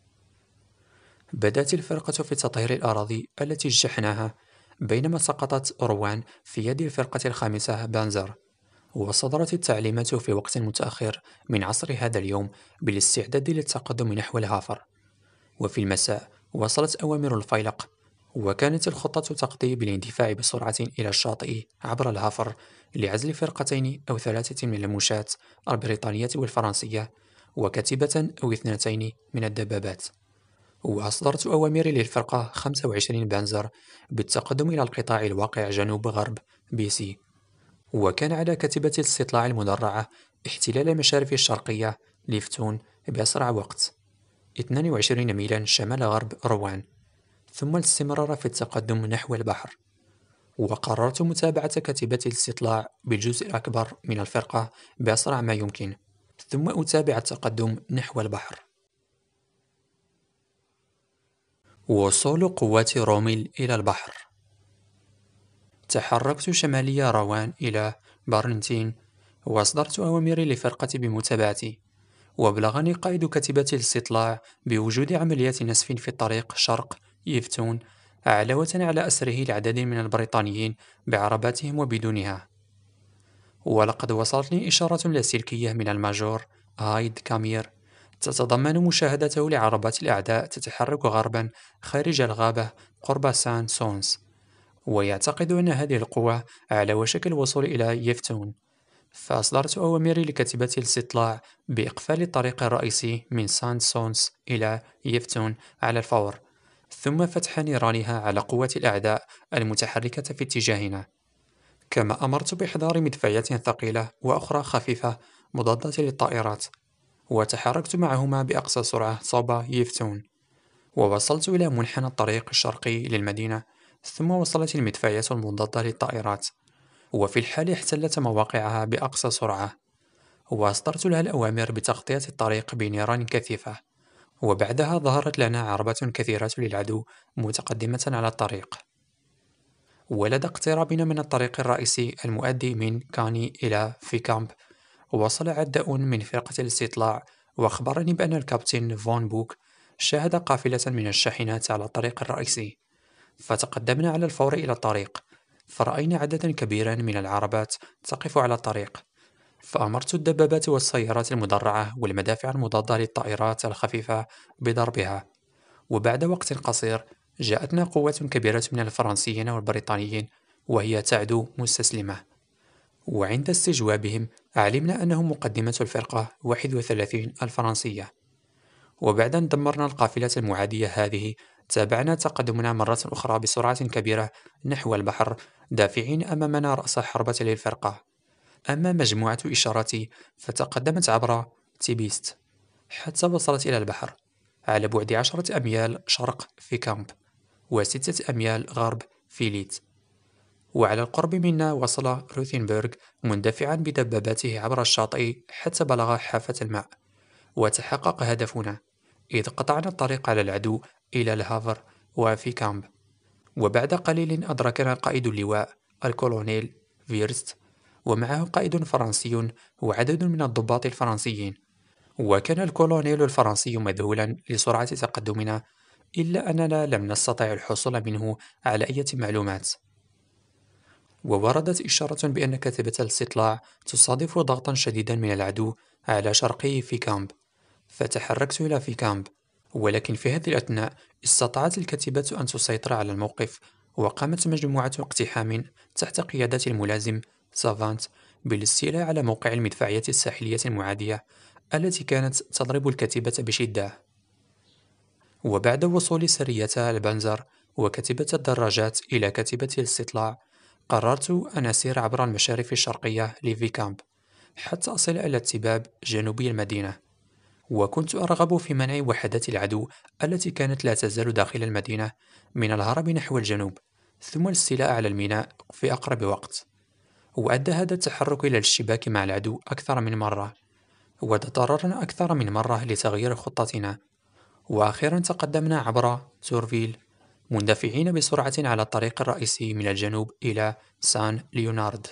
بدأت الفرقة في تطهير الأراضي التي اجتحناها، بينما سقطت روان في يد الفرقة الخامسة بانزر. وصدرت التعليمات في وقت متأخر من عصر هذا اليوم بالاستعداد للتقدم نحو الهافر. وفي المساء وصلت أوامر الفيلق، وكانت الخطة تقضي بالاندفاع بسرعة إلى الشاطئ عبر الهافر لعزل فرقتين أو ثلاثة من المشاة البريطانية والفرنسية، وكتيبة أو اثنتين من الدبابات. وأصدرت أوامر للفرقة خمسة وعشرين بانزر بالتقدم إلى القطاع الواقع جنوب غرب بيسي، وكان على كتيبة الاستطلاع المدرعة احتلال المشارف الشرقية ليفتون بأسرع وقت، اثنين وعشرين ميلا شمال غرب روان، ثم الاستمرار في التقدم نحو البحر. وقررت متابعة كتيبة الاستطلاع بالجزء الأكبر من الفرقة بأسرع ما يمكن، ثم أتابع التقدم نحو البحر. وصول قوات روميل إلى البحر. تحركت شمالي روان إلى بارنتين، وأصدرت أوامري لفرقتي بمتابعتي. وأبلغني قائد كتيبة الاستطلاع بوجود عمليات نسف في الطريق شرق يفتون، علاوة على أسره العديد من البريطانيين بعرباتهم وبدونها. ولقد وصلتني إشارة لاسلكية من الماجور هايد كامير تتضمن مشاهدته لعربات الأعداء تتحرك غربا خارج الغابة قرب سان سونس، ويعتقد أن هذه القوة على وشك الوصول إلى يفتون. فأصدرت أوامري لكتيبة الاستطلاع بإقفال الطريق الرئيسي من سان سونس إلى يفتون على الفور، ثم فتح نيرانها على قوات الأعداء المتحركة في اتجاهنا. كما أمرت بإحضار مدفعيات ثقيلة وأخرى خفيفة مضادة للطائرات، وتحركت معهما بأقصى سرعة صوب يفتون. ووصلت إلى منحنى الطريق الشرقي للمدينة، ثم وصلت المدفعيات المضادة للطائرات، وفي الحال احتلت مواقعها بأقصى سرعة. وأصدرت لها الأوامر بتغطية الطريق بنيران كثيفة، وبعدها ظهرت لنا عربات كثيرة للعدو متقدمة على الطريق. ولدى اقترابنا من الطريق الرئيسي المؤدي من كاني إلى فيكامب، وصل عداء من فرقة الاستطلاع وأخبرني بأن الكابتن فون بوك شاهد قافلة من الشاحنات على الطريق الرئيسي. فتقدمنا على الفور إلى الطريق، فرأينا عددا كبيرا من العربات تقف على الطريق. فأمرت الدبابات والسيارات المدرعة والمدافع المضادة للطائرات الخفيفة بضربها، وبعد وقت قصير جاءتنا قوة كبيرة من الفرنسيين والبريطانيين وهي تعدو مستسلمة، وعند استجوابهم علمنا أنهم مقدمة الفرقة واحد وثلاثين الفرنسية. وبعد أن دمرنا القافلة المعادية هذه تابعنا تقدمنا مرة أخرى بسرعة كبيرة نحو البحر دافعين أمامنا رأس حربة للفرقة. أما مجموعة إشارات فتقدمت عبر تيبيست حتى وصلت إلى البحر على بعد عشرة أميال شرق في كامب وستة أميال غرب في ليت. وعلى القرب منا وصل روثنبرغ مندفعا بدباباته عبر الشاطئ حتى بلغ حافة الماء، وتحقق هدفنا إذ قطعنا الطريق على العدو إلى الهافر وفي كامب. وبعد قليل أدركنا قائد اللواء الكولونيل فيرست ومعه قائد فرنسي وعدد من الضباط الفرنسيين، وكان الكولونيل الفرنسي مذهولا لسرعة تقدمنا، إلا أننا لم نستطع الحصول منه على أي معلومات. ووردت إشارة بأن كتيبة الاستطلاع تصادف ضغطا شديدا من العدو على شرقي في كامب، فتحركت إلى في كامب، ولكن في هذه الأثناء استطاعت الكتيبة أن تسيطر على الموقف، وقامت مجموعة اقتحام تحت قيادة الملازم سافانت بالاستيلاء على موقع المدفعية الساحلية المعادية التي كانت تضرب الكتيبة بشدة. وبعد وصول سريتا البنزر وكتيبة الدراجات إلى كتيبة الاستطلاع، قررت أن أسير عبر المشارف الشرقية لفيكامب حتى أصل إلى التباب جنوبي المدينة، وكنت أرغب في منع وحدات العدو التي كانت لا تزال داخل المدينة من الهرب نحو الجنوب ثم الاستيلاء على الميناء في أقرب وقت. وأدى هذا التحرك إلى الاشتباك مع العدو أكثر من مرة، وتضررنا أكثر من مرة لتغيير خطتنا، وأخيرا تقدمنا عبر تورفيل مندفعين بسرعة على الطريق الرئيسي من الجنوب إلى سان ليونارد.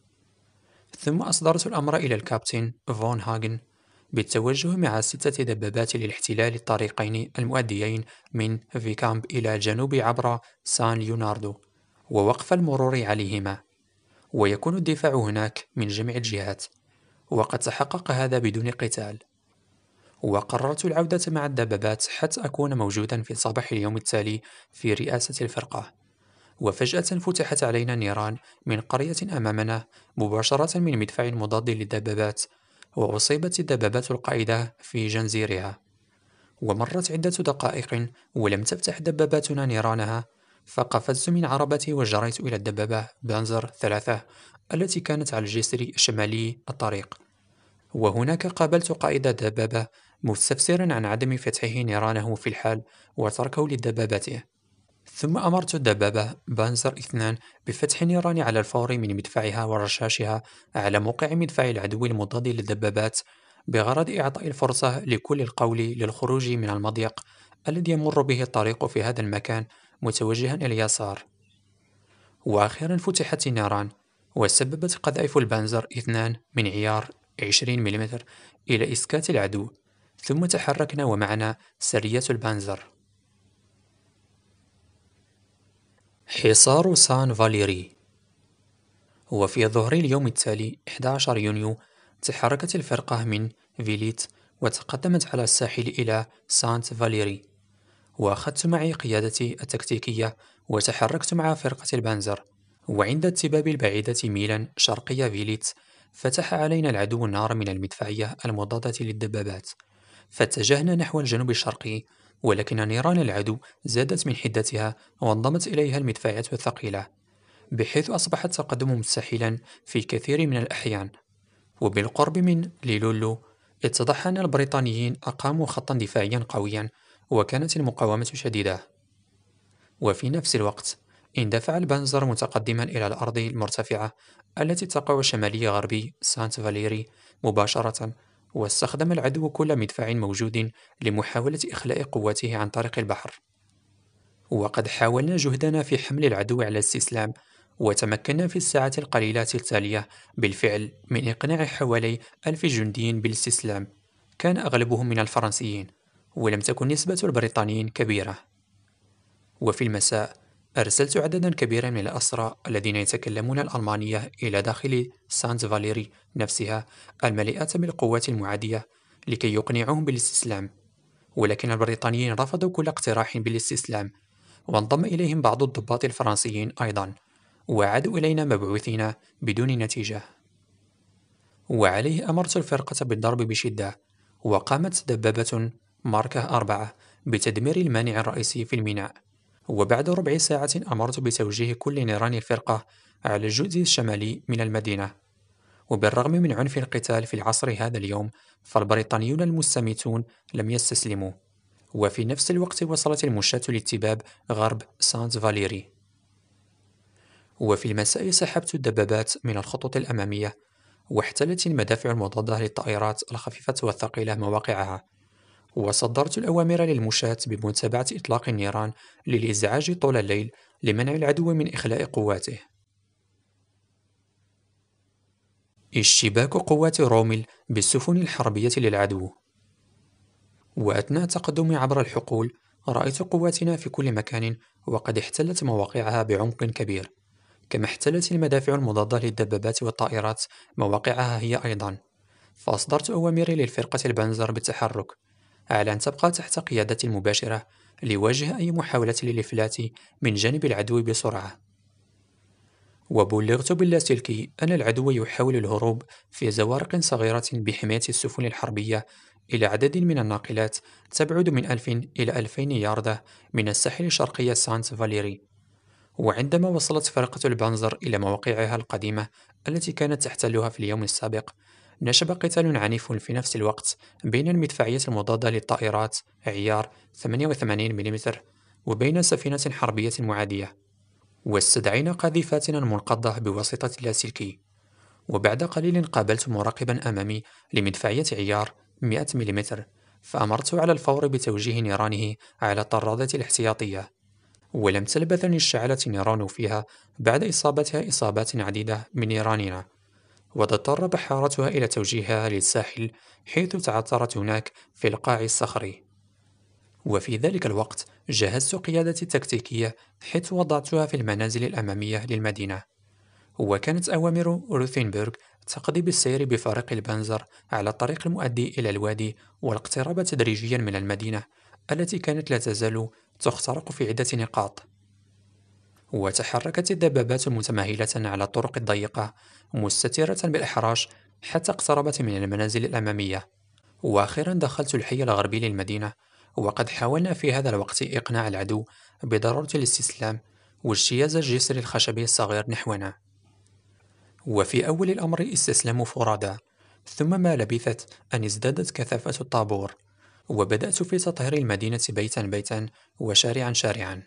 ثم أصدرت الأمر إلى الكابتن فون هاغن بالتوجه مع ستة دبابات للاحتلال الطريقين المؤديين من فيكامب إلى الجنوب عبر سان ليوناردو ووقف المرور عليهما، ويكون الدفاع هناك من جميع الجهات، وقد تحقق هذا بدون قتال. وقررت العودة مع الدبابات حتى أكون موجودا في صباح اليوم التالي في رئاسة الفرقة. وفجأة فتحت علينا نيران من قرية أمامنا مباشرة من مدفع مضاد للدبابات، وأصيبت الدبابات القائدة في جنزيرها. ومرت عدة دقائق ولم تفتح دباباتنا نيرانها، فقفزت من عربتي وجريت إلى الدبابة بانزر ثلاثة التي كانت على الجسر الشمالي الطريق، وهناك قابلت قائد الدبابة مستفسرا عن عدم فتحه نيرانه في الحال وتركه لدبابته. ثم أمرت الدبابة بانزر اثنان بفتح النيران على الفور من مدفعها ورشاشها على موقع مدفع العدو المضاد للدبابات، بغرض إعطاء الفرصة لكل القول للخروج من المضيق الذي يمر به الطريق في هذا المكان متوجها إلى اليسار. وأخيرا فتحت النيران، وسببت قذائف البانزر اثنان من عيار عشرين ملم إلى إسكات العدو، ثم تحركنا ومعنا سرية البانزر. حصار سان فاليري. وفي ظهر اليوم التالي أحد عشر يونيو تحركت الفرقة من فيليت وتقدمت على الساحل إلى سانت فاليري، وأخذت معي قيادتي التكتيكية وتحركت مع فرقة البانزر. وعند التباب البعيدة ميلا شرقي فيليت فتح علينا العدو النار من المدفعية المضادة للدبابات، فاتجهنا نحو الجنوب الشرقي، ولكن نيران العدو زادت من حدتها وانضمت إليها المدفعية الثقيلة، بحيث أصبح التقدم مستحيلا في كثير من الأحيان. وبالقرب من ليلولو اتضح أن البريطانيين أقاموا خطا دفاعيا قويا وكانت المقاومة شديدة. وفي نفس الوقت اندفع البنزر متقدما إلى الأرض المرتفعة التي تقع شمالي غربي سانت فاليري مباشرة، واستخدم العدو كل مدفع موجود لمحاولة إخلاء قواته عن طريق البحر. وقد حاولنا جهدنا في حمل العدو على الاستسلام، وتمكنا في الساعات القليلة التالية بالفعل من إقناع حوالي ألف جندي بالاستسلام، كان أغلبهم من الفرنسيين، ولم تكن نسبة البريطانيين كبيرة. وفي المساء أرسلت عددا كبيرا من الأسرى الذين يتكلمون الألمانية إلى داخل سانت فاليري نفسها المليئة بالقوات المعادية لكي يقنعوهم بالاستسلام. ولكن البريطانيين رفضوا كل اقتراح بالاستسلام، وانضم إليهم بعض الضباط الفرنسيين أيضا، وعادوا إلينا مبعوثين بدون نتيجة. وعليه أمرت الفرقة بالضرب بشدة، وقامت دبابة ماركة أربعة بتدمير المانع الرئيسي في الميناء. وبعد ربع ساعة أمرت بتوجيه كل نيران الفرقة على الجزء الشمالي من المدينة. وبالرغم من عنف القتال في العصر هذا اليوم، فالبريطانيون المستميتون لم يستسلموا، وفي نفس الوقت وصلت المشاة للتباب غرب سانت فاليري. وفي المساء سحبت الدبابات من الخطوط الأمامية، واحتلت المدافع المضادة للطائرات الخفيفة والثقيلة مواقعها، وصدرت الأوامر للمشاة بمتابعة إطلاق النيران للإزعاج طول الليل لمنع العدو من إخلاء قواته. اشتباك قوات رومل بالسفن الحربية للعدو. وأثناء تقدمي عبر الحقول، رأيت قواتنا في كل مكان وقد احتلت مواقعها بعمق كبير، كما احتلت المدافع المضادة للدبابات والطائرات مواقعها هي أيضا. فأصدرت أوامري للفرقة البنزر بالتحرك، على أن تبقى تحت قيادتي المباشرة لواجه أي محاولة للإفلات من جانب العدو بسرعة. وبلغت باللاسلكي أن العدو يحاول الهروب في زوارق صغيرة بحماية السفن الحربية إلى عدد من الناقلات تبعد من ألف إلى ألفين ياردة من الساحل الشرقي سانت فاليري. وعندما وصلت فرقة البنزر إلى مواقعها القديمة التي كانت تحتلها في اليوم السابق، نشب قتال عنيف في نفس الوقت بين المدفعية المضادة للطائرات عيار ثمانية وثمانين ملم وبين سفينة حربية معادية، واستدعينا قاذفاتنا المنقضة بواسطة اللاسلكي. وبعد قليل قابلت مراقبا أمامي لمدفعية عيار مئة ملم، فأمرت على الفور بتوجيه نيرانه على الطرادة الاحتياطية. ولم تلبث أن اشتعلت النيران فيها بعد إصابتها إصابات عديدة من نيراننا، وتضطر بحارتها إلى توجيهها للساحل، حيث تعثرت هناك في القاع الصخري. وفي ذلك الوقت جهزت قيادتي التكتيكية، حيث وضعتها في المنازل الأمامية للمدينة. وكانت أوامر روثنبرغ تقضي بالسير بفريق البنزر على الطريق المؤدي إلى الوادي، والاقتراب تدريجيا من المدينة التي كانت لا تزال تخترق في عدة نقاط. وتحركت الدبابات متمهلة على الطرق الضيقة مستترة بالإحراش حتى اقتربت من المنازل الأمامية. وأخيرا دخلت الحي الغربي للمدينة، وقد حاولنا في هذا الوقت إقناع العدو بضرورة الاستسلام واجتياز الجسر الخشبي الصغير نحونا. وفي أول الأمر استسلموا فرادى، ثم ما لبثت أن ازدادت كثافة الطابور، وبدأت في تطهير المدينة بيتا بيتا وشارعا شارعا.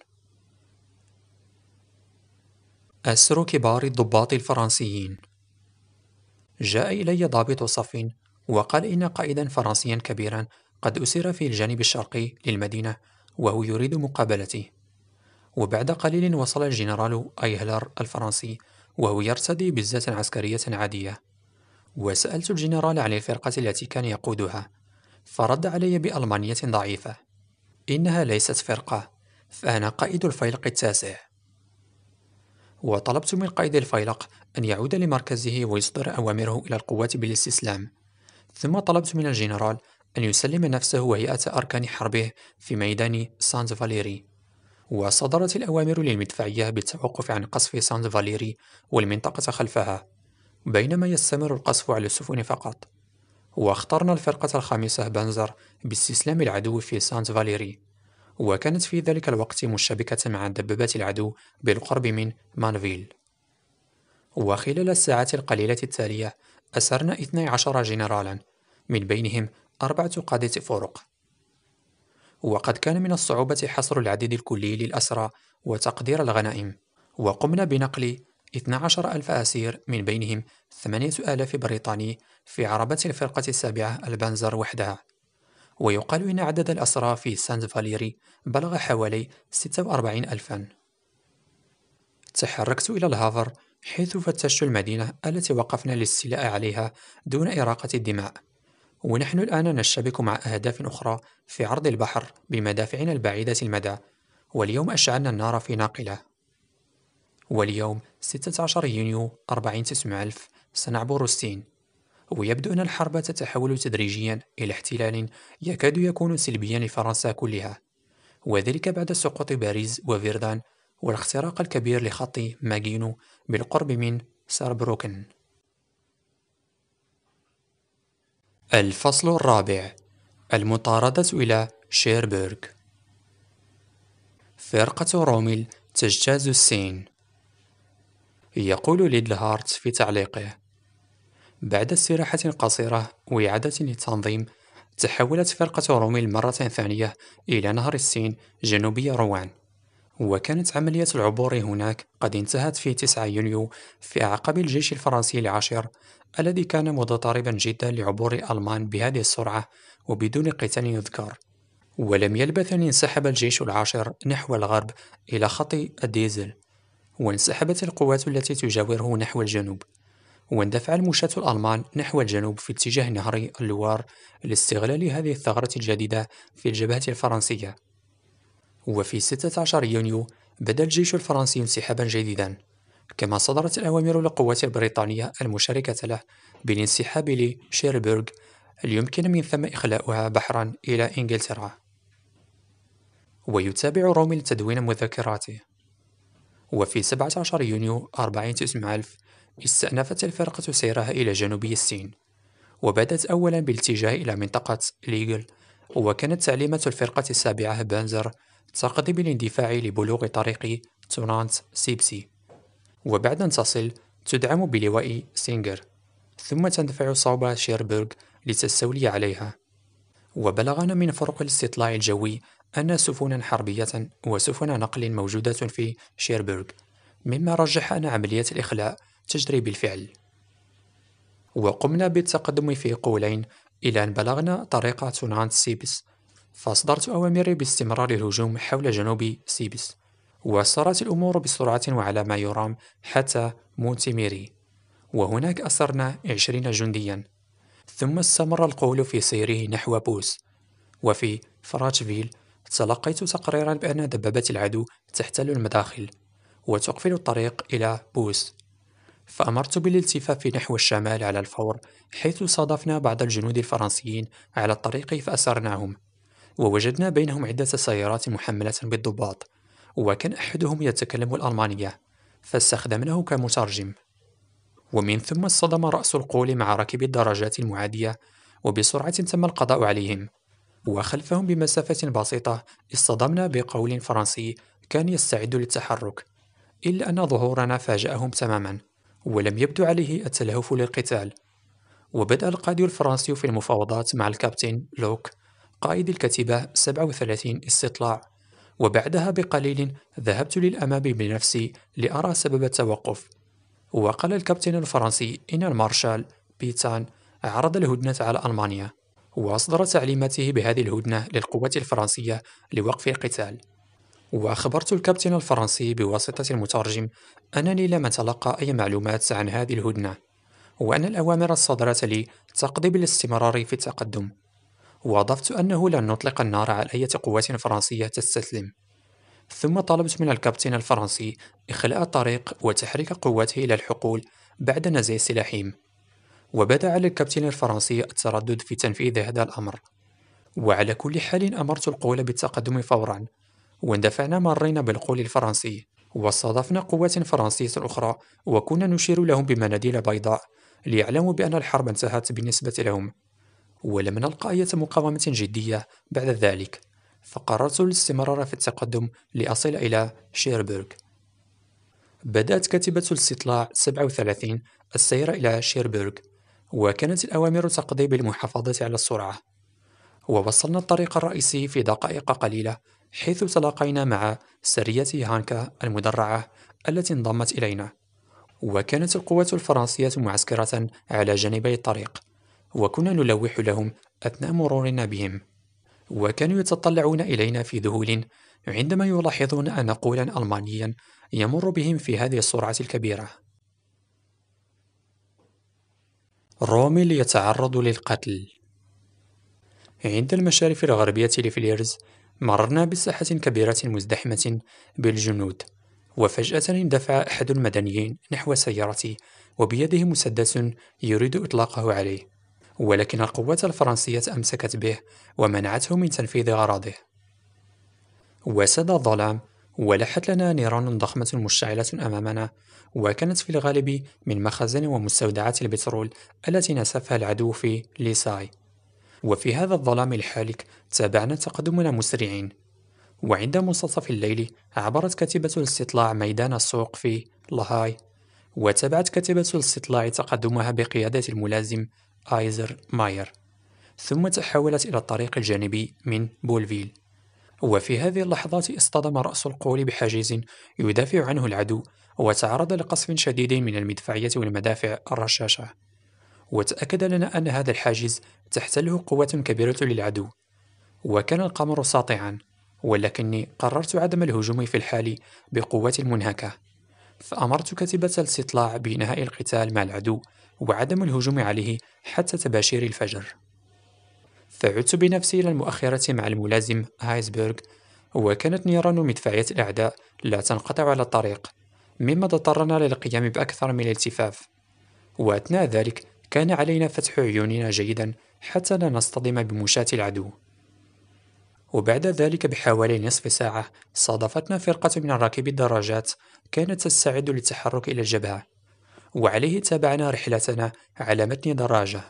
أسر كبار الضباط الفرنسيين. جاء إلي ضابط صف وقال إن قائدا فرنسيا كبيرا قد أسر في الجانب الشرقي للمدينة، وهو يريد مقابلتي. وبعد قليل وصل الجنرال أيهلر الفرنسي، وهو يرتدي بزة عسكرية عادية. وسألت الجنرال عن الفرقة التي كان يقودها، فرد علي بألمانية ضعيفة: إنها ليست فرقة، فأنا قائد الفيلق التاسع. وطلبت من قائد الفيلق أن يعود لمركزه ويصدر أوامره إلى القوات بالاستسلام. ثم طلبت من الجنرال أن يسلم نفسه وهيئة أركان حربه في ميدان سانت فاليري. وصدرت الأوامر للمدفعية بالتوقف عن قصف سانت فاليري والمنطقة خلفها، بينما يستمر القصف على السفن فقط. واخترنا الفرقة الخامسة بنزر باستسلام العدو في سانت فاليري، وكانت في ذلك الوقت مشتبكة مع دبابات العدو بالقرب من مانفيل. وخلال الساعات القليلة التالية أسرنا اثني عشر جنرالا، من بينهم أربعة قادة فرق. وقد كان من الصعوبة حصر العدد الكلي للأسرى وتقدير الغنائم، وقمنا بنقل اثني عشر ألف أسير، من بينهم ثمانية آلاف بريطاني، في عربة الفرقة السابعة البنزر وحدها. ويقال إن عدد الأسرى في سانت فاليري بلغ حوالي ستة وأربعين ألفا. تحركت إلى الهافر، حيث فتشت المدينة التي وقفنا للاستيلاء عليها دون إراقة الدماء. ونحن الآن نشتبك مع أهداف أخرى في عرض البحر بمدافعنا البعيدة المدى، واليوم أشعلنا النار في ناقلة. واليوم ستة عشر يونيو أربعين تسعمائة ألف سنعبر السين، ويبدو أن الحرب تتحول تدريجيا إلى احتلال يكاد يكون سلبيا لفرنسا كلها، وذلك بعد سقوط باريس وفيردان والاختراق الكبير لخط ماغينو بالقرب من ساربروكن. الفصل الرابع: المطاردة إلى شيربورغ. فرقة روميل تجتاز السين. يقول ليدلهارت في تعليقه: بعد استراحة قصيرة وإعادة للتنظيم، تحولت فرقة روميل مرة ثانية إلى نهر السين جنوبي روان، وكانت عملية العبور هناك قد انتهت في تسعة يونيو في أعقاب الجيش الفرنسي العاشر الذي كان مضطربا جدا لعبور الألمان بهذه السرعة وبدون قتال يذكر. ولم يلبث أن انسحب الجيش العاشر نحو الغرب إلى خط الديزل، وانسحبت القوات التي تجاوره نحو الجنوب، واندفع المشاة الألمان نحو الجنوب في اتجاه نهر اللوار لاستغلال هذه الثغرة الجديدة في الجبهة الفرنسية. وفي ستة عشر يونيو بدأ الجيش الفرنسي انسحابا جديدا، كما صدرت الأوامر للقوات البريطانية المشاركة له بالانسحاب لشيربورغ ليمكن من ثم إخلاؤها بحرا إلى إنجلترا. ويتابع روميل تدوين مذكراته. وفي سبعة عشر يونيو أربعمائة وتسعة ألف استأنفت الفرقة سيرها إلى جنوبي السين، وبدأت أولا بالاتجاه إلى منطقة ليغل، وكانت تعليمات الفرقة السابعة بانزر تقضي بالاندفاع لبلوغ طريق تونانت سيبسي، وبعد أن تصل تدعم بلواء سينجر، ثم تندفع صوب شيربورغ لتستولي عليها. وبلغنا من فرق الاستطلاع الجوي أن سفنا حربية وسفن نقل موجودة في شيربورغ، مما رجح أن عملية الإخلاء تجري بالفعل. وقمنا بالتقدم في قولين إلى أن بلغنا طريق تونانت سيبس، فأصدرت أوامري باستمرار الهجوم حول جنوب سيبس، وسارت الأمور بسرعة وعلى ما يرام حتى مونتيميري، وهناك أسرنا عشرين جنديا. ثم استمر القول في سيره نحو بوس. وفي فراتشفيل تلقيت تقريرا بأن دبابات العدو تحتل المداخل وتقفل الطريق إلى بوس، فأمرت بالالتفاف نحو الشمال على الفور، حيث صادفنا بعض الجنود الفرنسيين على الطريق فأسرناهم، ووجدنا بينهم عدة سيارات محملة بالضباط، وكان أحدهم يتكلم الألمانية فاستخدمناه كمترجم. ومن ثم اصطدم رأس القول مع راكبي الدراجات المعادية، وبسرعة تم القضاء عليهم، وخلفهم بمسافة بسيطة اصطدمنا بقول فرنسي كان يستعد للتحرك، إلا أن ظهورنا فاجأهم تماما، ولم يبدو عليه التلهف للقتال. وبدأ القائد الفرنسي في المفاوضات مع الكابتن لوك قائد الكتيبة سبعة وثلاثين استطلاع، وبعدها بقليل ذهبت للأمام بنفسي لأرى سبب التوقف. وقال الكابتن الفرنسي إن المارشال بيتان عرض الهدنة على ألمانيا، وأصدر تعليماته بهذه الهدنة للقوات الفرنسية لوقف القتال. وأخبرت الكابتن الفرنسي بواسطة المترجم أنني لم أتلقى أي معلومات عن هذه الهدنة، وأن الأوامر الصادرة لي تقضي بالاستمرار في التقدم، وأضفت أنه لن نطلق النار على أي قوات فرنسية تستسلم. ثم طلبت من الكابتن الفرنسي إخلاء الطريق وتحريك قواته إلى الحقول بعد نزع سلاحهم، وبدا على الكابتن الفرنسي التردد في تنفيذ هذا الأمر. وعلى كل حال أمرت القول بالتقدم فورا، واندفعنا مارين بالقول الفرنسي، واستضفنا قوات فرنسية أخرى وكنا نشير لهم بمناديل بيضاء ليعلموا بأن الحرب انتهت بالنسبة لهم. ولم نلقى أي مقاومة جدية بعد ذلك، فقررت الاستمرار في التقدم لأصل إلى شيربورغ. بدأت كتيبة الاستطلاع سبعة وثلاثين السير إلى شيربورغ، وكانت الأوامر تقضي بالمحافظة على السرعة. ووصلنا الطريق الرئيسي في دقائق قليلة، حيث تلاقينا مع سرية هانكا المدرعة التي انضمت إلينا، وكانت القوات الفرنسية معسكرة على جانبي الطريق، وكنا نلوح لهم أثناء مرورنا بهم، وكانوا يتطلعون إلينا في ذهول عندما يلاحظون أن قولا ألمانيا يمر بهم في هذه السرعة الكبيرة. روميل يتعرض للقتل. عند المشارف الغربية لفليرز مررنا بساحة كبيرة مزدحمة بالجنود، وفجأة اندفع أحد المدنيين نحو سيارتي وبيده مسدس يريد إطلاقه عليه، ولكن القوات الفرنسية أمسكت به ومنعته من تنفيذ غرضه. وساد الظلام، ولحت لنا نيران ضخمة مشتعلة أمامنا، وكانت في الغالب من مخازن ومستودعات البترول التي نسفها العدو في ليساي. وفي هذا الظلام الحالك تابعنا تقدمنا مسرعين، وعند منتصف الليل عبرت كتيبة الاستطلاع ميدان السوق في لاهاي، وتابعت كتيبة الاستطلاع تقدمها بقيادة الملازم آيزر ماير، ثم تحولت إلى الطريق الجانبي من بولفيل. وفي هذه اللحظات اصطدم رأس القول بحاجز يدافع عنه العدو، وتعرض لقصف شديد من المدفعية والمدافع الرشاشة. وتأكد لنا أن هذا الحاجز تحتله قوة كبيرة للعدو، وكان القمر ساطعا، ولكني قررت عدم الهجوم في الحال بقوة منهكة، فأمرت كتيبة الاستطلاع بإنهاء القتال مع العدو وعدم الهجوم عليه حتى تباشير الفجر. فعدت بنفسي إلى المؤخرة مع الملازم هايزبرغ، وكانت نيران مدفعية الأعداء لا تنقطع على الطريق، مما اضطرنا للقيام بأكثر من الالتفاف. وأثناء ذلك كان علينا فتح عيوننا جيدا حتى لا نصطدم بمشاة العدو. وبعد ذلك بحوالي نصف ساعة صادفتنا فرقة من راكبي الدراجات كانت تستعد للتحرك إلى الجبهة، وعليه تابعنا رحلتنا على متن دراجة.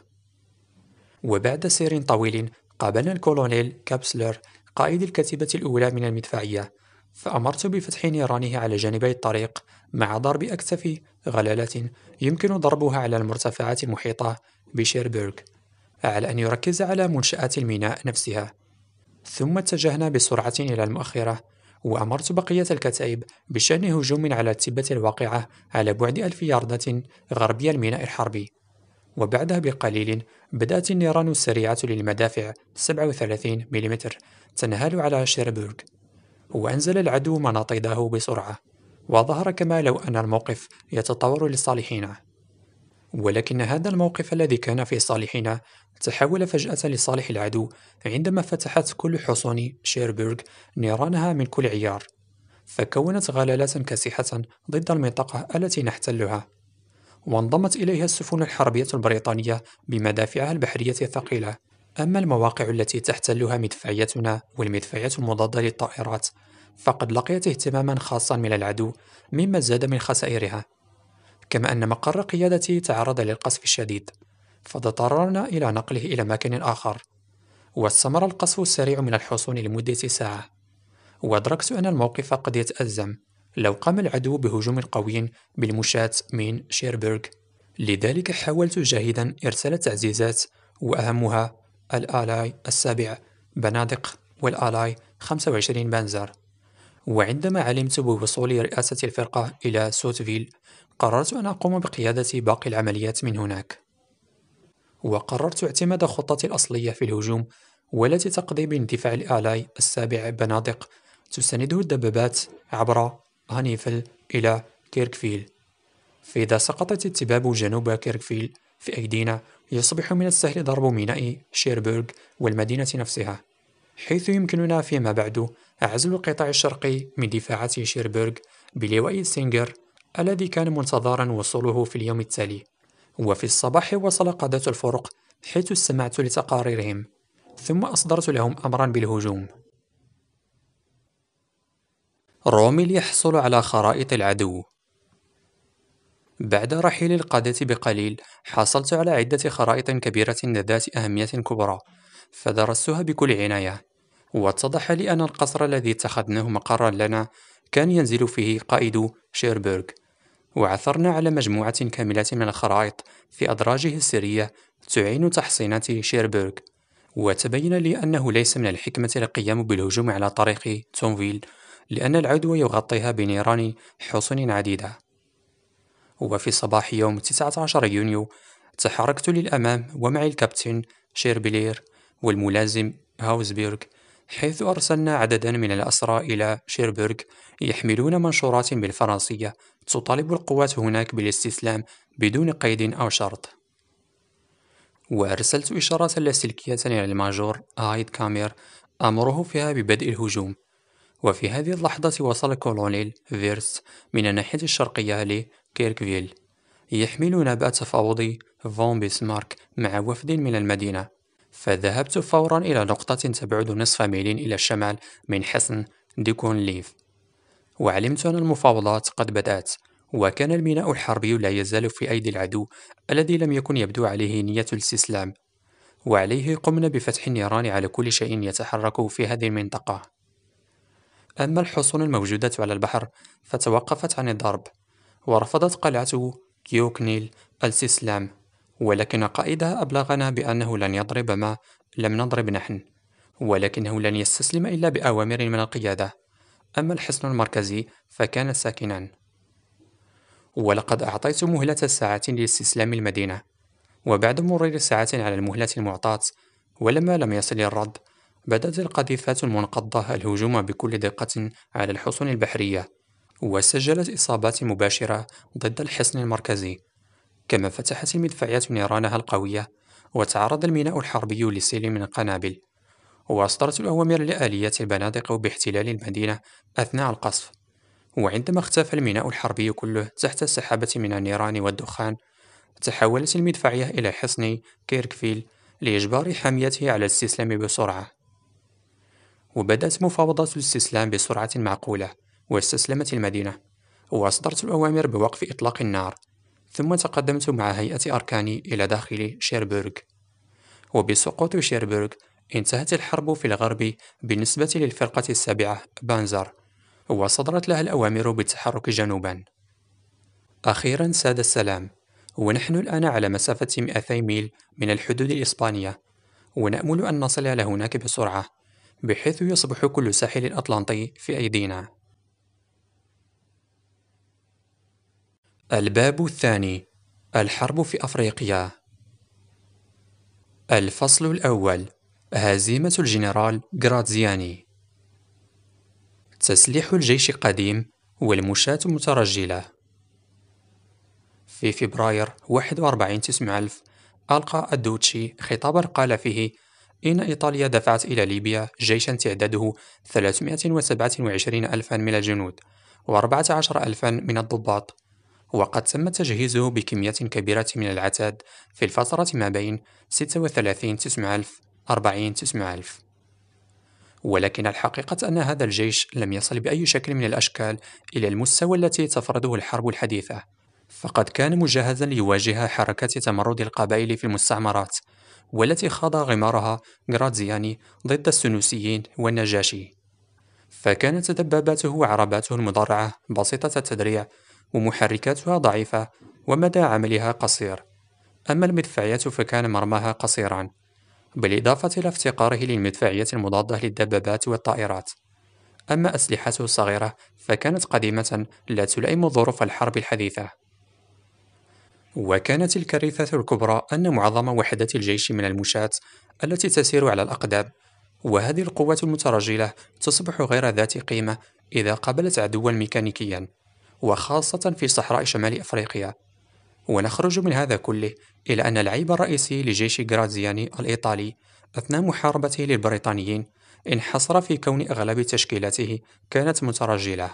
وبعد سير طويل قابلنا الكولونيل كابسلر قائد الكتيبة الأولى من المدفعية، فأمرت بفتح نيرانه على جانبي الطريق مع ضرب أكتف غلالة يمكن ضربها على المرتفعات المحيطة بشيربورغ، على أن يركز على منشآت الميناء نفسها. ثم اتجهنا بسرعة إلى المؤخرة، وأمرت بقية الكتائب بشأن هجوم على التبة الواقعة على بعد ألف ياردة غربي الميناء الحربي. وبعدها بقليل بدأت النيران السريعة للمدافع سبعة وثلاثين ملم تنهال على شيربورغ، وأنزل العدو مناطيده بسرعة، وظهر كما لو أن الموقف يتطور لصالحنا. ولكن هذا الموقف الذي كان في صالحنا تحول فجأة لصالح العدو عندما فتحت كل حصون شيربورغ نيرانها من كل عيار، فكونت غلالات كاسحة ضد المنطقة التي نحتلها، وانضمت إليها السفن الحربية البريطانية بمدافعها البحرية الثقيلة. أما المواقع التي تحتلها مدفعيتنا والمدفعية المضادة للطائرات فقد لقيت اهتماما خاصا من العدو، مما زاد من خسائرها، كما أن مقر قيادتي تعرض للقصف الشديد، فاضطررنا إلى نقله إلى مكان آخر. واستمر القصف السريع من الحصون لمدة ساعة، وأدركت أن الموقف قد يتأزم لو قام العدو بهجوم قوي بالمشاة من شيربورغ. لذلك حاولت جاهدا إرسال تعزيزات، وأهمها الآلاي السابع بنادق والآلاي خمسة وعشرين بانزر. وعندما علمت بوصول رئاسة الفرقة إلى سوتفيل قررت أن أقوم بقيادة باقي العمليات من هناك. وقررت اعتماد خطتي الأصلية في الهجوم، والتي تقضي باندفاع الآلاي السابع بنادق تسنده الدبابات عبر هانيفل إلى كيركفيل. فإذا سقطت التباب جنوب كيركفيل في أيدينا يصبح من السهل ضرب ميناء شيربورغ والمدينة نفسها، حيث يمكننا فيما بعد عزل القطاع الشرقي من دفاعات شيربورغ بلواء سينجر الذي كان منتظرا وصوله في اليوم التالي. وفي الصباح وصل قادة الفرق، حيث استمعت لتقاريرهم ثم أصدرت لهم أمرا بالهجوم. روميل يحصل على خرائط العدو. بعد رحيل القادة بقليل حصلت على عدة خرائط كبيرة ذات أهمية كبرى، فدرستها بكل عناية، واتضح لي أن القصر الذي اتخذناه مقرا لنا كان ينزل فيه قائد شيربورغ. وعثرنا على مجموعة كاملة من الخرائط في أدراجه السرية تعين تحصينات شيربورغ، وتبين لي أنه ليس من الحكمة القيام بالهجوم على طريق تونفيل، لأن العدو يغطيها بنيران حصون عديدة. وفي صباح يوم تسعة عشر يونيو تحركت للأمام ومعي الكابتن شيربلير والملازم هاوزبيرغ، حيث أرسلنا عددا من الأسرى إلى شيربورغ يحملون منشورات بالفرنسية تطالب القوات هناك بالاستسلام بدون قيد أو شرط. وأرسلت إشارات لاسلكية إلى الماجور هايد كامير أمره فيها ببدء الهجوم. وفي هذه اللحظة وصل كولونيل فيرست من الناحية الشرقية لكيركفيل يحمل نبأ تفاوضي فون بيسمارك مع وفد من المدينة. فذهبت فورا إلى نقطة تبعد نصف ميل إلى الشمال من حصن ديكون ليف، وعلمت أن المفاوضات قد بدأت، وكان الميناء الحربي لا يزال في أيدي العدو الذي لم يكن يبدو عليه نية الاستسلام، وعليه قمنا بفتح النيران على كل شيء يتحرك في هذه المنطقة. أما الحصون الموجودة على البحر فتوقفت عن الضرب، ورفضت قلعة كيوكنيل الاستسلام، ولكن قائدها أبلغنا بأنه لن يضرب ما لم نضرب نحن، ولكنه لن يستسلم إلا بأوامر من القيادة. أما الحصن المركزي فكان ساكنا، ولقد أعطيت مهلة ساعة لاستسلام المدينة، وبعد مرور ساعة على المهلة المعطاة ولما لم يصل الرد، بدأت القذيفات المنقضة الهجوم بكل دقة على الحصون البحرية، وسجلت إصابات مباشرة ضد الحصن المركزي، كما فتحت المدفعيات نيرانها القوية، وتعرض الميناء الحربي لسيل من القنابل، وأصدرت الأوامر لآليات البنادق باحتلال المدينة أثناء القصف. وعندما اختفى الميناء الحربي كله تحت سحابة من النيران والدخان، تحولت المدفعية إلى حصن كيركفيل لإجبار حاميته على الاستسلام بسرعة. وبدأت مفاوضات الاستسلام بسرعة معقولة، واستسلمت المدينة، وأصدرت الأوامر بوقف إطلاق النار، ثم تقدمت مع هيئة أركاني إلى داخل شيربورغ. وبسقوط شيربورغ انتهت الحرب في الغرب بالنسبة للفرقة السابعة بانزر، وصدرت لها الأوامر بالتحرك جنوبا. أخيرا ساد السلام، ونحن الآن على مسافة مئتي ميل من الحدود الإسبانية، ونأمل أن نصل إلى هناك بسرعة بحيث يصبح كل ساحل الأطلنطي في أيدينا. الباب الثاني: الحرب في أفريقيا. الفصل الأول: هزيمة الجنرال غراتزياني. تسليح الجيش قديم والمشاة مترجلة. في فبراير واحد وأربعين تسعمائة ألف ألقى الدوتشي خطابا قال فيه إن إيطاليا دفعت إلى ليبيا جيشا تعداده ثلاثمائة وسبعة وعشرين ألفا من الجنود وأربعة عشر ألفا من الضباط، وقد تم تجهيزه بكميات كبيرة من العتاد في الفترة ما بين ستة وثلاثين تسعمائة ألف أربعين تسعمائة ألف. ولكن الحقيقة أن هذا الجيش لم يصل بأي شكل من الأشكال إلى المستوى التي تفرضه الحرب الحديثة، فقد كان مجهزا ليواجه حركة تمرد القبائل في المستعمرات، والتي خاض غمارها غراتزياني ضد السنوسيين والنجاشي. فكانت دباباته وعرباته المدرعة بسيطة التدريع، ومحركاتها ضعيفة، ومدى عملها قصير. أما المدفعيات فكان مرماها قصيرا، بالإضافة إلى افتقاره للمدفعية المضادة للدبابات والطائرات. أما أسلحته الصغيرة فكانت قديمة لا تلائم ظروف الحرب الحديثة. وكانت الكارثة الكبرى أن معظم وحدات الجيش من المشاة التي تسير على الأقدام، وهذه القوات المترجلة تصبح غير ذات قيمة إذا قابلت عدوا ميكانيكيا، وخاصة في صحراء شمال أفريقيا. ونخرج من هذا كله إلى أن العيب الرئيسي لجيش غراتزياني الإيطالي أثناء محاربته للبريطانيين انحصر في كون أغلب تشكيلاته كانت مترجلة.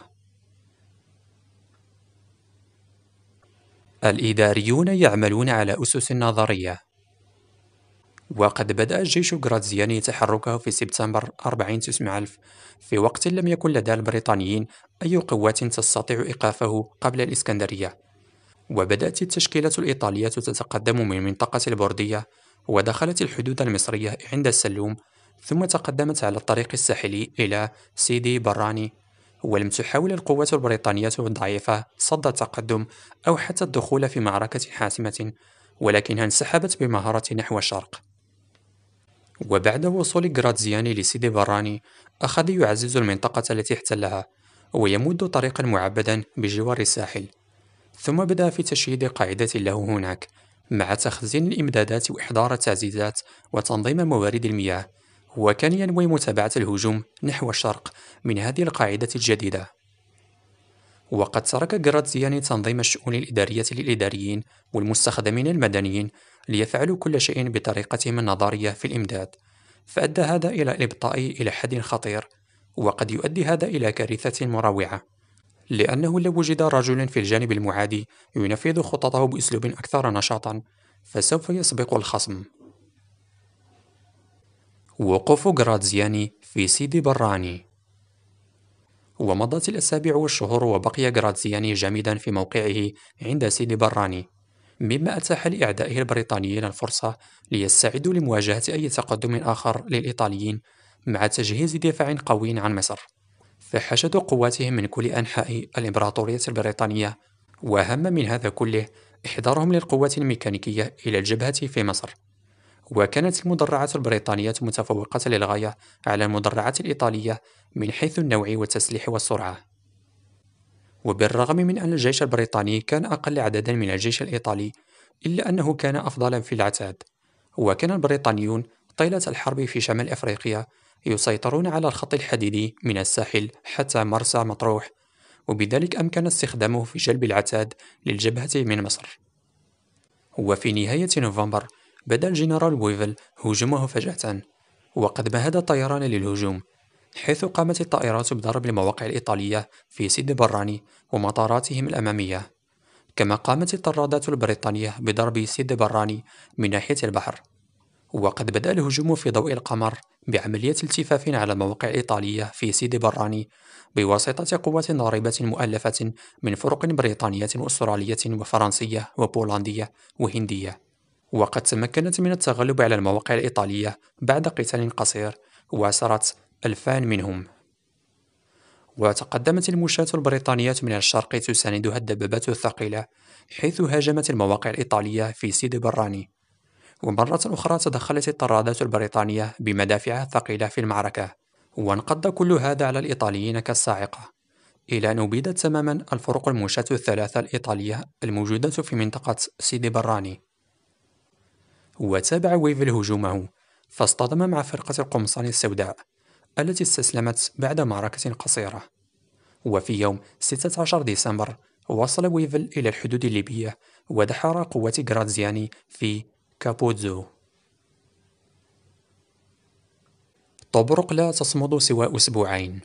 الإداريون يعملون على أسس نظرية. وقد بدأ الجيش غراتزياني تحركه في سبتمبر أربعين تسعمائة ألف في وقت لم يكن لدى البريطانيين أي قوات تستطيع إيقافه قبل الإسكندرية. وبدأت التشكيلة الإيطالية تتقدم من منطقة البوردية، ودخلت الحدود المصرية عند السلوم، ثم تقدمت على الطريق الساحلي إلى سيدي براني. ولم تحاول القوات البريطانية الضعيفة صد التقدم أو حتى الدخول في معركة حاسمة، ولكنها انسحبت بمهارة نحو الشرق. وبعد وصول غراتزياني لسيدي براني أخذ يعزز المنطقة التي احتلها، ويمد طريقا معبدا بجوار الساحل، ثم بدأ في تشييد قاعدة له هناك مع تخزين الإمدادات وإحضار التعزيزات وتنظيم موارد المياه، وكان ينوي متابعة الهجوم نحو الشرق من هذه القاعدة الجديدة. وقد ترك غراتزياني تنظيم الشؤون الإدارية للإداريين والمستخدمين المدنيين ليفعلوا كل شيء بطريقتهم النظرية في الإمداد، فأدى هذا إلى الإبطاء إلى حد خطير، وقد يؤدي هذا إلى كارثة مروعة. لأنه لو وجد رجل في الجانب المعادي ينفذ خططه بأسلوب أكثر نشاطا فسوف يسبق الخصم. وقوف غراتزياني في سيدي براني. ومضت الأسابيع والشهور وبقي غراتزياني جامدا في موقعه عند سيدي براني، مما أتاح لأعدائه البريطانيين الفرصة ليستعدوا لمواجهة أي تقدم آخر للإيطاليين مع تجهيز دفاع قوي عن مصر. فحشدوا قواتهم من كل أنحاء الإمبراطورية البريطانية، وأهم من هذا كله إحضارهم للقوات الميكانيكية إلى الجبهة في مصر. وكانت المدرعات البريطانية متفوقة للغاية على المدرعات الإيطالية من حيث النوع والتسليح والسرعة. وبالرغم من أن الجيش البريطاني كان أقل عددا من الجيش الإيطالي، إلا أنه كان أفضل في العتاد. وكان البريطانيون طيلة الحرب في شمال أفريقيا يسيطرون على الخط الحديدي من الساحل حتى مرسى مطروح، وبذلك أمكن استخدامه في جلب العتاد للجبهة من مصر. وفي نهاية نوفمبر بدأ الجنرال ويفل هجومه فجأة، وقد مهد الطيران للهجوم، حيث قامت الطائرات بضرب المواقع الإيطالية في سيدي براني ومطاراتهم الأمامية، كما قامت الطرادات البريطانية بضرب سيدي براني من ناحية البحر. وقد بدأ الهجوم في ضوء القمر بعملية التفاف على المواقع الإيطالية في سيدي براني بواسطة قوات ضاربة مؤلفة من فرق بريطانية وأسترالية وفرنسية وبولندية وهندية. وقد تمكنت من التغلب على المواقع الإيطالية بعد قتال قصير واسرت ألفان منهم. وتقدمت المشاة البريطانية من الشرق تساندها الدبابات الثقيلة، حيث هاجمت المواقع الإيطالية في سيدي براني. ومرة أخرى تدخلت الطرادات البريطانية بمدافعها الثقيلة في المعركة، وانقض كل هذا على الإيطاليين كالصاعقة، إلى أن أبيدت تماما الفرق المشاة الثلاثة الإيطالية الموجودة في منطقة سيدي براني. وتابع ويفل هجومه، فاصطدم مع فرقة القمصان السوداء التي استسلمت بعد معركة قصيرة. وفي يوم ستة عشر ديسمبر وصل ويفل إلى الحدود الليبية ودحر قوات غراتزياني في كابوزو. طبرق لا تصمد سوى أسبوعين.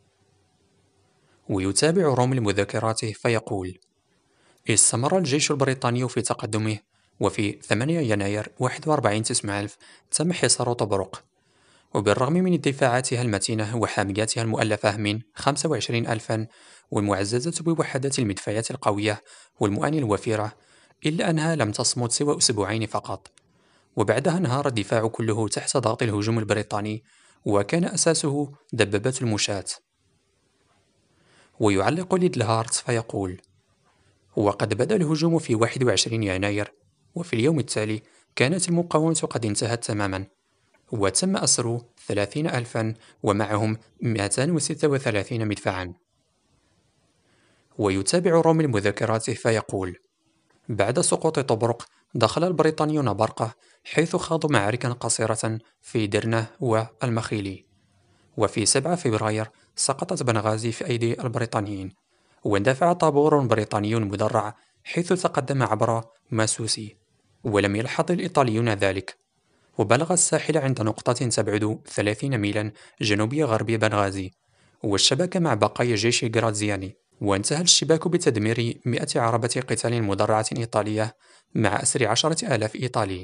ويتابع رومل مذكراته فيقول: استمر الجيش البريطاني في تقدمه، وفي ثمانية يناير واحد وأربعين تسعمائة ألف تم حصار طبرق، وبالرغم من دفاعاتها المتينة وحامياتها المؤلفة من خمسة وعشرين ألفا والمعززة بوحدات المدفعيات القوية والمؤن الوفيرة، إلا أنها لم تصمد سوى أسبوعين فقط، وبعدها انهار الدفاع كله تحت ضغط الهجوم البريطاني، وكان أساسه دبابات المشاة. ويعلق ليدلهارت فيقول: وقد بدأ الهجوم في واحد وعشرين يناير، وفي اليوم التالي كانت المقاومة قد انتهت تماما، وتم أسر ثلاثين ألفا ومعهم مئتين وستة وثلاثين مدفعا. ويتابع رومل مذكراته فيقول: بعد سقوط طبرق دخل البريطانيون برقة، حيث خاضوا معارك قصيرة في درنة والمخيلي. وفي سبعة فبراير سقطت بنغازي في أيدي البريطانيين، واندفع طابور بريطاني مدرع حيث تقدم عبر ماسوسي، ولم يلحظ الإيطاليون ذلك، وبلغ الساحل عند نقطة تبعد ثلاثين ميلا جنوبي غربي بنغازي، واشتبك مع بقايا جيش غراتزياني، وانتهى الاشتباك بتدمير مئة عربة قتال مدرعة إيطالية مع أسر عشرة آلاف إيطالي.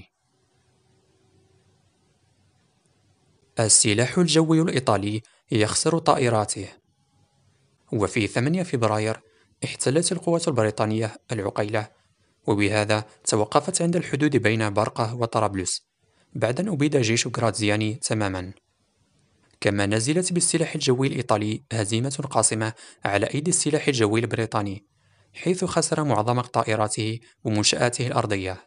السلاح الجوي الإيطالي يخسر طائراته. وفي ثمانية فبراير احتلت القوات البريطانية العقيلة، وبهذا توقفت عند الحدود بين برقة وطرابلس، بعد أن أبيد جيش غراتزياني تماما. كما نزلت بالسلاح الجوي الإيطالي هزيمة قاصمة على أيدي السلاح الجوي البريطاني، حيث خسر معظم طائراته ومنشآته الأرضية.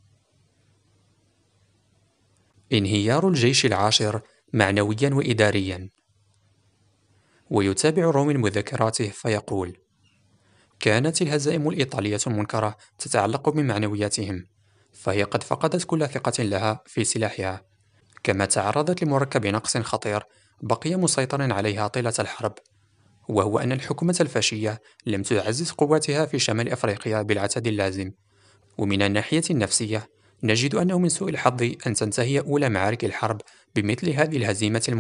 انهيار الجيش العاشر معنويا وإداريا. ويتابع رومل مذكراته فيقول: كانت الهزائم الإيطالية المنكرة تتعلق بمعنوياتهم، فهي قد فقدت كل ثقة لها في سلاحها، كما تعرضت لمركب نقص خطير بقي مسيطرا عليها طيلة الحرب، وهو أن الحكومة الفاشية لم تعزز قواتها في شمال أفريقيا بالعتاد اللازم. ومن الناحية النفسية نجد أنه من سوء الحظ أن تنتهي أولى معارك الحرب بمثل هذه الهزيمة المنكرة، التي تدفع بالرجال إلى فقدان الثقة بأنفسهم.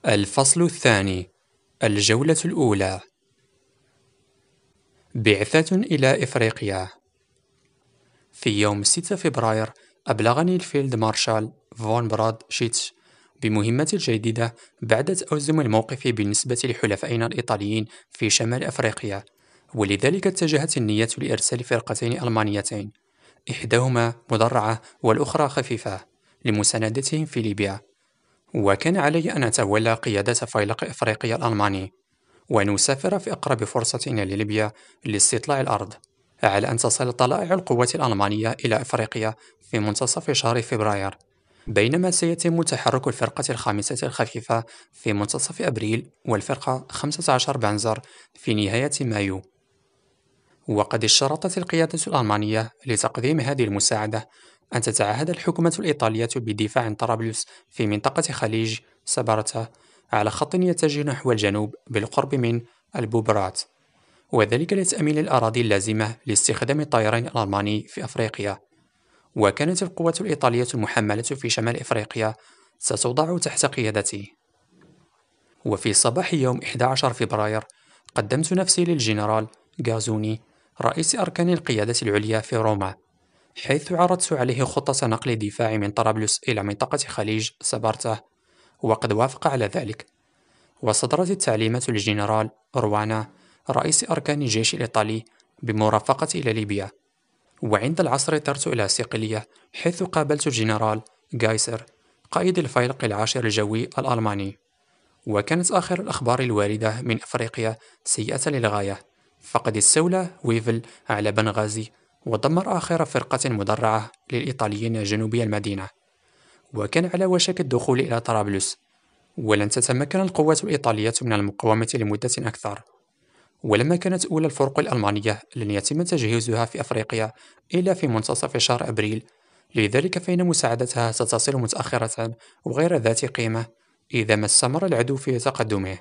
الفصل الثاني: الجولة الأولى. بعثة إلى إفريقيا. في يوم ستة فبراير أبلغني الفيلد مارشال فون براد شيتش بمهمتي الجديدة بعد تأزم الموقف بالنسبة لحلفائنا الإيطاليين في شمال أفريقيا، ولذلك اتجهت النية لإرسال فرقتين ألمانيتين، إحداهما مدرعة والأخرى خفيفة، لمساندتهم في ليبيا. وكان علي أن أتولى قيادة فيلق إفريقيا الألماني، وأن نسافر في أقرب فرصة إلى ليبيا لاستطلاع الأرض، على أن تصل طلائع القوات الألمانية إلى أفريقيا في منتصف شهر فبراير، بينما سيتم تحرك الفرقة الخامسة الخفيفة في منتصف أبريل والفرقة خمسة عشر بنزر في نهاية مايو. وقد اشترطت القيادة الألمانية لتقديم هذه المساعدة أن تتعهد الحكومة الإيطالية بدفاع عن طرابلس في منطقة خليج سبارتا على خط يتجه نحو الجنوب بالقرب من البوبرات، وذلك لتأمين الأراضي اللازمة لاستخدام الطيران الألماني في أفريقيا. وكانت القوات الإيطالية المحملة في شمال أفريقيا ستوضع تحت قيادتي. وفي صباح يوم أحد عشر فبراير قدمت نفسي للجنرال غازوني رئيس أركان القيادة العليا في روما، حيث عرضت عليه خطة نقل الدفاع من طرابلس إلى منطقة خليج سبارتا، وقد وافق على ذلك. وصدرت التعليمات للجنرال روانا رئيس أركان الجيش الإيطالي بمرافقتي إلى ليبيا. وعند العصر طرت إلى صقلية، حيث قابلت الجنرال غايسر قائد الفيلق العاشر الجوي الألماني. وكانت آخر الأخبار الواردة من أفريقيا سيئة للغاية، فقد استولى ويفل على بنغازي ودمر آخر فرقة مدرعة للإيطاليين جنوبي المدينة، وكان على وشك الدخول إلى طرابلس. ولن تتمكن القوات الإيطالية من المقاومة لمدة أكثر. ولما كانت أولى الفرق الألمانية لن يتم تجهيزها في أفريقيا إلا في منتصف شهر أبريل، لذلك فإن مساعدتها ستصل متأخرة وغير ذات قيمة إذا ما استمر العدو في تقدمه.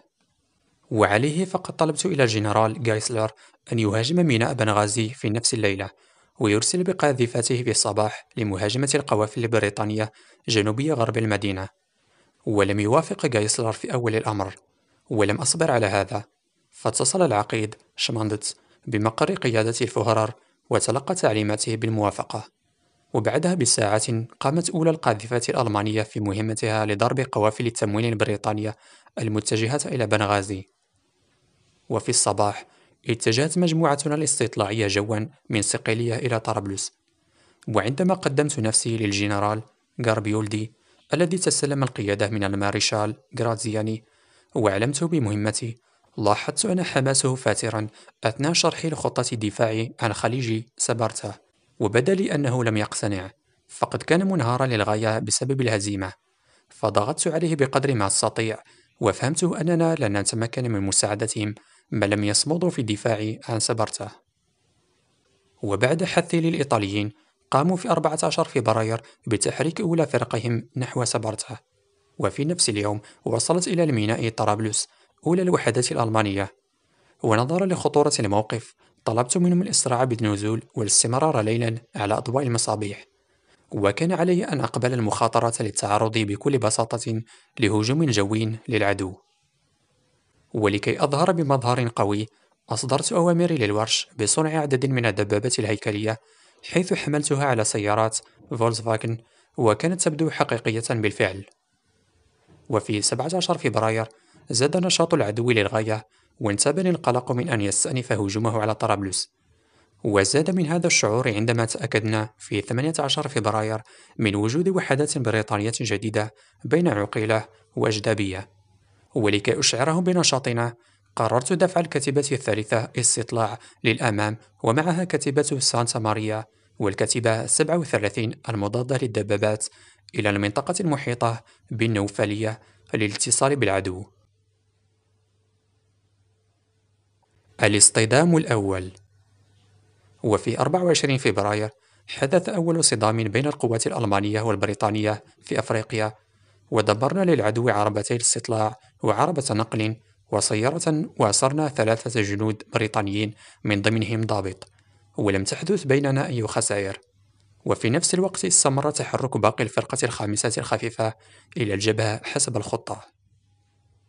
وعليه فقد طلبت إلى الجنرال غايسلر أن يهاجم ميناء بنغازي في نفس الليلة، ويرسل بقاذفاته في الصباح لمهاجمة القوافل البريطانية جنوبي غرب المدينة. ولم يوافق غايسلر في أول الأمر، ولم أصبر على هذا، فاتصل العقيد شماندتس بمقر قيادة الفهرر وتلقى تعليماته بالموافقة. وبعدها بساعات قامت أولى القاذفات الألمانية في مهمتها لضرب قوافل التموين البريطانية المتجهة إلى بنغازي. وفي الصباح اتجهت مجموعتنا الاستطلاعية جوا من صقلية إلى طرابلس. وعندما قدمت نفسي للجنرال غاربيولدي الذي تسلم القيادة من المارشال غرازياني وأعلمته بمهمتي، لاحظت أن حماسه فاترا أثناء شرحي لخطة الدفاع عن خليج سبارتا، وبدا لي أنه لم يقتنع، فقد كان منهارا للغاية بسبب الهزيمة. فضغطت عليه بقدر ما أستطيع، وفهمته أننا لن نتمكن من مساعدتهم ما لم يصمدوا في الدفاع عن سبارتا. وبعد حثي للإيطاليين قاموا في أربعة عشر فبراير بتحريك أولى فرقهم نحو سبارتا. وفي نفس اليوم وصلت إلى الميناء طرابلس أولى الوحدات الألمانية. ونظرا لخطورة الموقف طلبت منهم الإسراع بالنزول والاستمرار ليلا على أضواء المصابيح. وكان علي أن أقبل المخاطرة للتعرض بكل بساطة لهجوم جوي للعدو. ولكي أظهر بمظهر قوي أصدرت أوامري للورش بصنع عدد من الدبابات الهيكلية، حيث حملتها على سيارات فولكسفاغن، وكانت تبدو حقيقية بالفعل. وفي سبعة عشر فبراير زاد نشاط العدو للغاية، وانتابني القلق من أن يستأنف هجومه على طرابلس. وزاد من هذا الشعور عندما تأكدنا في ثمانية عشر فبراير من وجود وحدات بريطانية جديدة بين عقيلة وأجدابية. ولكي أشعرهم بنشاطنا قررت دفع الكتيبة الثالثة استطلاع للأمام، ومعها كتيبة سانتا ماريا والكتيبة سبعة وثلاثين المضادة للدبابات إلى المنطقة المحيطة بالنوفلية للاتصال بالعدو. الاصطدام الأول. وفي أربعة وعشرين فبراير حدث أول صدام بين القوات الألمانية والبريطانية في أفريقيا، ودبرنا للعدو عربتي الاستطلاع وعربة نقل وسيارة، وأسرنا ثلاثة جنود بريطانيين من ضمنهم ضابط، ولم تحدث بيننا أي خسائر. وفي نفس الوقت استمر تحرك باقي الفرقة الخامسة الخفيفة إلى الجبهة حسب الخطة.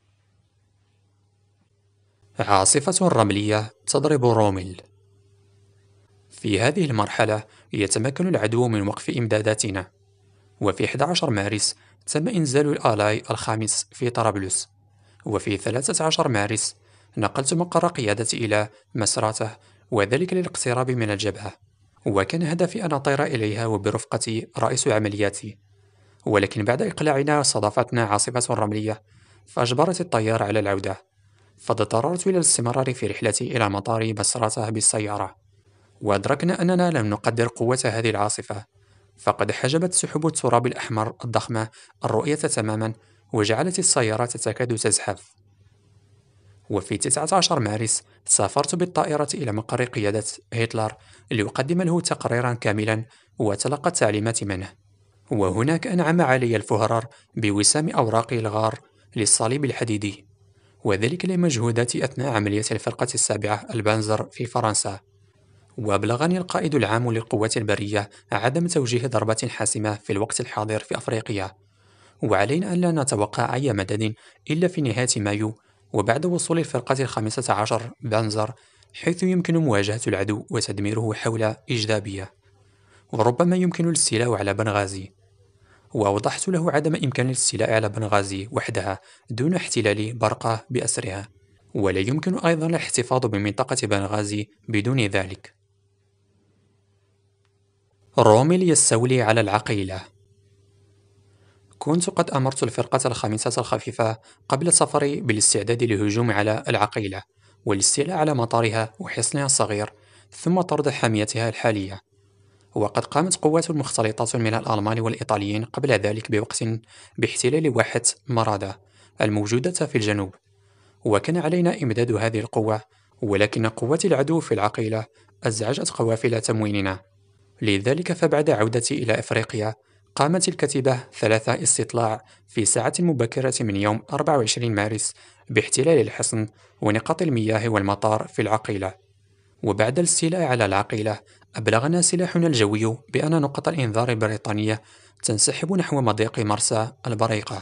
عاصفة رملية تضرب روميل. في هذه المرحلة يتمكن العدو من وقف إمداداتنا، وفي أحد عشر مارس تم إنزال الآلاي الخامس في طرابلس، وفي ثلاثة عشر مارس نقلت مقر قيادتي إلى مسراته، وذلك للاقتراب من الجبهة، وكان هدفي أن أطير إليها وبرفقتي رئيس عملياتي. ولكن بعد إقلاعنا صادفتنا عاصفة رملية فأجبرت الطيار على العودة، فاضطررت إلى الاستمرار في رحلتي إلى مطار مسراته بالسيارة. وأدركنا أننا لم نقدر قوة هذه العاصفة، فقد حجبت سحب التراب الأحمر الضخمة الرؤية تماما، وجعلت السيارات تكاد تزحف. وفي تسعة عشر مارس سافرت بالطائرة إلى مقر قيادة هتلر لأقدم له تقريرا كاملا وتلقى التعليمات منه. وهناك أنعم علي الفهرر بوسام أوراق الغار للصليب الحديدي، وذلك لمجهوداتي أثناء عملية الفرقة السابعة البانزر في فرنسا. وأبلغني القائد العام للقوات البرية عدم توجيه ضربة حاسمة في الوقت الحاضر في أفريقيا، وعلينا أن لا نتوقع أي مدد إلا في نهاية مايو وبعد وصول الفرقة الخامسة عشر بانزر، حيث يمكن مواجهة العدو وتدميره حول إجدابية، وربما يمكن الاستيلاء على بنغازي. وأوضحت له عدم إمكان الاستيلاء على بنغازي وحدها دون احتلال برقة بأسرها، ولا يمكن أيضا الاحتفاظ بمنطقة بنغازي بدون ذلك. روميل يستولي على العقيلة. كنت قد أمرت الفرقة الخامسة الخفيفة قبل سفري بالاستعداد للهجوم على العقيلة والاستيلاء على مطارها وحصنها الصغير، ثم طرد حاميتها الحالية. وقد قامت قوات مختلطة من الألمان والإيطاليين قبل ذلك بوقت باحتلال واحة مرادة الموجودة في الجنوب، وكان علينا إمداد هذه القوة، ولكن قوات العدو في العقيلة أزعجت قوافل تمويننا. لذلك فبعد عودتي إلى إفريقيا قامت الكتيبة ثلاثة استطلاع في ساعة مبكرة من يوم أربعة وعشرين مارس باحتلال الحصن ونقاط المياه والمطار في العقيلة. وبعد الاستيلاء على العقيلة أبلغنا سلاحنا الجوي بأن نقط الإنذار البريطانية تنسحب نحو مضيق مرسى البريقة.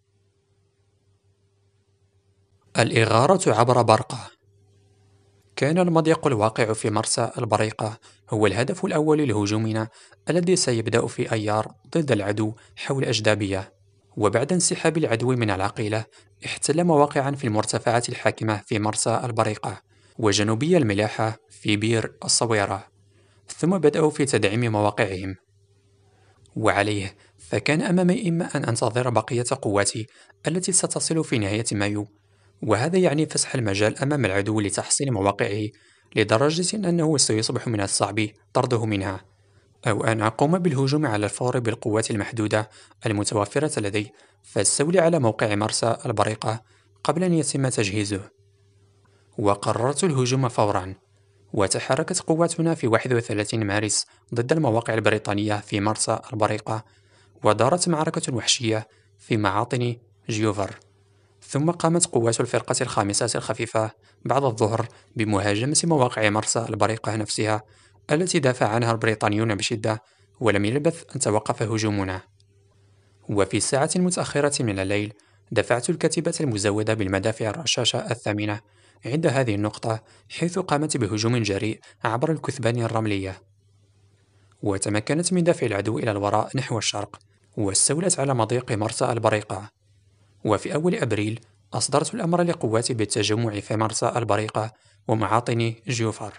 الإغارة عبر برقة. كان المضيق الواقع في مرسى البريقة هو الهدف الأول لهجومنا الذي سيبدأ في أيار ضد العدو حول أجدابية. وبعد انسحاب العدو من العقيلة احتل مواقعا في المرتفعات الحاكمة في مرسى البريقة وجنوبي الملاحة في بير الصويرة، ثم بدأوا في تدعيم مواقعهم. وعليه فكان أمامي إما أن أنتظر بقية قواتي التي ستصل في نهاية مايو، وهذا يعني فسح المجال أمام العدو لتحصين مواقعه لدرجة أنه سيصبح من الصعب طرده منها، أو أن أقوم بالهجوم على الفور بالقوات المحدودة المتوفرة لدي فاستولي على موقع مرسى البريقة قبل أن يتم تجهيزه. وقررت الهجوم فورا، وتحركت قواتنا في واحد وثلاثين مارس ضد المواقع البريطانية في مرسى البريقة، ودارت معركة وحشية في معاطن جيوفر. ثم قامت قوات الفرقة الخامسة الخفيفة بعد الظهر بمهاجمة مواقع مرسى البريقة نفسها التي دافع عنها البريطانيون بشدة، ولم يلبث أن توقف هجومنا. وفي ساعة متأخرة من الليل دفعت الكتيبة المزودة بالمدافع الرشاشة الثامنة عند هذه النقطة، حيث قامت بهجوم جريء عبر الكثبان الرملية، وتمكنت من دفع العدو إلى الوراء نحو الشرق، واستولت على مضيق مرسى البريقة. وفي أول أبريل أصدرت الأمر لقواتي بالتجمع في مرسى البريقة ومعاطن جيوفر.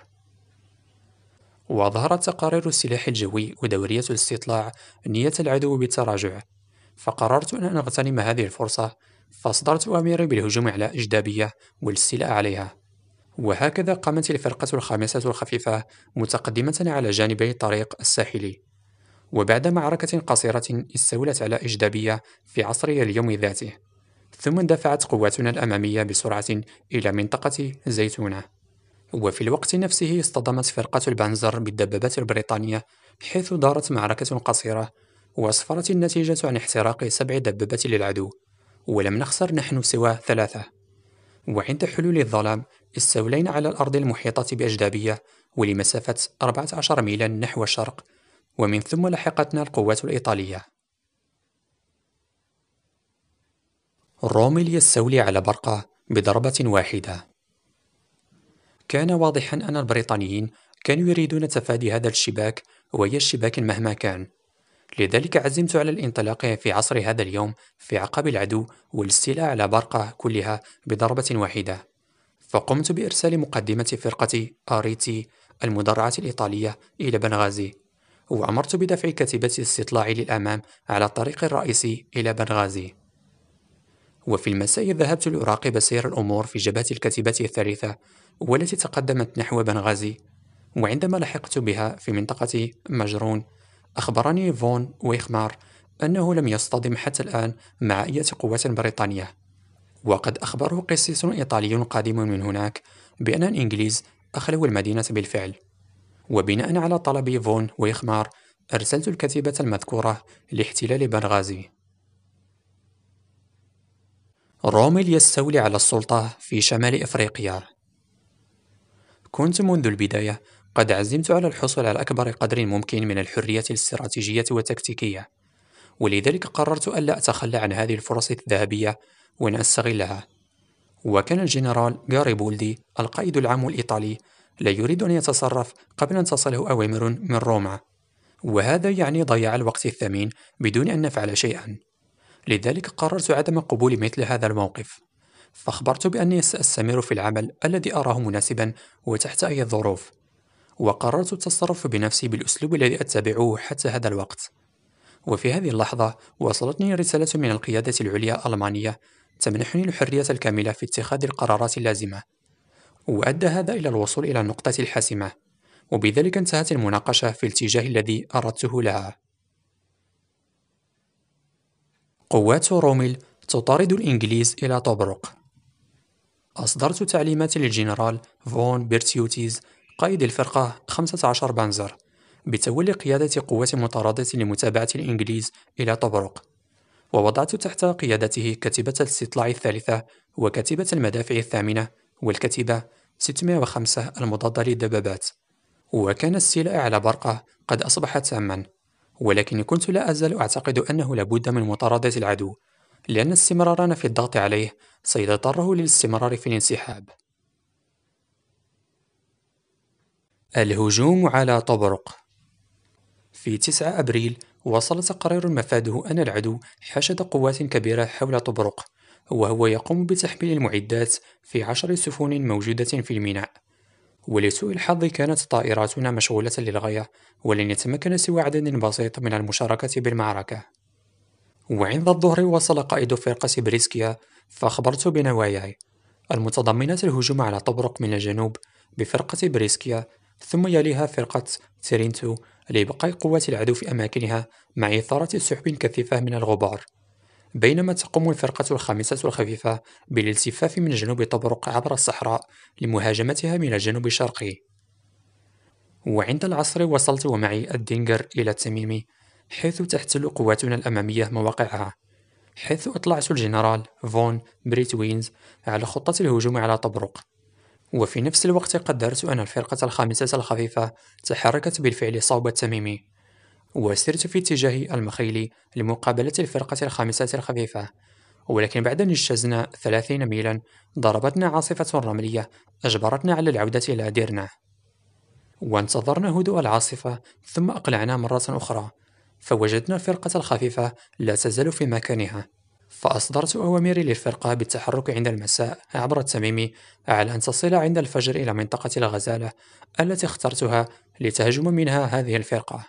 وظهرت تقارير السلاح الجوي ودورية الاستطلاع نية العدو بالتراجع، فقررت أن أغتنم هذه الفرصة، فأصدرت أمري بالهجوم على إجدابية والاستيلاء عليها. وهكذا قامت الفرقة الخامسة الخفيفة متقدمة على جانبي الطريق الساحلي، وبعد معركة قصيرة استولت على إجدابية في عصري اليوم ذاته، ثم اندفعت قواتنا الأمامية بسرعة إلى منطقة زيتونة. وفي الوقت نفسه اصطدمت فرقة البانزر بالدبابات البريطانية، حيث دارت معركة قصيرة وأسفرت النتيجة عن احتراق سبع دبابات للعدو، ولم نخسر نحن سوى ثلاثة. وعند حلول الظلام استولينا على الأرض المحيطة بأجدابية ولمسافة أربعة عشر ميلا نحو الشرق، ومن ثم لحقتنا القوات الإيطالية. روميل يستولي على برقة بضربة واحدة. كان واضحا أن البريطانيين كانوا يريدون تفادي هذا الشباك وهي الشباك مهما كان. لذلك عزمت على الانطلاق في عصر هذا اليوم في أعقاب العدو والاستيلاء على برقة كلها بضربة واحدة. فقمت بإرسال مقدمة فرقة آريتي المدرعة الإيطالية إلى بنغازي، وأمرت بدفع كتيبة الاستطلاع للأمام على الطريق الرئيسي إلى بنغازي. وفي المساء ذهبت لأراقب سير الأمور في جبهة الكتيبة الثالثة والتي تقدمت نحو بنغازي. وعندما لحقت بها في منطقة مجرون، أخبرني فون ويخمار أنه لم يصطدم حتى الآن مع أي قوات بريطانية، وقد أخبره قسيس إيطالي قادم من هناك بأن الإنجليز أخلوا المدينة بالفعل. وبناء على طلب فون ويخمار أرسلت الكتيبة المذكورة لاحتلال بنغازي. روميل يستولي على السلطة في شمال إفريقيا. كنت منذ البداية قد عزمت على الحصول على أكبر قدر ممكن من الحرية الاستراتيجية والتكتيكية، ولذلك قررت ألا أتخلى عن هذه الفرص الذهبية وأن أستغلها. وكان الجنرال غاريبولدي القائد العام الإيطالي لا يريد أن يتصرف قبل أن تصله أوامر من روما، وهذا يعني ضياع الوقت الثمين بدون أن نفعل شيئا. لذلك قررت عدم قبول مثل هذا الموقف، فأخبرت بأني سأستمر في العمل الذي أراه مناسبا وتحت أي ظروف، وقررت التصرف بنفسي بالأسلوب الذي أتبعه حتى هذا الوقت. وفي هذه اللحظة وصلتني رسالة من القيادة العليا الألمانية تمنحني الحرية الكاملة في اتخاذ القرارات اللازمة، وأدى هذا إلى الوصول إلى النقطة الحاسمة، وبذلك انتهت المناقشة في الاتجاه الذي أردته لها. قوات روميل تطارد الإنجليز إلى طبرق. أصدرت تعليمات للجنرال فون بيرتيوتيز قائد الفرقة خمسة عشر بانزر بتولي قيادة قوات مطاردة لمتابعة الإنجليز إلى طبرق، ووضعت تحت قيادته كتيبة الاستطلاع الثالثة وكتيبة المدافع الثامنة والكتيبة ستمائة وخمسة المضادة للدبابات. وكان الاستيلاء على برقة قد أصبح تاما، ولكني كنت لا أزال أعتقد أنه لابد من مطاردة العدو، لأن استمرارنا في الضغط عليه سيضطره للاستمرار في الانسحاب. الهجوم على طبرق. في تسعة أبريل وصل تقرير مفاده أن العدو حشد قوات كبيرة حول طبرق، وهو يقوم بتحميل المعدات في عشر سفن موجودة في الميناء. ولسوء الحظ كانت طائراتنا مشغولة للغاية، ولن يتمكن سوى عدد بسيط من المشاركة بالمعركة. وعند الظهر وصل قائد فرقة بريسكيا، فأخبرت بنواياي المتضمنة الهجوم على طبرق من الجنوب بفرقة بريسكيا، ثم يليها فرقة ترينتو لإبقاء قوات العدو في أماكنها مع إثارة سحب كثيفة من الغبار، بينما تقوم الفرقة الخامسة الخفيفة بالالتفاف من جنوب طبرق عبر الصحراء لمهاجمتها من الجنوب الشرقي. وعند العصر وصلت ومعي الدينجر إلى التميمي، حيث تحتل قواتنا الأمامية مواقعها، حيث أطلعت الجنرال فون بريتوينز على خطة الهجوم على طبرق. وفي نفس الوقت قدرت أن الفرقة الخامسة الخفيفة تحركت بالفعل صوب التميمي، وسرت في اتجاه المخيلي لمقابلة الفرقة الخامسة الخفيفة، ولكن بعد أن اجتزنا ثلاثين ميلا ضربتنا عاصفة رملية أجبرتنا على العودة إلى ديرنا. وانتظرنا هدوء العاصفة ثم أقلعنا مرة أخرى، فوجدنا الفرقة الخفيفة لا تزال في مكانها، فأصدرت أوامري للفرقة بالتحرك عند المساء عبر التميمي على أن تصل عند الفجر إلى منطقة الغزالة التي اخترتها لتهجم منها هذه الفرقة.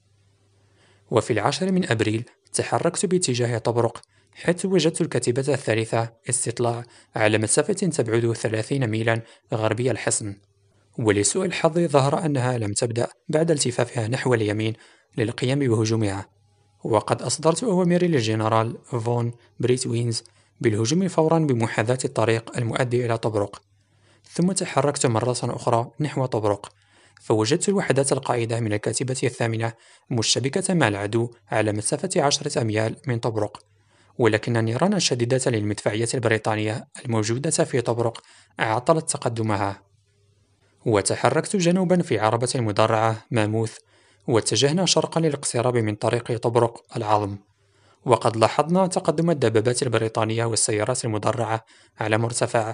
وفي العاشر من أبريل تحركت باتجاه طبرق، حيث وجدت الكتيبة الثالثة استطلاع على مسافة تبعد ثلاثين ميلا غربي الحصن. ولسوء الحظ ظهر أنها لم تبدأ بعد التفافها نحو اليمين للقيام بهجومها، وقد أصدرت أوامري للجنرال فون بريتوينز بالهجوم فورا بمحاذاة الطريق المؤدي إلى طبرق. ثم تحركت مرة أخرى نحو طبرق، فوجدت الوحدات القائدة من الكتيبة الثامنة مشتبكة مع العدو على مسافة عشرة أميال من طبرق، ولكن النيران الشديدة للمدفعية البريطانية الموجودة في طبرق عطلت تقدمها. وتحركت جنوبا في عربة المدرعة ماموث، واتجهنا شرقا للاقتراب من طريق طبرق العظم، وقد لاحظنا تقدم الدبابات البريطانية والسيارات المدرعة على مرتفع،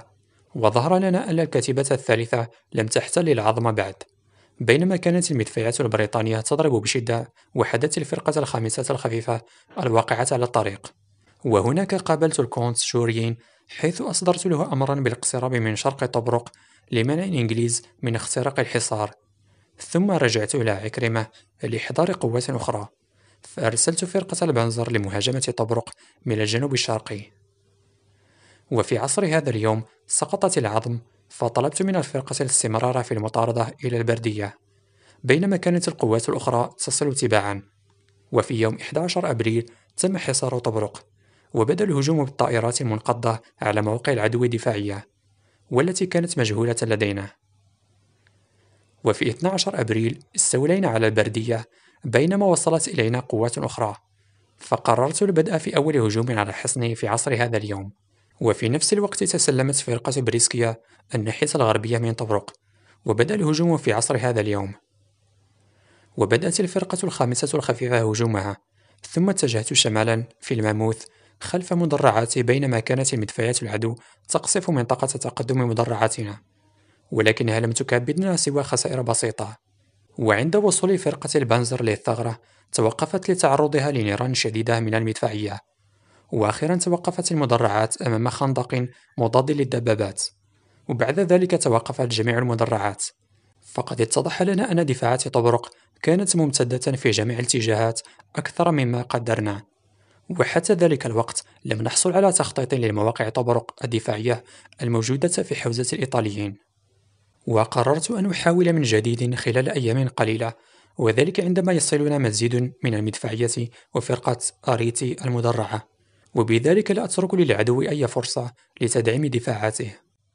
وظهر لنا أن الكتيبة الثالثة لم تحتل العظم بعد، بينما كانت المدفعيات البريطانية تضرب بشدة وحدت الفرقة الخامسة الخفيفة الواقعة على الطريق. وهناك قابلت الكونت شوريين، حيث أصدرت له أمرا بالاقتراب من شرق طبرق لمنع الإنجليز من اختراق الحصار. ثم رجعت إلى عكرمة لإحضار قوات أخرى، فأرسلت فرقة البنزر لمهاجمة طبرق من الجنوب الشرقي. وفي عصر هذا اليوم سقطت العظم، فطلبت من الفرقة الاستمرار في المطاردة إلى البردية، بينما كانت القوات الأخرى تصل تباعا. وفي يوم أحد عشر أبريل تم حصار طبرق، وبدأ الهجوم بالطائرات المنقضة على مواقع العدو الدفاعية والتي كانت مجهولة لدينا. وفي اثني عشر أبريل استولينا على البردية، بينما وصلت إلينا قوات أخرى، فقررت البدء في أول هجوم على حصني في عصر هذا اليوم. وفي نفس الوقت تسلمت فرقة بريسكيا الناحية الغربية من طبرق، وبدأ الهجوم في عصر هذا اليوم. وبدأت الفرقة الخامسة الخفيفة هجومها، ثم اتجهت شمالا في الماموث خلف مدرعاتي، بينما كانت المدفعيات العدو تقصف منطقة تقدم مدرعاتنا، ولكنها لم تكابدنا سوى خسائر بسيطة. وعند وصول فرقة البنزر للثغرة توقفت لتعرضها لنيران شديدة من المدفعية، وأخيرا توقفت المدرعات أمام خندق مضاد للدبابات، وبعد ذلك توقفت جميع المدرعات. فقد اتضح لنا أن دفاعات طبرق كانت ممتدة في جميع الاتجاهات أكثر مما قدرنا، وحتى ذلك الوقت لم نحصل على تخطيط لمواقع طبرق الدفاعية الموجودة في حوزة الإيطاليين. وقررت أن أحاول من جديد خلال أيام قليلة، وذلك عندما يصلنا مزيد من المدفعية وفرقة أريتي المدرعة، وبذلك لا أترك للعدو أي فرصة لتدعيم دفاعاته.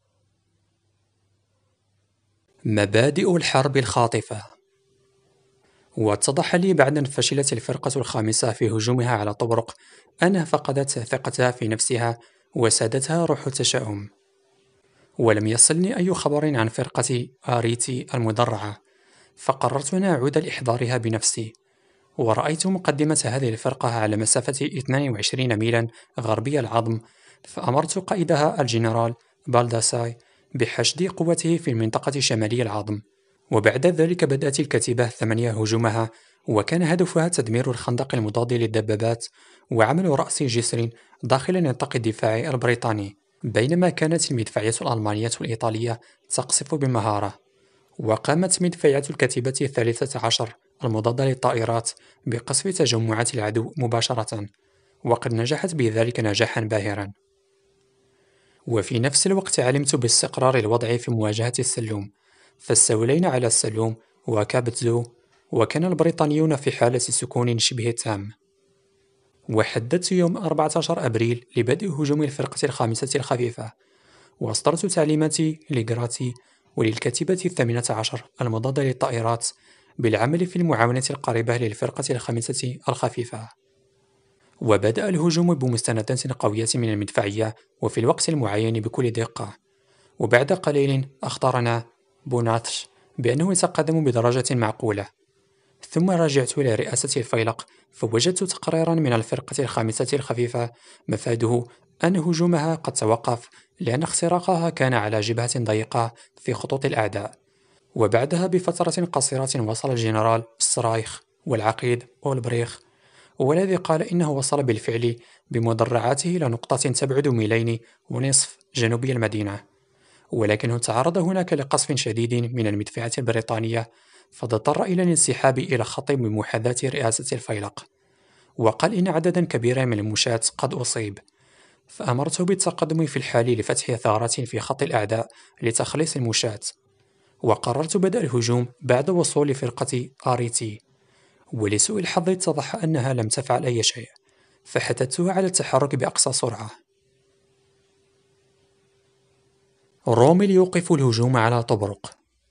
مبادئ الحرب الخاطفة. واتضح لي بعد أن فشلت الفرقة الخامسة في هجومها على طبرق أنها فقدت ثقتها في نفسها وسادتها روح التشاؤم. ولم يصلني أي خبر عن فرقة آريتي المدرعة، فقررت أن أعود لإحضارها بنفسي. ورأيت مقدمة هذه الفرقة على مسافة اثنين وعشرين ميلا غربي العظم، فأمرت قائدها الجنرال بالداساي بحشد قوته في المنطقة شمالي العظم. وبعد ذلك بدأت الكتيبة الثمانية هجومها، وكان هدفها تدمير الخندق المضاد للدبابات وعمل رأس جسر داخل نطاق الدفاع البريطاني، بينما كانت المدفعية الألمانية والإيطالية تقصف بمهارة. وقامت مدفعية الكتيبة الثالثة عشر المضادة للطائرات بقصف تجمعات العدو مباشرة، وقد نجحت بذلك نجاحا باهرا. وفي نفس الوقت علمت باستقرار الوضع في مواجهة السلوم، فاستولينا على السلوم وكابتزو، وكان البريطانيون في حالة سكون شبه تام. وحددت يوم أربعة عشر أبريل لبدء هجوم الفرقة الخامسة الخفيفة، وأصدرت تعليماتي لجراتي وللكتيبة الثامنة عشر المضادة للطائرات بالعمل في المعاونة القريبة للفرقة الخامسة الخفيفة. وبدأ الهجوم بمستندات قوية من المدفعية وفي الوقت المعين بكل دقة. وبعد قليل أخطرنا بوناتش بأنه يتقدم بدرجة معقولة. ثم رجعت إلى رئاسة الفيلق، فوجدت تقريرا من الفرقة الخامسة الخفيفة مفاده أن هجومها قد توقف لأن اختراقها كان على جبهة ضيقة في خطوط الأعداء. وبعدها بفترة قصيرة وصل الجنرال سترايخ والعقيد أولبريخ، والذي قال إنه وصل بالفعل بمدرعاته إلى نقطة تبعد ميلين ونصف جنوبي المدينة، ولكنه تعرض هناك لقصف شديد من المدفعية البريطانية، فاضطر إلى الانسحاب إلى خط بمحاذاة رئاسة الفيلق. وقال إن عددا كبيرا من المشاة قد أصيب، فأمرته بالتقدم في الحال لفتح ثغرات في خط الأعداء لتخليص المشاة. وقررت بدء الهجوم بعد وصول فرقة آريتي، ولسوء الحظ اتضح أنها لم تفعل أي شيء، فحثتها على التحرك بأقصى سرعة. روميل يوقف الهجوم على طبرق.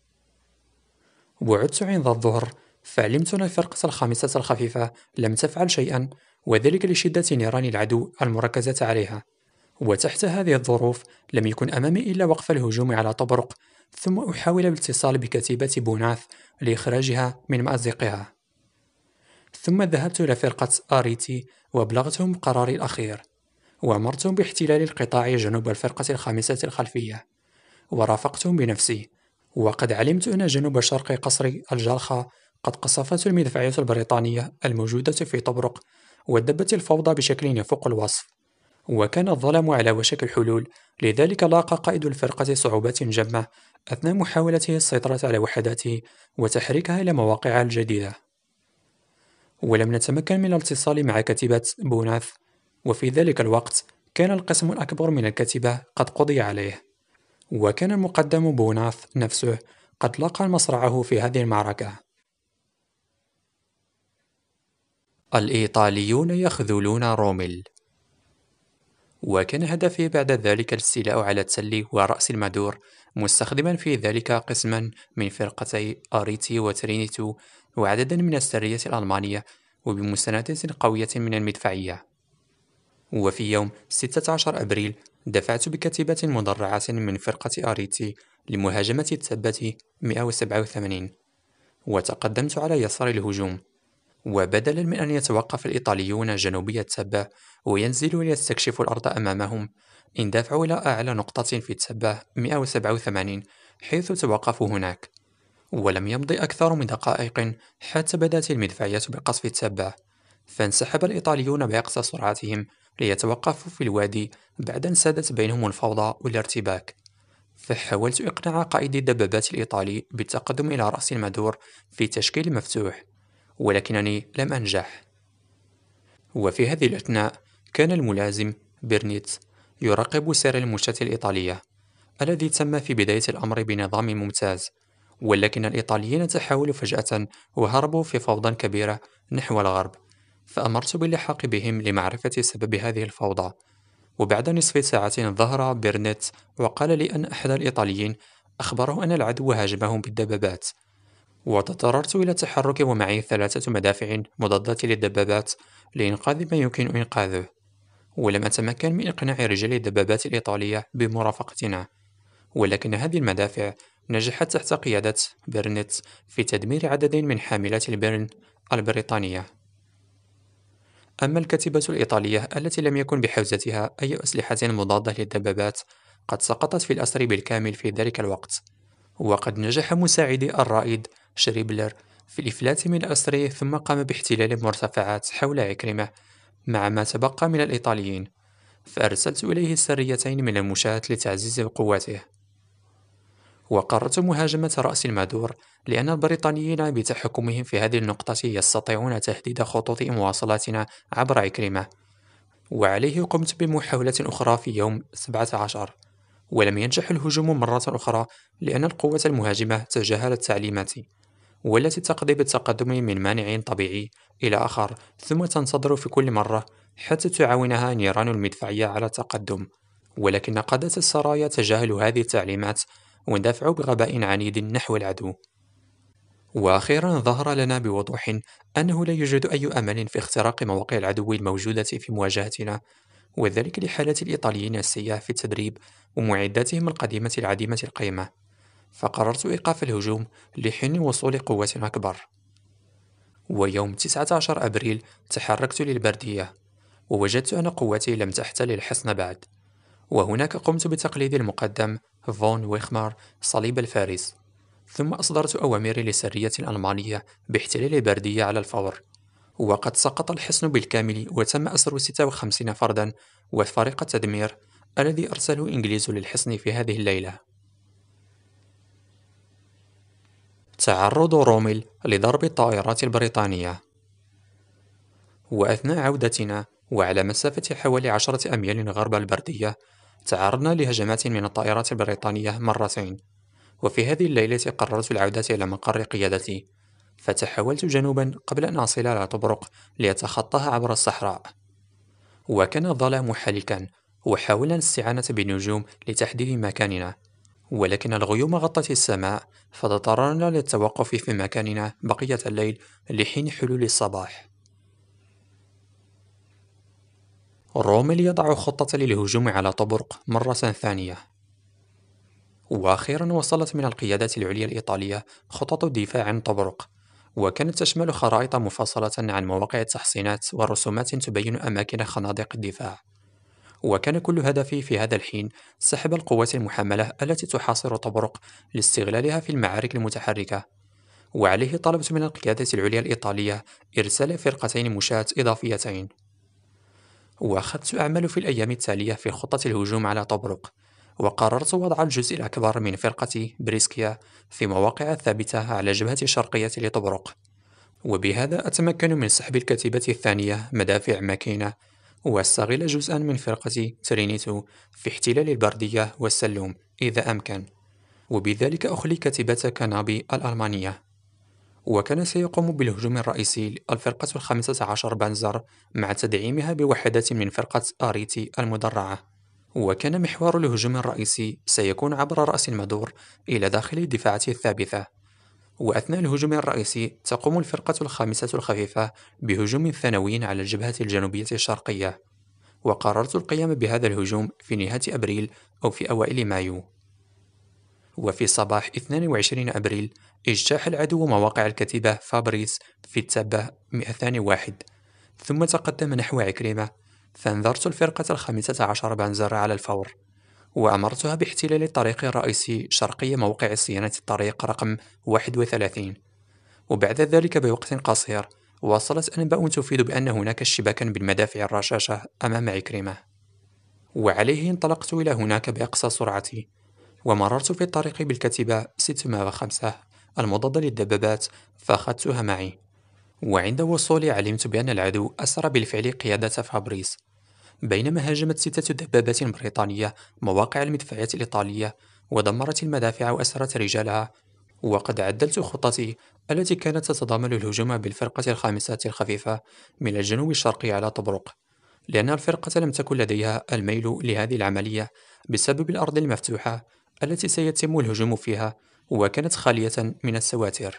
وعدت عند الظهر، فعلمت أن الفرقة الخامسة الخفيفة لم تفعل شيئا، وذلك لشدة نيران العدو المركزة عليها. وتحت هذه الظروف لم يكن أمامي إلا وقف الهجوم على طبرق، ثم أحاول الاتصال بكتيبة بوناث لإخراجها من مأزقها. ثم ذهبت إلى فرقة آريتي وأبلغتهم قراري الأخير، وأمرتهم باحتلال القطاع جنوب الفرقة الخامسة الخلفية، ورافقتهم بنفسي، وقد علمت أن جنوب شرق قصر الجرخة قد قصفته المدفعية البريطانية الموجودة في طبرق، ودبت الفوضى بشكل يفوق الوصف. وكان الظلام على وشك الحلول، لذلك لاقى قائد الفرقة صعوبات جمة أثناء محاولته السيطرة على وحداته وتحريكها إلى مواقعها الجديدة. ولم نتمكن من الاتصال مع كتيبة بوناث، وفي ذلك الوقت كان القسم الأكبر من الكتيبة قد قضي عليه، وكان المقدم بوناث نفسه قد لقى مصرعه في هذه المعركة. الإيطاليون يخذلون روميل. وكان هدفه بعد ذلك الاستيلاء على تسلي ورأس المادور، مستخدما في ذلك قسما من فرقتي أريتي وترينيتو وعددا من السرية الألمانية، وبمساندة قوية من المدفعية. وفي يوم ستة عشر أبريل دفعت بكتيبة مدرعة من فرقة أريتي لمهاجمة التبة مئة وسبعة وثمانين، وتقدمت على يسار الهجوم. وبدلا من أن يتوقف الإيطاليون جنوبي التبة وينزلوا ليستكشفوا الأرض أمامهم، اندفعوا إلى أعلى نقطة في التبة مئة وسبعة وثمانين حيث توقفوا هناك. ولم يمض أكثر من دقائق حتى بدأت المدفعية بقصف التبة، فانسحب الإيطاليون بأقصى سرعتهم ليتوقفوا في الوادي بعد أن سادت بينهم الفوضى والارتباك. فحاولت إقناع قائد الدبابات الإيطالي بالتقدم إلى رأس المدور في تشكيل مفتوح، ولكنني لم أنجح. وفي هذه الأثناء كان الملازم بيرنيت يراقب سير المشاة الإيطالية الذي تم في بداية الأمر بنظام ممتاز، ولكن الإيطاليين تحولوا فجأة وهربوا في فوضى كبيرة نحو الغرب، فأمرت باللحاق بهم لمعرفة سبب هذه الفوضى. وبعد نصف ساعة ظهر بيرنيت وقال لي أن أحد الإيطاليين أخبره أن العدو هاجمهم بالدبابات، وتضطررت إلى التحرك ومعي ثلاثة مدافع مضادة للدبابات لإنقاذ ما يمكن إنقاذه. ولم أتمكن من إقناع رجال الدبابات الإيطالية بمرافقتنا، ولكن هذه المدافع نجحت تحت قيادة بيرنيت في تدمير عدد من حاملات البيرن البريطانية. أما الكتيبة الإيطالية التي لم يكن بحوزتها أي أسلحة مضادة للدبابات قد سقطت في الأسر بالكامل في ذلك الوقت. وقد نجح مساعدي الرائد شريبلر في الإفلات من الأسر، ثم قام باحتلال المرتفعات حول عكرمة مع ما تبقى من الإيطاليين، فأرسلت إليه سريتين من المشاة لتعزيز قواته. وقررت مهاجمة رأس المادور لأن البريطانيين بتحكمهم في هذه النقطة يستطيعون تهديد خطوط مواصلاتنا عبر عكرمة. وعليه قمت بمحاولة أخرى في يوم سبعة عشر، ولم ينجح الهجوم مرة أخرى لأن القوة المهاجمة تجاهلت تعليماتي، والتي تقضي بالتقدم من مانع طبيعي إلى آخر، ثم تنتظر في كل مرة حتى تعاونها نيران المدفعية على التقدم. ولكن قادة السرايا تجاهلوا هذه التعليمات واندفعوا بغباء عنيد نحو العدو. وأخيرا ظهر لنا بوضوح أنه لا يوجد أي أمل في اختراق مواقع العدو الموجودة في مواجهتنا، وذلك لحالة الإيطاليين السيئة في التدريب ومعداتهم القديمة العديمة القيمة. فقررت إيقاف الهجوم لحين وصول قوة أكبر. ويوم تسعة عشر أبريل تحركت للبردية، ووجدت أن قوتي لم تحتل الحصن بعد، وهناك قمت بتقليد المقدم فون ويخمار صليب الفارس، ثم أصدرت أوامر لسرية ألمانية باحتلال البردية على الفور. وقد سقط الحصن بالكامل وتم أسر ستة وخمسين فردا وفريق التدمير الذي أرسله الإنجليز للحصن في هذه الليلة. تعرض روميل لضرب الطائرات البريطانية. وأثناء عودتنا وعلى مسافة حوالي عشرة أميال غرب البردية تعرضنا لهجمات من الطائرات البريطانية مرتين، وفي هذه الليلة قررت العودة إلى مقر قيادتي، فتحولت جنوبا قبل أن أصل إلى طبرق لأتخطاها عبر الصحراء. وكان الظلام حالكا، وحاولنا الاستعانة بالنجوم لتحديد مكاننا، ولكن الغيوم غطت السماء، فاضطررنا للتوقف في مكاننا بقية الليل لحين حلول الصباح. روميل يضع خطة للهجوم على طبرق مرة ثانية. وأخيرا وصلت من القيادات العليا الإيطالية خطط الدفاع عن طبرق، وكانت تشمل خرائط مفصلة عن مواقع التحصينات ورسومات تبين أماكن خنادق الدفاع. وكان كل هدفي في هذا الحين سحب القوات المحملة التي تحاصر طبرق لاستغلالها في المعارك المتحركة. وعليه طلبت من القيادة العليا الإيطالية إرسال فرقتين مشاة إضافيتين. وأخذت أعمل في الأيام التالية في خطة الهجوم على طبرق، وقررت وضع الجزء الأكبر من فرقتي بريسكيا في مواقع ثابتة على الجبهة الشرقية لطبرق، وبهذا أتمكن من سحب الكتيبة الثانية مدافع ماكينة، وأستغل جزءا من فرقة ترينيتو في احتلال البردية والسلوم إذا أمكن، وبذلك أخلي كتيبة كانابي الألمانية. وكان سيقوم بالهجوم الرئيسي الفرقة الخامسة عشر بنزر مع تدعيمها بوحدات من فرقة آريتي المدرعة. وكان محور الهجوم الرئيسي سيكون عبر رأس المدور إلى داخل الدفاعات الثابتة. وأثناء الهجوم الرئيسي تقوم الفرقة الخامسة الخفيفة بهجوم ثانوي على الجبهة الجنوبية الشرقية، وقررت القيام بهذا الهجوم في نهاية أبريل أو في أوائل مايو. وفي صباح اثنين وعشرين أبريل اجتاح العدو مواقع الكتيبة فابريس في التبة مئتين وواحد، ثم تقدم نحو عكرمة، فانذرت الفرقة الخامسة عشر بنزر على الفور، وأمرتها باحتلال الطريق الرئيسي شرقي موقع صيانة الطريق رقم واحد وثلاثين. وبعد ذلك بوقت قصير وصلت أنباء تفيد بأن هناك اشتباكا بالمدافع الرشاشة أمام عكرمة، وعليه انطلقت إلى هناك بأقصى سرعتي، ومررت في الطريق بالكتيبة ستمائة وخمسة المضادة للدبابات فأخذتها معي. وعند وصولي علمت بأن العدو أسرى بالفعل قيادة فابريس، بينما هاجمت ستة دبابات بريطانية مواقع المدفعية الإيطالية ودمرت المدافع وأسرت رجالها. وقد عدلت خطتي التي كانت تتضمن الهجوم بالفرقة الخامسة الخفيفة من الجنوب الشرقي على طبرق، لأن الفرقة لم تكن لديها الميل لهذه العملية بسبب الأرض المفتوحة التي سيتم الهجوم فيها، وكانت خالية من السواتر.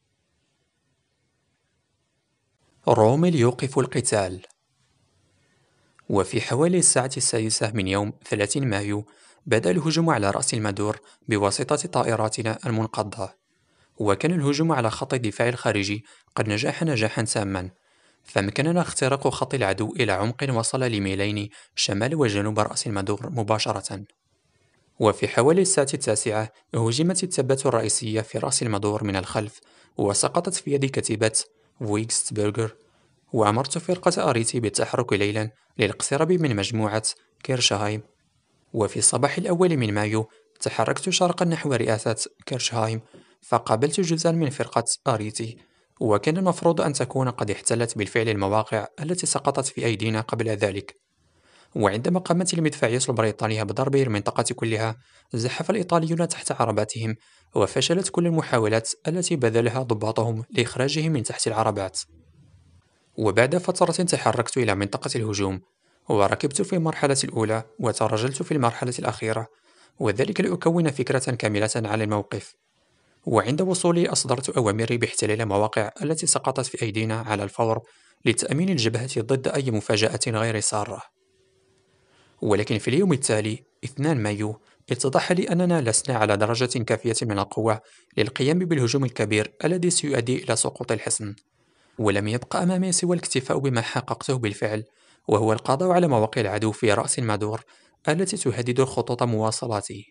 روميل يوقف القتال. وفي حوالي الساعة السادسة من يوم ثلاثين مايو بدأ الهجوم على رأس المدور بواسطة طائراتنا المنقضة، وكان الهجوم على خط الدفاع الخارجي قد نجح نجاحا تاما، فأمكننا اختراق خط العدو إلى عمق وصل لميلين شمال وجنوب رأس المدور مباشرة. وفي حوالي الساعة التاسعة هجمت التبة الرئيسية في رأس المدور من الخلف، وسقطت في يد كتيبة فويكستبرغر، وأمرت فرقة أريتي بالتحرك ليلا للاقتراب من مجموعة كيرشهايم. وفي الصباح الأول من مايو تحركت شرقا نحو رئاسة كيرشهايم، فقابلت جزءا من فرقة أريتي، وكان المفروض أن تكون قد احتلت بالفعل المواقع التي سقطت في أيدينا قبل ذلك. وعندما قامت المدفعية البريطانية بضرب المنطقة كلها زحف الإيطاليون تحت عرباتهم، وفشلت كل المحاولات التي بذلها ضباطهم لإخراجهم من تحت العربات. وبعد فترة تحركت إلى منطقة الهجوم، وركبت في المرحلة الأولى وترجلت في المرحلة الأخيرة، وذلك لأكون فكرة كاملة على الموقف. وعند وصولي أصدرت أوامري باحتلال المواقع التي سقطت في أيدينا على الفور لتأمين الجبهة ضد أي مفاجأة غير سارة. ولكن في اليوم التالي اثنين مايو اتضح لي أننا لسنا على درجة كافية من القوة للقيام بالهجوم الكبير الذي سيؤدي إلى سقوط الحصن، ولم يبقى أمامي سوى الاكتفاء بما حققته بالفعل، وهو القضاء على مواقع العدو في رأس المدور التي تهدد خطوط مواصلاتي.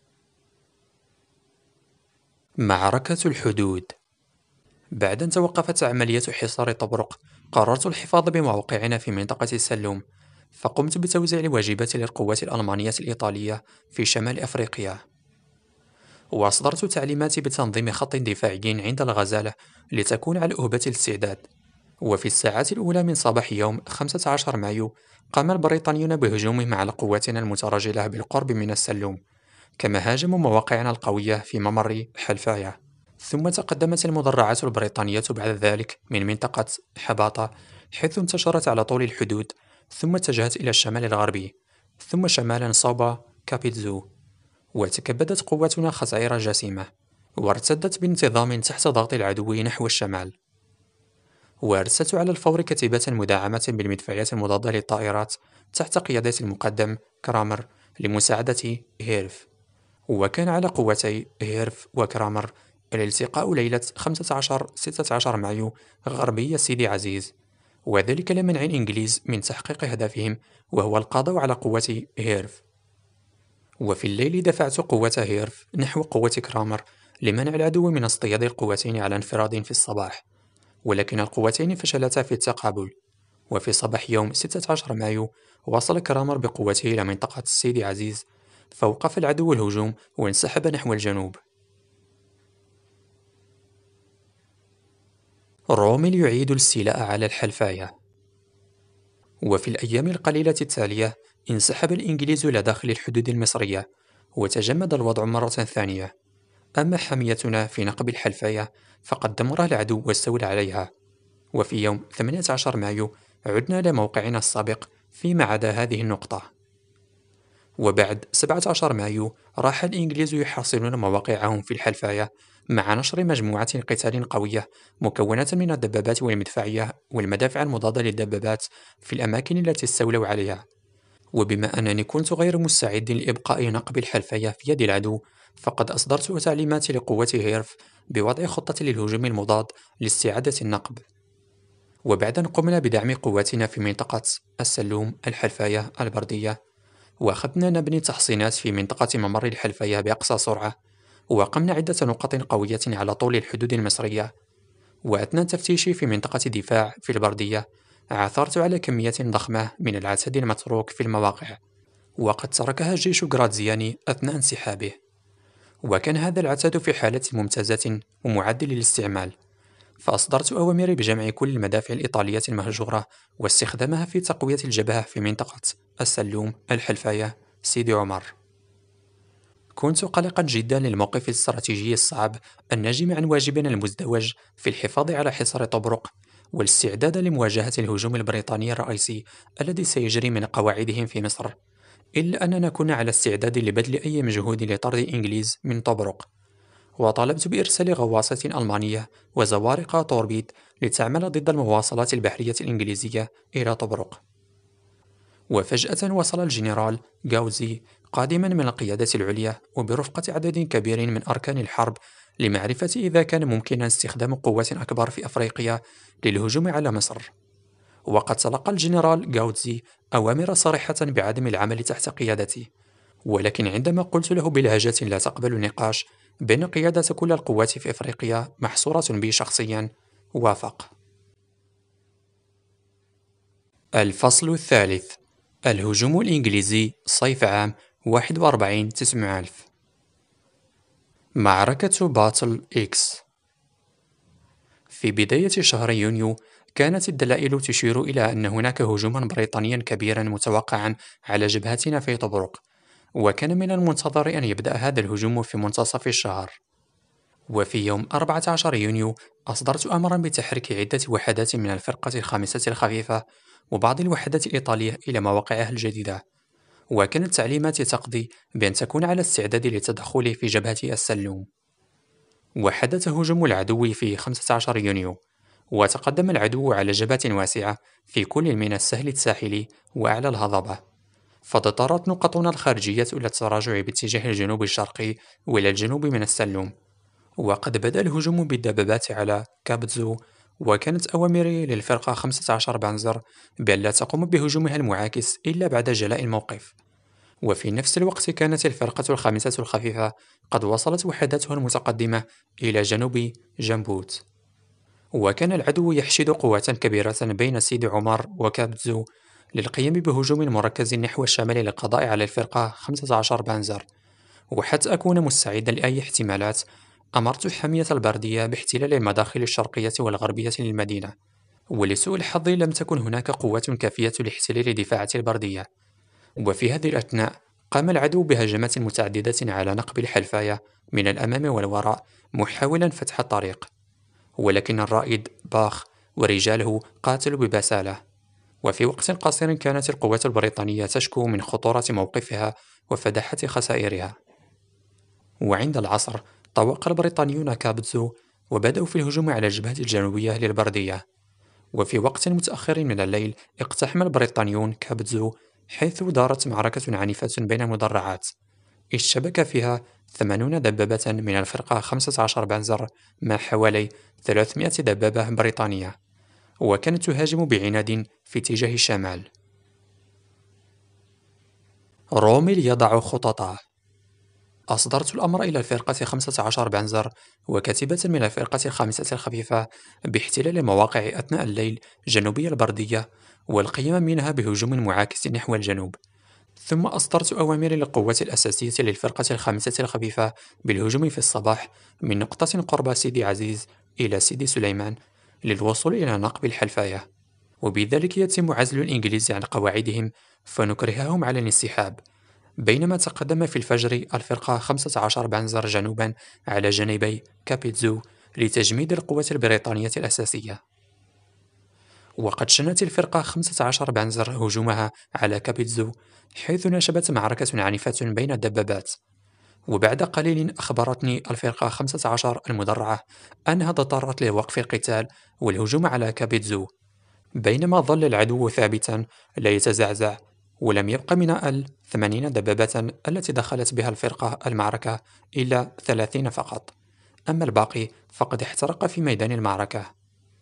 معركة الحدود. بعد أن توقفت عملية حصار طبرق قررت الحفاظ بموقعنا في منطقة السلوم، فقمت بتوزيع الواجبات للقوات الألمانية الإيطالية في شمال أفريقيا، وأصدرت تعليماتي بتنظيم خط دفاعي عند الغزالة لتكون على أهبة الاستعداد. وفي الساعات الأولى من صباح يوم خمسة عشر مايو قام البريطانيون بهجومهم على قواتنا المترجلة بالقرب من السلوم، كما هاجموا مواقعنا القوية في ممر حلفاية. ثم تقدمت المدرعات البريطانية بعد ذلك من منطقة حباطة، حيث انتشرت على طول الحدود، ثم اتجهت إلى الشمال الغربي، ثم شمالا صوب كابيتزو. وتكبدت قواتنا خسائر جسيمة، وارتدت بانتظام تحت ضغط العدو نحو الشمال. وأرسلت على الفور كتيبة مدعمة بالمدفعيات المضادة للطائرات تحت قيادة المقدم كرامر لمساعدة هيرف. وكان على قوتي هيرف وكرامر الالتقاء ليلة خمسة عشر ستة عشر مايو غربي سيدي عزيز، وذلك لمنع الإنجليز من تحقيق هدفهم، وهو القضاء على قوة هيرف. وفي الليل دفعت قوة هيرف نحو قوة كرامر لمنع العدو من اصطياد القوتين على انفراد في الصباح، ولكن القوتين فشلتا في التقابل. وفي صباح يوم ستة عشر مايو وصل كرامر بقوته إلى منطقة السيد عزيز، فوقف العدو الهجوم وانسحب نحو الجنوب. روميل يعيد الاستيلاء على الحلفاية. وفي الأيام القليلة التالية انسحب الإنجليز إلى داخل الحدود المصرية، وتجمد الوضع مرة ثانية. أما حميتنا في نقب الحلفاية فقد دمرها العدو واستولى عليها. وفي يوم ثمانية عشر مايو عدنا لموقعنا السابق فيما عدا هذه النقطة. وبعد سبعة عشر مايو راح الإنجليز يحاصرون مواقعهم في الحلفاية مع نشر مجموعة قتال قوية مكونة من الدبابات والمدفعية والمدافع المضادة للدبابات في الأماكن التي استولوا عليها. وبما أنني كنت غير مستعد لإبقاء نقب الحلفاية في يد العدو، فقد أصدرت تعليمات لقوة هيرف بوضع خطة للهجوم المضاد لاستعادة النقب. وبعد أن قمنا بدعم قواتنا في منطقة السلوم، الحلفاية، البردية، وأخذنا نبني تحصينات في منطقة ممر الحلفاية بأقصى سرعة، وقمنا عدة نقط قوية على طول الحدود المصرية. وأثناء تفتيشي في منطقة دفاع في البردية عثرت على كمية ضخمة من العتاد المتروك في المواقع، وقد تركها جيش غراتزياني أثناء انسحابه. وكان هذا العتاد في حالة ممتازة ومعد للاستعمال، فأصدرت أوامري بجمع كل المدافع الإيطالية المهجورة واستخدامها في تقوية الجبهة في منطقة السلوم، الحلفاية، سيدي عمر. كنت قلقا جدا للموقف الاستراتيجي الصعب الناجم عن واجبنا المزدوج في الحفاظ على حصار طبرق والاستعداد لمواجهة الهجوم البريطاني الرئيسي الذي سيجري من قواعدهم في مصر، إلا أننا كنا على استعداد لبذل أي مجهود لطرد الإنجليز من طبرق. وطالبت بإرسال غواصة ألمانية وزوارق توربيد لتعمل ضد المواصلات البحرية الإنجليزية إلى طبرق. وفجأة وصل الجنرال غاوزي قادما من القيادة العليا وبرفقة عدد كبير من أركان الحرب لمعرفة إذا كان ممكنا استخدام قوات أكبر في أفريقيا للهجوم على مصر. وقد تلقى الجنرال غاوزي أوامر صريحة بعدم العمل تحت قيادتي، ولكن عندما قلت له بلهجة لا تقبل نقاش بأن قيادة كل القوات في أفريقيا محصورة بي شخصيا، وافق. الفصل الثالث: الهجوم الإنجليزي صيف عام واحد وأربعين تسعمائة ألف. معركة باتل إكس. في بداية شهر يونيو كانت الدلائل تشير إلى أن هناك هجوما بريطانيا كبيرا متوقعا على جبهتنا في طبرق، وكان من المنتظر أن يبدأ هذا الهجوم في منتصف الشهر. وفي يوم أربعة عشر يونيو أصدرت أمرا بتحريك عدة وحدات من الفرقة الخامسة الخفيفة وبعض الوحدات الإيطالية إلى مواقعها الجديدة، وكانت تعليماتي تقضي بأن تكون على استعداد للتدخل في جبهة السلوم. وحدث هجوم العدو في خمسة عشر يونيو، وتقدم العدو على جبهة واسعة في كل من السهل الساحلي وأعلى الهضبة، فاضطرت نقطنا الخارجية إلى التراجع باتجاه الجنوب الشرقي وإلى الجنوب من السلوم. وقد بدأ الهجوم بالدبابات على كابتزو، وكانت أوامري للفرقة خمسة عشر بانزر بأن لا تقوم بهجومها المعاكس إلا بعد جلاء الموقف. وفي نفس الوقت كانت الفرقة الخامسة الخفيفة قد وصلت وحداتها المتقدمة إلى جنوب جنبوت. وكان العدو يحشد قوات كبيرة بين سيدي عمر وكابتزو للقيام بهجوم مركز نحو الشمال للقضاء على الفرقة خمسة عشر بانزر. وحتى أكون مستعدا لأي احتمالات أمرت حمية البردية باحتلال المداخل الشرقية والغربية للمدينة، ولسوء الحظ لم تكن هناك قوات كافية لاحتلال دفاعات البردية. وفي هذه الأثناء قام العدو بهجمات متعددة على نقب الحلفاية من الأمام والوراء محاولا فتح الطريق، ولكن الرائد باخ ورجاله قاتلوا ببسالة. وفي وقت قصير كانت القوات البريطانية تشكو من خطورة موقفها وفداحة خسائرها. وعند العصر طوق البريطانيون كابتزو وبدأوا في الهجوم على الجبهة الجنوبية للبردية. وفي وقت متأخر من الليل اقتحم البريطانيون كابتزو، حيث دارت معركة عنيفة بين المدرعات اشتبك فيها ثمانون دبابة من الفرقة خمسة عشر بانزر مع حوالي ثلاثمائة دبابة بريطانية. وكانت تهاجم بعناد في اتجاه الشمال. روميل يضع خططه. أصدرت الأمر إلى الفرقة خمسة عشر بنزر وكتيبة من الفرقة الخامسة الخفيفة باحتلال المواقع أثناء الليل جنوبي البردية والقيام منها بهجوم معاكس نحو الجنوب. ثم أصدرت أوامر للقوات الأساسية للفرقة الخامسة الخفيفة بالهجوم في الصباح من نقطة قرب سيدي عزيز إلى سيدي سليمان للوصول إلى نقب الحلفاية، وبذلك يتم عزل الإنجليز عن قواعدهم فنكرههم على الانسحاب. بينما تقدم في الفجر الفرقة خمسة عشر بنزر جنوبا على جانبي كابيتزو لتجميد القوات البريطانية الأساسية. وقد شنت الفرقة خمسة عشر بنزر هجومها على كابيتزو، حيث نشبت معركة عنيفة بين الدبابات. وبعد قليل أخبرتني الفرقة خمسة عشر المدرعة أنها اضطرت لوقف القتال والهجوم على كابيتزو، بينما ظل العدو ثابتا لا يتزعزع، ولم يبق من الثمانين دبابة التي دخلت بها الفرقة المعركة إلا ثلاثين فقط، أما الباقي فقد احترق في ميدان المعركة.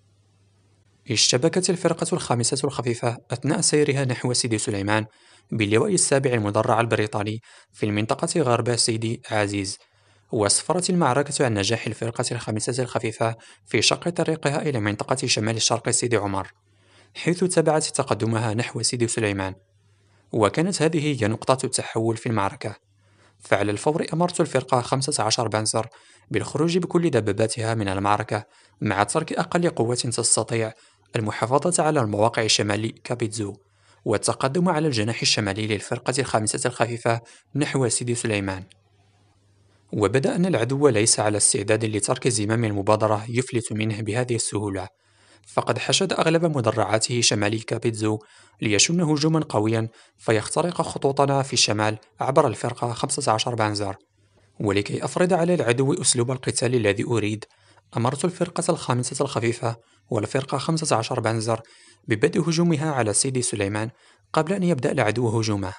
اشتبكت الفرقة الخامسة الخفيفة أثناء سيرها نحو سيدي سليمان باللواء السابع المدرع البريطاني في المنطقة غرب سيدي عزيز، وأسفرت المعركة عن نجاح الفرقة الخامسة الخفيفة في شق طريقها إلى منطقة شمال الشرق سيدي عمر، حيث تبعت تقدمها نحو سيدي سليمان. وكانت هذه هي نقطة التحول في المعركة. فعلى الفور أمرت الفرقة خمسة عشر بنزر بالخروج بكل دباباتها من المعركة مع ترك أقل قوة تستطيع المحافظة على المواقع شمال كابيتزو والتقدم على الجناح الشمالي للفرقة الخامسة الخفيفة نحو سيدي سليمان. وبدأ أن العدو ليس على استعداد لترك زمام المبادرة يفلت منه بهذه السهولة، فقد حشد أغلب مدرعاته شمال كابيتزو ليشن هجوما قويا فيخترق خطوطنا في الشمال عبر الفرقة خمسة عشر بنزر. ولكي أفرض على العدو أسلوب القتال الذي أريد، أمرت الفرقة الخامسة الخفيفة والفرقة خمسة عشر بنزر ببدء هجومها على سيدي سليمان قبل أن يبدأ العدو هجومه.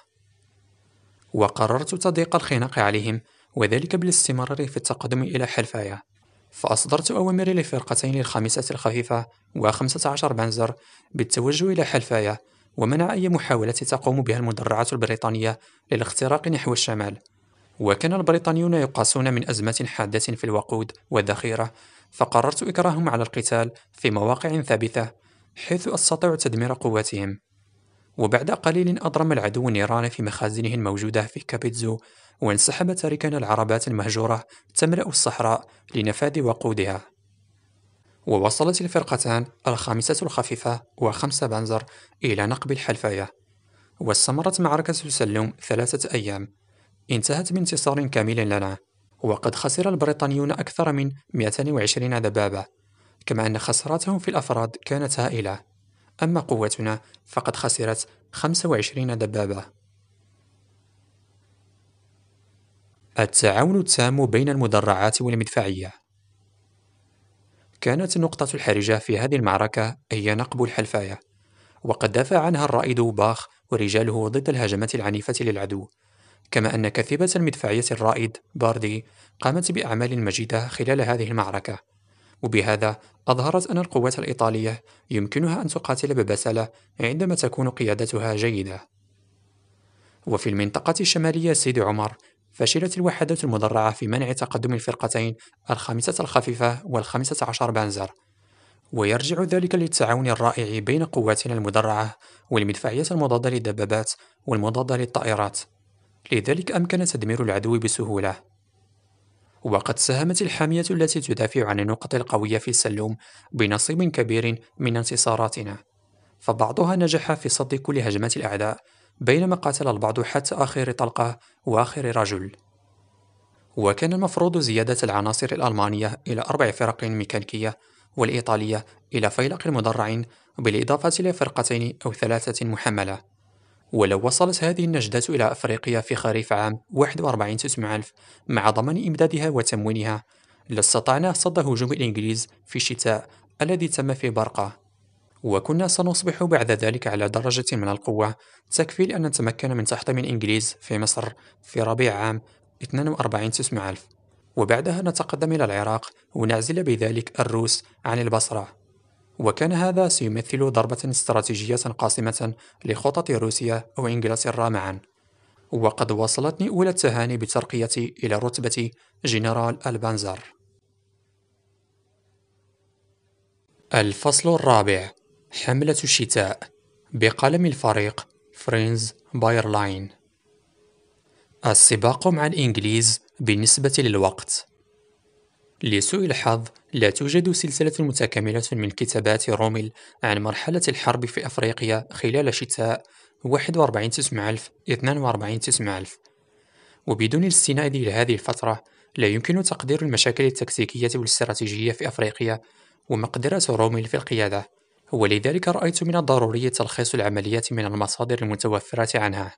وقررت تضييق الخناق عليهم، وذلك بالاستمرار في التقدم إلى حلفاية. فأصدرت أوامر للفرقتين الخامسة الخفيفة وخمسة عشر بنزر بالتوجه إلى حلفاية ومنع أي محاولة تقوم بها المدرعة البريطانية للاختراق نحو الشمال. وكان البريطانيون يقاسون من أزمة حادة في الوقود والذخيرة، فقررت إكراههم على القتال في مواقع ثابتة حيث أستطيع تدمير قواتهم. وبعد قليل أضرم العدو النيران في مخازنه الموجودة في كابيتزو، وانسحب تاركا العربات المهجورة تملأ الصحراء لنفاذ وقودها. ووصلت الفرقتان الخامسة الخفيفة وخمسة بنزر إلى نقب الحلفاية، واستمرت معركة سلوم ثلاثة أيام، انتهت بانتصار كامل لنا. وقد خسر البريطانيون أكثر من مئتين وعشرين دبابة، كما أن خساراتهم في الأفراد كانت هائلة، أما قوتنا فقد خسرت خمسة وعشرين دبابة. التعاون التام بين المدرعات والمدفعية. كانت النقطة الحرجة في هذه المعركة هي نقب الحلفاية، وقد دافع عنها الرائد باخ ورجاله ضد الهجمات العنيفة للعدو، كما أن كتيبة المدفعية الرائد باردي قامت بأعمال مجيدة خلال هذه المعركة، وبهذا أظهرت أن القوات الإيطالية يمكنها أن تقاتل ببسالة عندما تكون قيادتها جيدة. وفي المنطقة الشمالية سيدي عمر، فشلت الوحدات المدرعة في منع تقدم الفرقتين الخامسة الخفيفة والخامسة عشر بنزر، ويرجع ذلك للتعاون الرائع بين قواتنا المدرعة والمدفعية المضادة للدبابات والمضادة للطائرات، لذلك أمكن تدمير العدو بسهولة. وقد ساهمت الحامية التي تدافع عن النقط القوية في السلوم بنصيب كبير من انتصاراتنا، فبعضها نجح في صد كل هجمات الأعداء، بينما قاتل البعض حتى آخر طلقة وآخر رجل. وكان المفروض زيادة العناصر الألمانية إلى أربع فرق ميكانيكية والإيطالية إلى فيلق مدرع، بالإضافة إلى فرقتين أو ثلاثة محملة. ولو وصلت هذه النجدات إلى أفريقيا في خريف عام واحد وأربعين تسعمائة ألف مع ضمان إمدادها وتموينها، لاستطعنا صد هجوم الإنجليز في الشتاء الذي تم في برقة، وكنا سنصبح بعد ذلك على درجة من القوة تكفي لأن نتمكن من تحطيم الإنجليز في مصر في ربيع عام اثنين وأربعين تسعمائة ألف، وبعدها نتقدم إلى العراق ونعزل بذلك الروس عن البصرة. وكان هذا سيمثل ضربة استراتيجية قاصمة لخطط روسيا وإنجلترا معا. وقد وصلتني أولى التهاني بترقيتي إلى رتبة جنرال البانزر. الفصل الرابع: حملة الشتاء، بقلم الفريق فرينز بايرلاين. السباق مع الإنجليز بالنسبة للوقت. لسوء الحظ، لا توجد سلسلة متكاملة من كتابات روميل عن مرحلة الحرب في أفريقيا خلال شتاء واحد وأربعين تسعمائة ألف اثنان وأربعين تسعمائة ألف، وبدون الاستناد إلى هذه الفترة لا يمكن تقدير المشاكل التكتيكية والاستراتيجية في أفريقيا ومقدرة روميل في القيادة، ولذلك رأيت من الضروري تلخيص العمليات من المصادر المتوفرة عنها.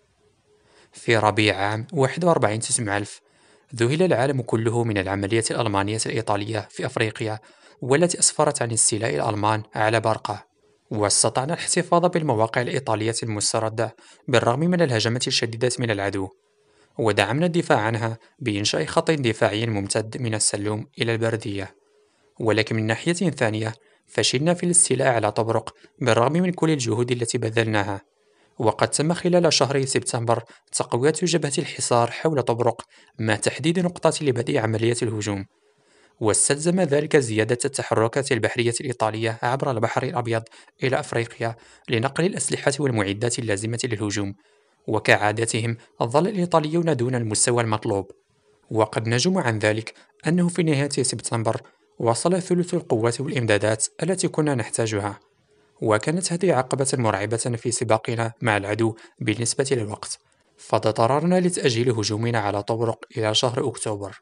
في ربيع عام واحد وأربعين تسعمائة ألف ذهل العالم كله من العملية الألمانية الإيطالية في أفريقيا، والتي أسفرت عن استيلاء الألمان على برقة، واستطعنا الاحتفاظ بالمواقع الإيطالية المستردة بالرغم من الهجمات الشديدة من العدو، ودعمنا الدفاع عنها بإنشاء خط دفاعي ممتد من السلوم إلى البردية. ولكن من ناحية ثانية فشلنا في الاستيلاء على طبرق بالرغم من كل الجهود التي بذلناها، وقد تم خلال شهر سبتمبر تقوية جبهة الحصار حول طبرق مع تحديد نقطة لبدء عملية الهجوم، واستلزم ذلك زيادة التحركات البحرية الإيطالية عبر البحر الأبيض إلى أفريقيا لنقل الأسلحة والمعدات اللازمة للهجوم. وكعادتهم ظل الإيطاليون دون المستوى المطلوب، وقد نجم عن ذلك أنه في نهاية سبتمبر وصل ثلث القوات والإمدادات التي كنا نحتاجها، وكانت هذه عقبة مرعبة في سباقنا مع العدو بالنسبة للوقت، فاضطررنا لتأجيل هجومنا على طبرق إلى شهر أكتوبر.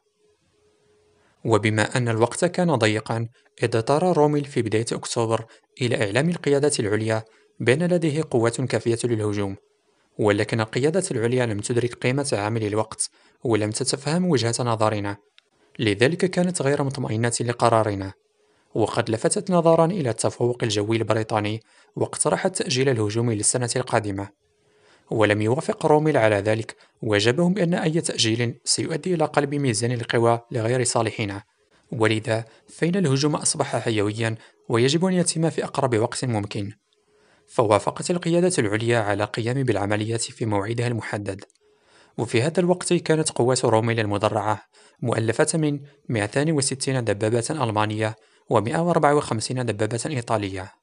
وبما أن الوقت كان ضيقا، اضطر روميل في بداية أكتوبر إلى إعلام القيادة العليا بأن لديه قوات كافية للهجوم، ولكن القيادة العليا لم تدرك قيمة عامل الوقت ولم تتفهم وجهة نظرنا، لذلك كانت غير مطمئنة لقرارنا، وقد لفتت نظرا إلى التفوق الجوي البريطاني واقترحت تأجيل الهجوم للسنة القادمة، ولم يوافق روميل على ذلك، وجبهم بأن أي تأجيل سيؤدي إلى قلب ميزان القوى لغير صالحنا، ولذا فإن الهجوم أصبح حيويا ويجب أن يتم في أقرب وقت ممكن. فوافقت القيادة العليا على القيام بالعمليات في موعدها المحدد، وفي هذا الوقت كانت قوات روميل المدرعة مؤلفة من مئتين وستين دبابة ألمانية ومئة وأربعة وخمسين دبابة إيطالية.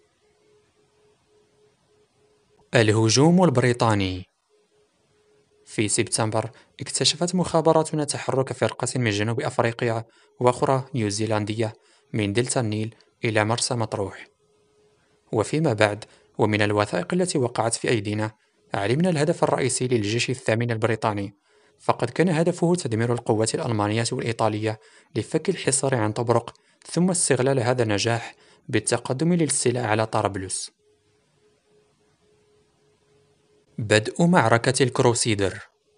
الهجوم البريطاني. في سبتمبر اكتشفت مخابراتنا تحرك فرقة من جنوب أفريقيا وأخرى نيوزيلندية من دلتا النيل إلى مرسى مطروح، وفيما بعد ومن الوثائق التي وقعت في أيدينا علمنا الهدف الرئيسي للجيش الثامن البريطاني، فقد كان هدفه تدمير القوات الألمانية والإيطالية لفك الحصار عن طبرق، ثم استغلال هذا النجاح بالتقدم للاستيلاء على طرابلس. بدء معركة الكروسيدر.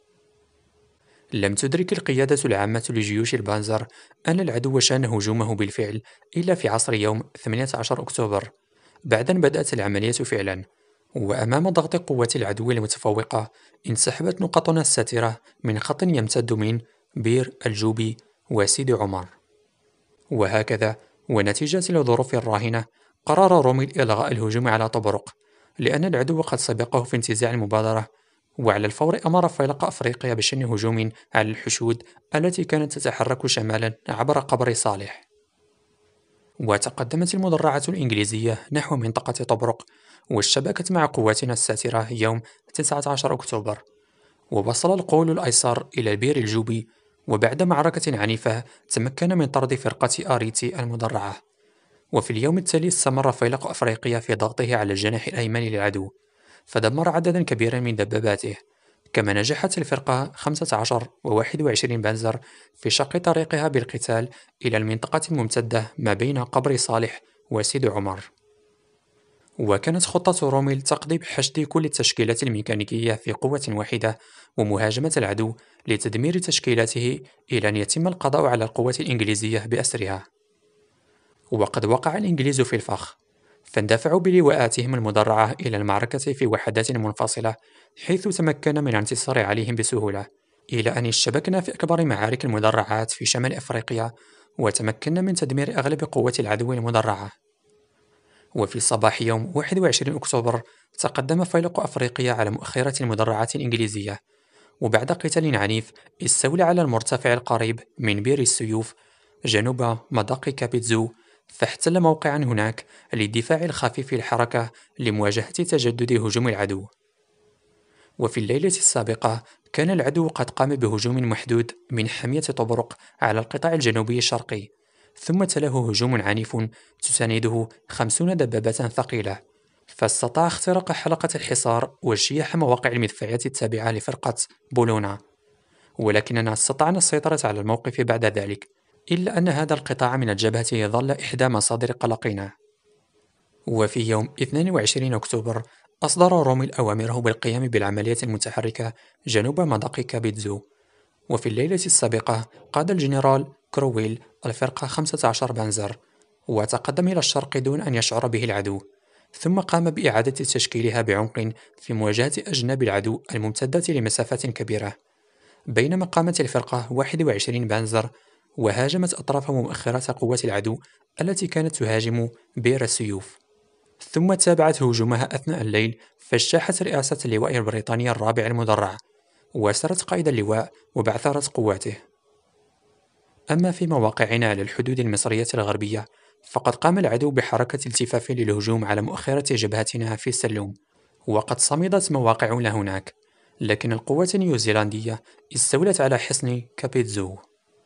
لم تدرك القيادة العامة لجيوش البانزر أن العدو شن هجومه بالفعل إلا في عصر يوم ثمانية عشر أكتوبر، بعد أن بدأت العملية فعلا، وأمام ضغط قوات العدو المتفوقة انسحبت نقطنا الساترة من خط يمتد من بير الجوبي وسيدي عمر. وهكذا ونتيجة للظروف الراهنة قرر روميل إلغاء الهجوم على طبرق، لأن العدو قد سبقه في انتزاع المبادرة، وعلى الفور أمر فيلق أفريقيا بشن هجوم على الحشود التي كانت تتحرك شمالا عبر قبر صالح. وتقدمت المدرعة الإنجليزية نحو منطقة طبرق واشتبكت مع قواتنا الساترة يوم تسعة عشر أكتوبر، ووصل القول الأيسر إلى البير الجوبي، وبعد معركة عنيفة تمكن من طرد فرقة آريتي المدرعة. وفي اليوم التالي استمر فيلق أفريقيا في ضغطه على الجناح الأيمن للعدو، فدمر عددا كبيرا من دباباته، كما نجحت الفرقة خمسة عشر وواحد وعشرين بنزر في شق طريقها بالقتال إلى المنطقة الممتدة ما بين قبر صالح وسيد عمر. وكانت خطة روميل تقضي بحشد كل التشكيلات الميكانيكية في قوة واحدة ومهاجمة العدو لتدمير تشكيلاته إلى أن يتم القضاء على القوات الإنجليزية بأسرها. وقد وقع الإنجليز في الفخ، فاندفعوا بلواءاتهم المدرعة إلى المعركة في وحدات منفصلة، حيث تمكن من الانتصار عليهم بسهولة، إلى أن اشتبكنا في أكبر معارك المدرعات في شمال أفريقيا، وتمكنا من تدمير أغلب قوات العدو المدرعة. وفي صباح يوم واحد وعشرين أكتوبر تقدم فيلق أفريقيا على مؤخرة المدرعات الإنجليزية، وبعد قتال عنيف استولى على المرتفع القريب من بئر السيوف جنوب مضاق كابيتزو، فاحتل موقعا هناك للدفاع الخفيف الحركة لمواجهة تجدد هجوم العدو. وفي الليلة السابقة كان العدو قد قام بهجوم محدود من حامية طبرق على القطاع الجنوبي الشرقي، ثم تلاه هجوم عنيف تسانده خمسون دبابة ثقيلة، فاستطاع اختراق حلقة الحصار واجتياح مواقع المدفعية التابعة لفرقة بولونا، ولكننا استطعنا السيطرة على الموقف بعد ذلك، إلا أن هذا القطاع من الجبهة ظل إحدى مصادر قلقنا. وفي يوم اثنين وعشرين أكتوبر أصدر روميل أوامره بالقيام بالعملية المتحركة جنوب مضاق كابيتزو، وفي الليلة السابقة قاد الجنرال كروويل الفرقة خمسة عشر بانزر وتقدم إلى الشرق دون أن يشعر به العدو، ثم قام بإعادة تشكيلها بعمق في مواجهة أجناب العدو الممتدة لمسافات كبيرة، بينما قامت الفرقة واحد وعشرين بانزر وهاجمت أطراف مؤخرة قوات العدو التي كانت تهاجم بئر السيوف، ثم تابعت هجومها أثناء الليل فاجتاحت رئاسة اللواء البريطاني الرابع المدرع وأسرت قائد اللواء وبعثرت قواته. أما في مواقعنا على الحدود المصرية الغربية فقد قام العدو بحركة التفاف للهجوم على مؤخرة جبهتنا في سلوم، وقد صمدت مواقعنا هناك، لكن القوات النيوزيلندية استولت على حصن كابيتزو.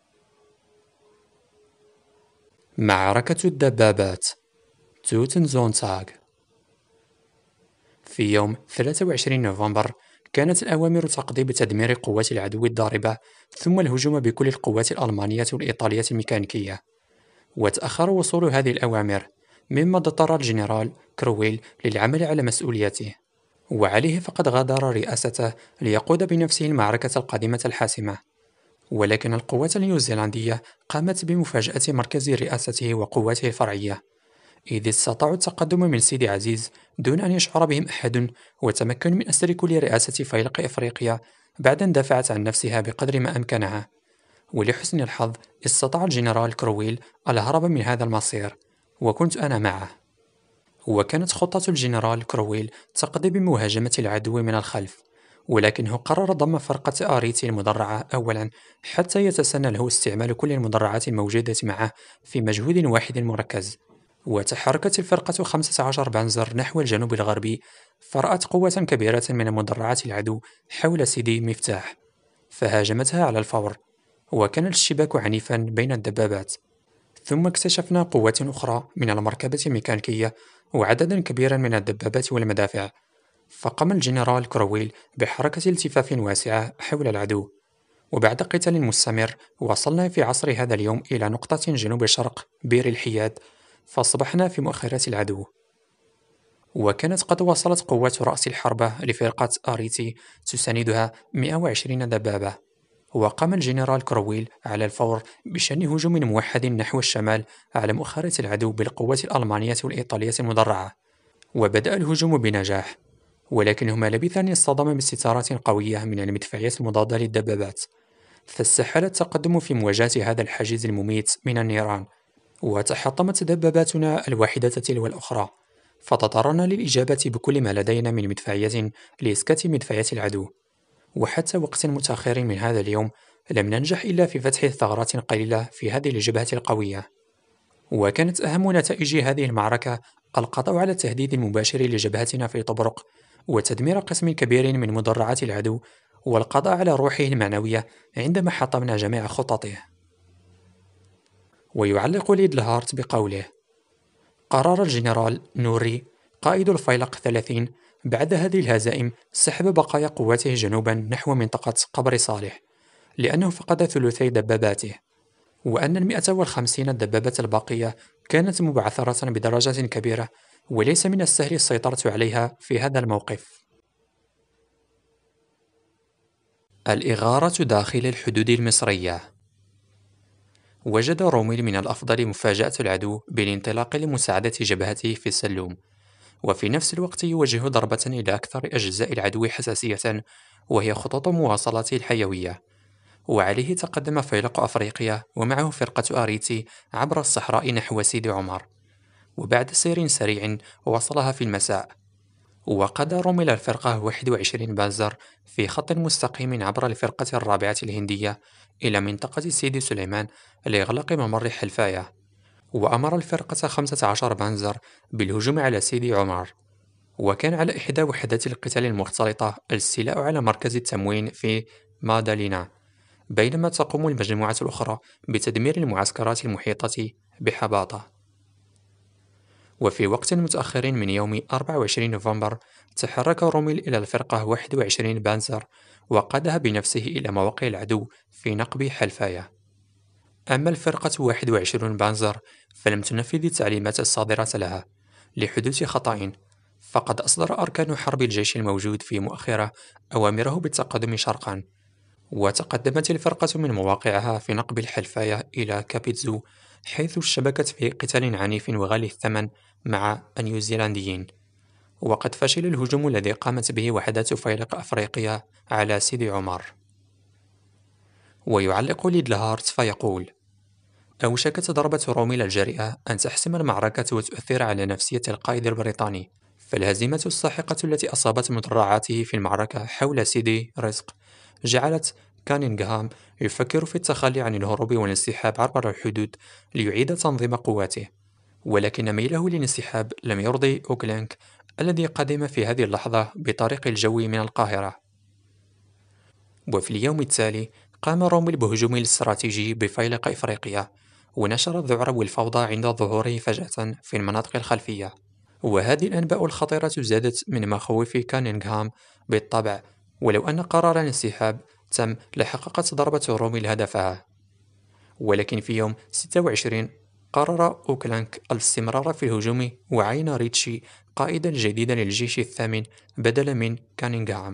معركة الدبابات توتن زونتاغ. في يوم ثلاثة وعشرين نوفمبر كانت الأوامر تقضي بتدمير قوات العدو الضاربة ثم الهجوم بكل القوات الألمانية والإيطالية الميكانيكية، وتأخر وصول هذه الأوامر مما اضطر الجنرال كروويل للعمل على مسؤوليته، وعليه فقد غادر رئاسته ليقود بنفسه المعركة القادمة الحاسمة، ولكن القوات النيوزيلندية قامت بمفاجأة مركز رئاسته وقواته الفرعية، إذ استطاعوا التقدم من سيدي عزيز دون أن يشعر بهم أحد، وتمكنوا من أسر كل رئاسة فيلق إفريقيا بعد أن دافعت عن نفسها بقدر ما أمكنها. ولحسن الحظ استطاع الجنرال كروويل الهرب من هذا المصير، وكنت أنا معه. وكانت خطة الجنرال كروويل تقضي بمهاجمة العدو من الخلف، ولكنه قرر ضم فرقة آريتي المدرعة أولا حتى يتسنى له استعمال كل المدرعات الموجودة معه في مجهود واحد مركز. وتحركت الفرقة خمسة عشر بانزر نحو الجنوب الغربي، فرأت قوة كبيرة من مدرعات العدو حول سيدي مفتاح فهاجمتها على الفور، وكان الاشتباك عنيفا بين الدبابات، ثم اكتشفنا قوات أخرى من المركبة الميكانيكية وعددا كبيرا من الدبابات والمدافع، فقام الجنرال كروويل بحركة التفاف واسعة حول العدو، وبعد قتال مستمر وصلنا في عصر هذا اليوم إلى نقطة جنوب شرق بئر الحياد، فأصبحنا في مؤخرة العدو. وكانت قد وصلت قوات رأس الحربة لفرقة آريتي تساندها مئة وعشرين دبابة، وقام الجنرال كروويل على الفور بشن هجوم موحد نحو الشمال على مؤخرة العدو بالقوات الألمانية والإيطالية المدرعة، وبدأ الهجوم بنجاح، ولكنهما لبث أن يصطدما بستارات قوية من المدفعيات المضادة للدبابات، فاستحال التقدم في مواجهة هذا الحاجز المميت من النيران، وتحطمت دباباتنا الواحدة تلو الأخرى، فاضطررنا للإجابة بكل ما لدينا من مدفعية لإسكات مدفعيات العدو. وحتى وقت متأخر من هذا اليوم لم ننجح إلا في فتح ثغرات قليلة في هذه الجبهة القوية. وكانت أهم نتائج هذه المعركة القضاء على التهديد المباشر لجبهتنا في طبرق، وتدمير قسم كبير من مدرعات العدو، والقضاء على روحه المعنوية عندما حطمنا جميع خططه. ويعلق ليدل هارت بقوله: قرر الجنرال نوري قائد الفيلق ثلاثين بعد هذه الهزائم سحب بقايا قواته جنوبا نحو منطقة قبر صالح، لأنه فقد ثلثي دباباته، وأن المئة والخمسين دبابة الباقية كانت مبعثرة بدرجة كبيرة، وليس من السهل السيطرة عليها في هذا الموقف. الإغارة داخل الحدود المصرية. وجد روميل من الأفضل مفاجأة العدو بالانطلاق لمساعدة جبهته في السلوم، وفي نفس الوقت يوجه ضربة إلى أكثر أجزاء العدو حساسية وهي خطوط مواصلاته الحيوية، وعليه تقدم فيلق أفريقيا ومعه فرقة آريتي عبر الصحراء نحو سيدي عمر، وبعد سير سريع وصلها في المساء. وقاد روميل الفرقة واحد وعشرين بانزر في خط مستقيم عبر الفرقة الرابعة الهندية إلى منطقة سيدي سليمان لإغلاق ممر حلفاية. وأمر الفرقة خمسة عشر بانزر بالهجوم على سيدي عمر. وكان على إحدى وحدات القتال المختلطة الاستيلاء على مركز التموين في مادالينا، بينما تقوم المجموعة الأخرى بتدمير المعسكرات المحيطة بحباطة. وفي وقت متأخر من يوم أربعة وعشرين نوفمبر تحرك روميل إلى الفرقة واحد وعشرين بانزر وقادها بنفسه إلى مواقع العدو في نقب حلفاية. أما الفرقة واحد وعشرين بانزر فلم تنفذ التعليمات الصادرة لها لحدوث خطأ، فقد أصدر أركان حرب الجيش الموجود في مؤخرة أوامره بالتقدم شرقا. وتقدمت الفرقة من مواقعها في نقب الحلفاية إلى كابيتزو، حيث اشتبكت في قتال عنيف وغالي الثمن مع النيوزيلنديين. وقد فشل الهجوم الذي قامت به وحدات فيلق أفريقيا على سيدي عمر. ويعلق ليدلهارت فيقول: أوشكت ضربة روميل الجريئة أن تحسم المعركة وتؤثر على نفسية القائد البريطاني، فالهزيمة الساحقة التي أصابت مدرعاته في المعركة حول سيدي رزق جعلت كانينغهام يفكر في التخلي عن الهروب والانسحاب عبر الحدود ليعيد تنظيم قواته. ولكن ميله للانسحاب لم يرضي أوكلانك الذي قدم في هذه اللحظة بطريق الجو من القاهرة. وفي اليوم التالي قام روميل بهجومه الاستراتيجي بفيلق إفريقيا، ونشر الذعر والفوضى عند ظهوره فجأة في المناطق الخلفية. وهذه الأنباء الخطيرة زادت من مخاوف كانينغهام بالطبع، ولو أن قرار الانسحاب تم لحققت ضربة روميل هدفها. ولكن في يوم ستة وعشرين قرر أوكلانك الاستمرار في الهجوم وعين ريتشي قائدا جديدا للجيش الثامن بدلا من كانينغهام.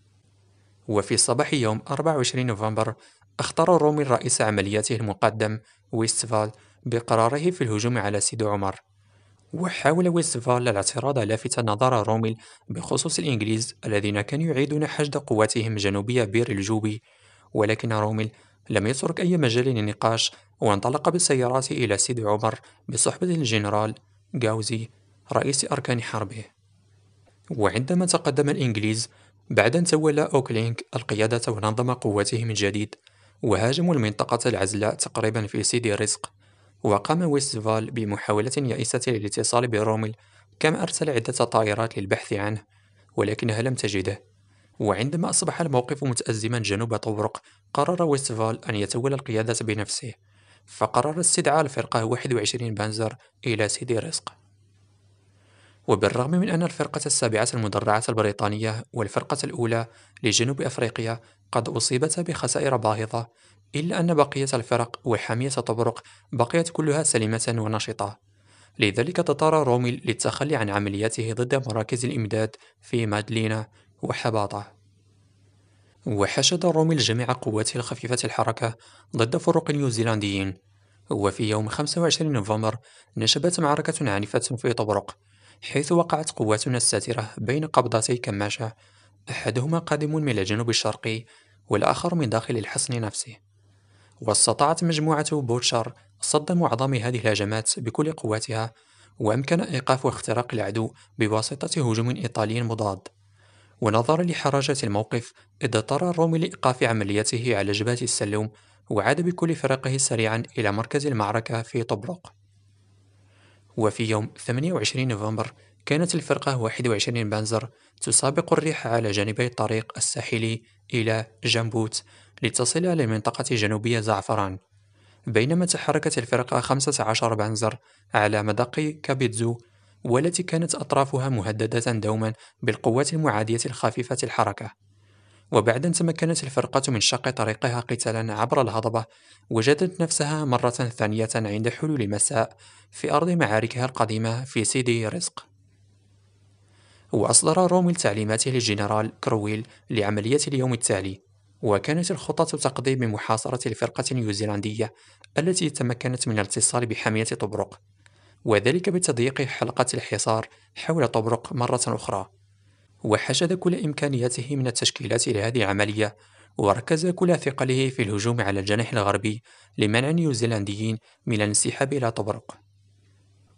وفي صباح يوم أربعة وعشرين نوفمبر اختار روميل رئيس عملياته المقدم ويستفال بقراره في الهجوم على سيدي عمر. وحاول ويستفال الاعتراض لافتا نظر روميل بخصوص الإنجليز الذين كانوا يعيدون حشد قواتهم جنوبية بير الجوبي، ولكن روميل لم يترك أي مجال للنقاش وانطلق بالسيارات إلى سيدي عمر بصحبة الجنرال غاوزي رئيس أركان حربه. وعندما تقدم الإنجليز بعد أن تولى أوكلينك القيادة ونظم قواته من جديد، وهاجموا المنطقة العزلاء تقريبا في سيدي رزق، وقام ويستفال بمحاولة يائسة للاتصال بروميل، كما أرسل عدة طائرات للبحث عنه ولكنها لم تجده. وعندما أصبح الموقف متأزما جنوب طبرق قرر ويستفال أن يتولى القيادة بنفسه، فقرر استدعاء الفرقة واحد وعشرين بانزر إلى سيدي رزق. وبالرغم من أن الفرقة السابعة المدرعة البريطانية والفرقة الأولى لجنوب أفريقيا قد أصيبتا بخسائر باهظة، إلا أن بقية الفرق وحامية طبرق بقيت كلها سليمة ونشطة. لذلك اضطر روميل للتخلي عن عملياته ضد مراكز الإمداد في مادلينا وحباطة. وحشد روميل جميع قواته الخفيفة الحركة ضد فرق النيوزيلنديين. وفي يوم خمسة وعشرين نوفمبر نشبت معركة عنيفة في طبرق، حيث وقعت قواتنا الساترة بين قبضتي كماشة، أحدهما قادم من الجنوب الشرقي والآخر من داخل الحصن نفسه. واستطاعت مجموعة بوتشر صد معظم هذه الهجمات بكل قواتها، وأمكن إيقاف واختراق العدو بواسطة هجوم إيطالي مضاد. ونظرا لحراجة الموقف اضطر رومي لإيقاف عملياته على جبهة السلوم، وعاد بكل فرقه سريعا إلى مركز المعركة في طبرق. وفي يوم ثمانية وعشرين نوفمبر كانت الفرقة واحد وعشرين بانزر تسابق الريح على جانبي الطريق الساحلي إلى جامبوت لتصل إلى منطقة جنوبية زعفران، بينما تحركت الفرقة خمسة عشر بانزر على مدق كابيتزو، والتي كانت أطرافها مهددة دوما بالقوات المعادية الخفيفة الحركة. وبعد أن تمكنت الفرقة من شق طريقها قتالا عبر الهضبة، وجدت نفسها مرة ثانية عند حلول المساء في أرض معاركها القديمة في سيدي رزق. وأصدر روميل تعليماته للجنرال كرويل لعملية اليوم التالي، وكانت الخطة تقضي بمحاصرة الفرقة النيوزيلندية التي تمكنت من الاتصال بحامية طبرق، وذلك بتضييق حلقة الحصار حول طبرق مرة أخرى. وحشد كل إمكانياته من التشكيلات لهذه العملية، وركز كل ثقله في الهجوم على الجناح الغربي لمنع النيوزيلنديين من الانسحاب إلى طبرق.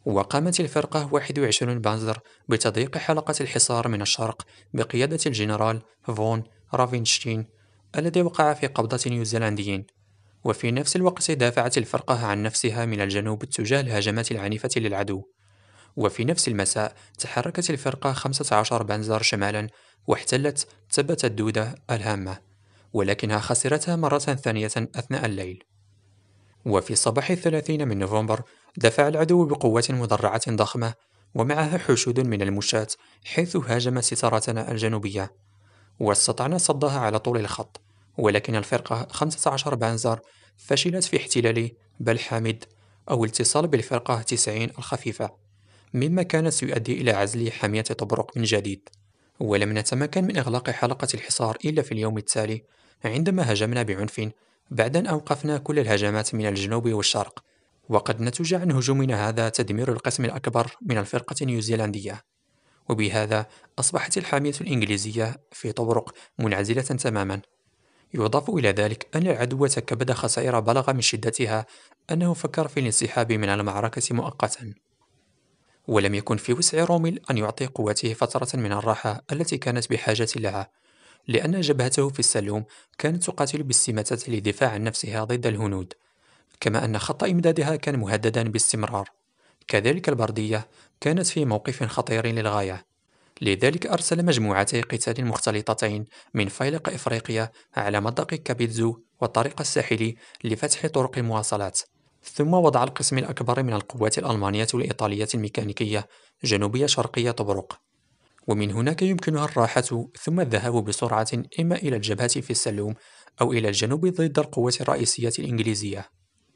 وقامت الفرقة واحد وعشرين بانزر بتضييق حلقة الحصار من الشرق بقيادة الجنرال فون رافنشتين الذي وقع في قبضة نيوزيلنديين. وفي نفس الوقت دافعت الفرقة عن نفسها من الجنوب تجاه الهجمات العنيفة للعدو. وفي نفس المساء تحركت الفرقة خمسة عشر بنزر شمالا واحتلت تبة الدودة الهامة، ولكنها خسرتها مرة ثانية أثناء الليل. وفي صباح الثلاثين من نوفمبر دفع العدو بقوة مدرعة ضخمة ومعها حشود من المشاة، حيث هاجم ستارتنا الجنوبية واستطعنا صدها على طول الخط. ولكن الفرقة خمسة عشر بانزر فشلت في احتلال بلحامد أو الاتصال بالفرقة تسعين الخفيفة، مما كان سيؤدي إلى عزل حامية طبرق من جديد. ولم نتمكن من إغلاق حلقة الحصار إلا في اليوم التالي عندما هجمنا بعنف بعد أن أوقفنا كل الهجمات من الجنوب والشرق. وقد نتج عن هجومنا هذا تدمير القسم الأكبر من الفرقة النيوزيلندية، وبهذا أصبحت الحامية الإنجليزية في طبرق منعزلة تماما. يضاف إلى ذلك أن العدو تكبد خسائر بلغ من شدتها أنه فكر في الانسحاب من المعركة مؤقتا. ولم يكن في وسع روميل أن يعطي قوته فترة من الراحة التي كانت بحاجة لها، لأن جبهته في السلوم كانت تقاتل باستماتة للدفاع عن نفسها ضد الهنود، كما أن خط إمدادها كان مهددا باستمرار. كذلك البردية كانت في موقف خطير للغاية، لذلك أرسل مجموعتي قتال مختلطتين من فيلق إفريقيا على مضيق كابيتزو والطريق الساحلي لفتح طرق المواصلات. ثم وضع القسم الأكبر من القوات الألمانية والإيطالية الميكانيكية جنوبية شرقية طبرق، ومن هناك يمكنها الراحة ثم الذهاب بسرعة إما إلى الجبهة في السلوم أو إلى الجنوب ضد القوات الرئيسية الإنجليزية.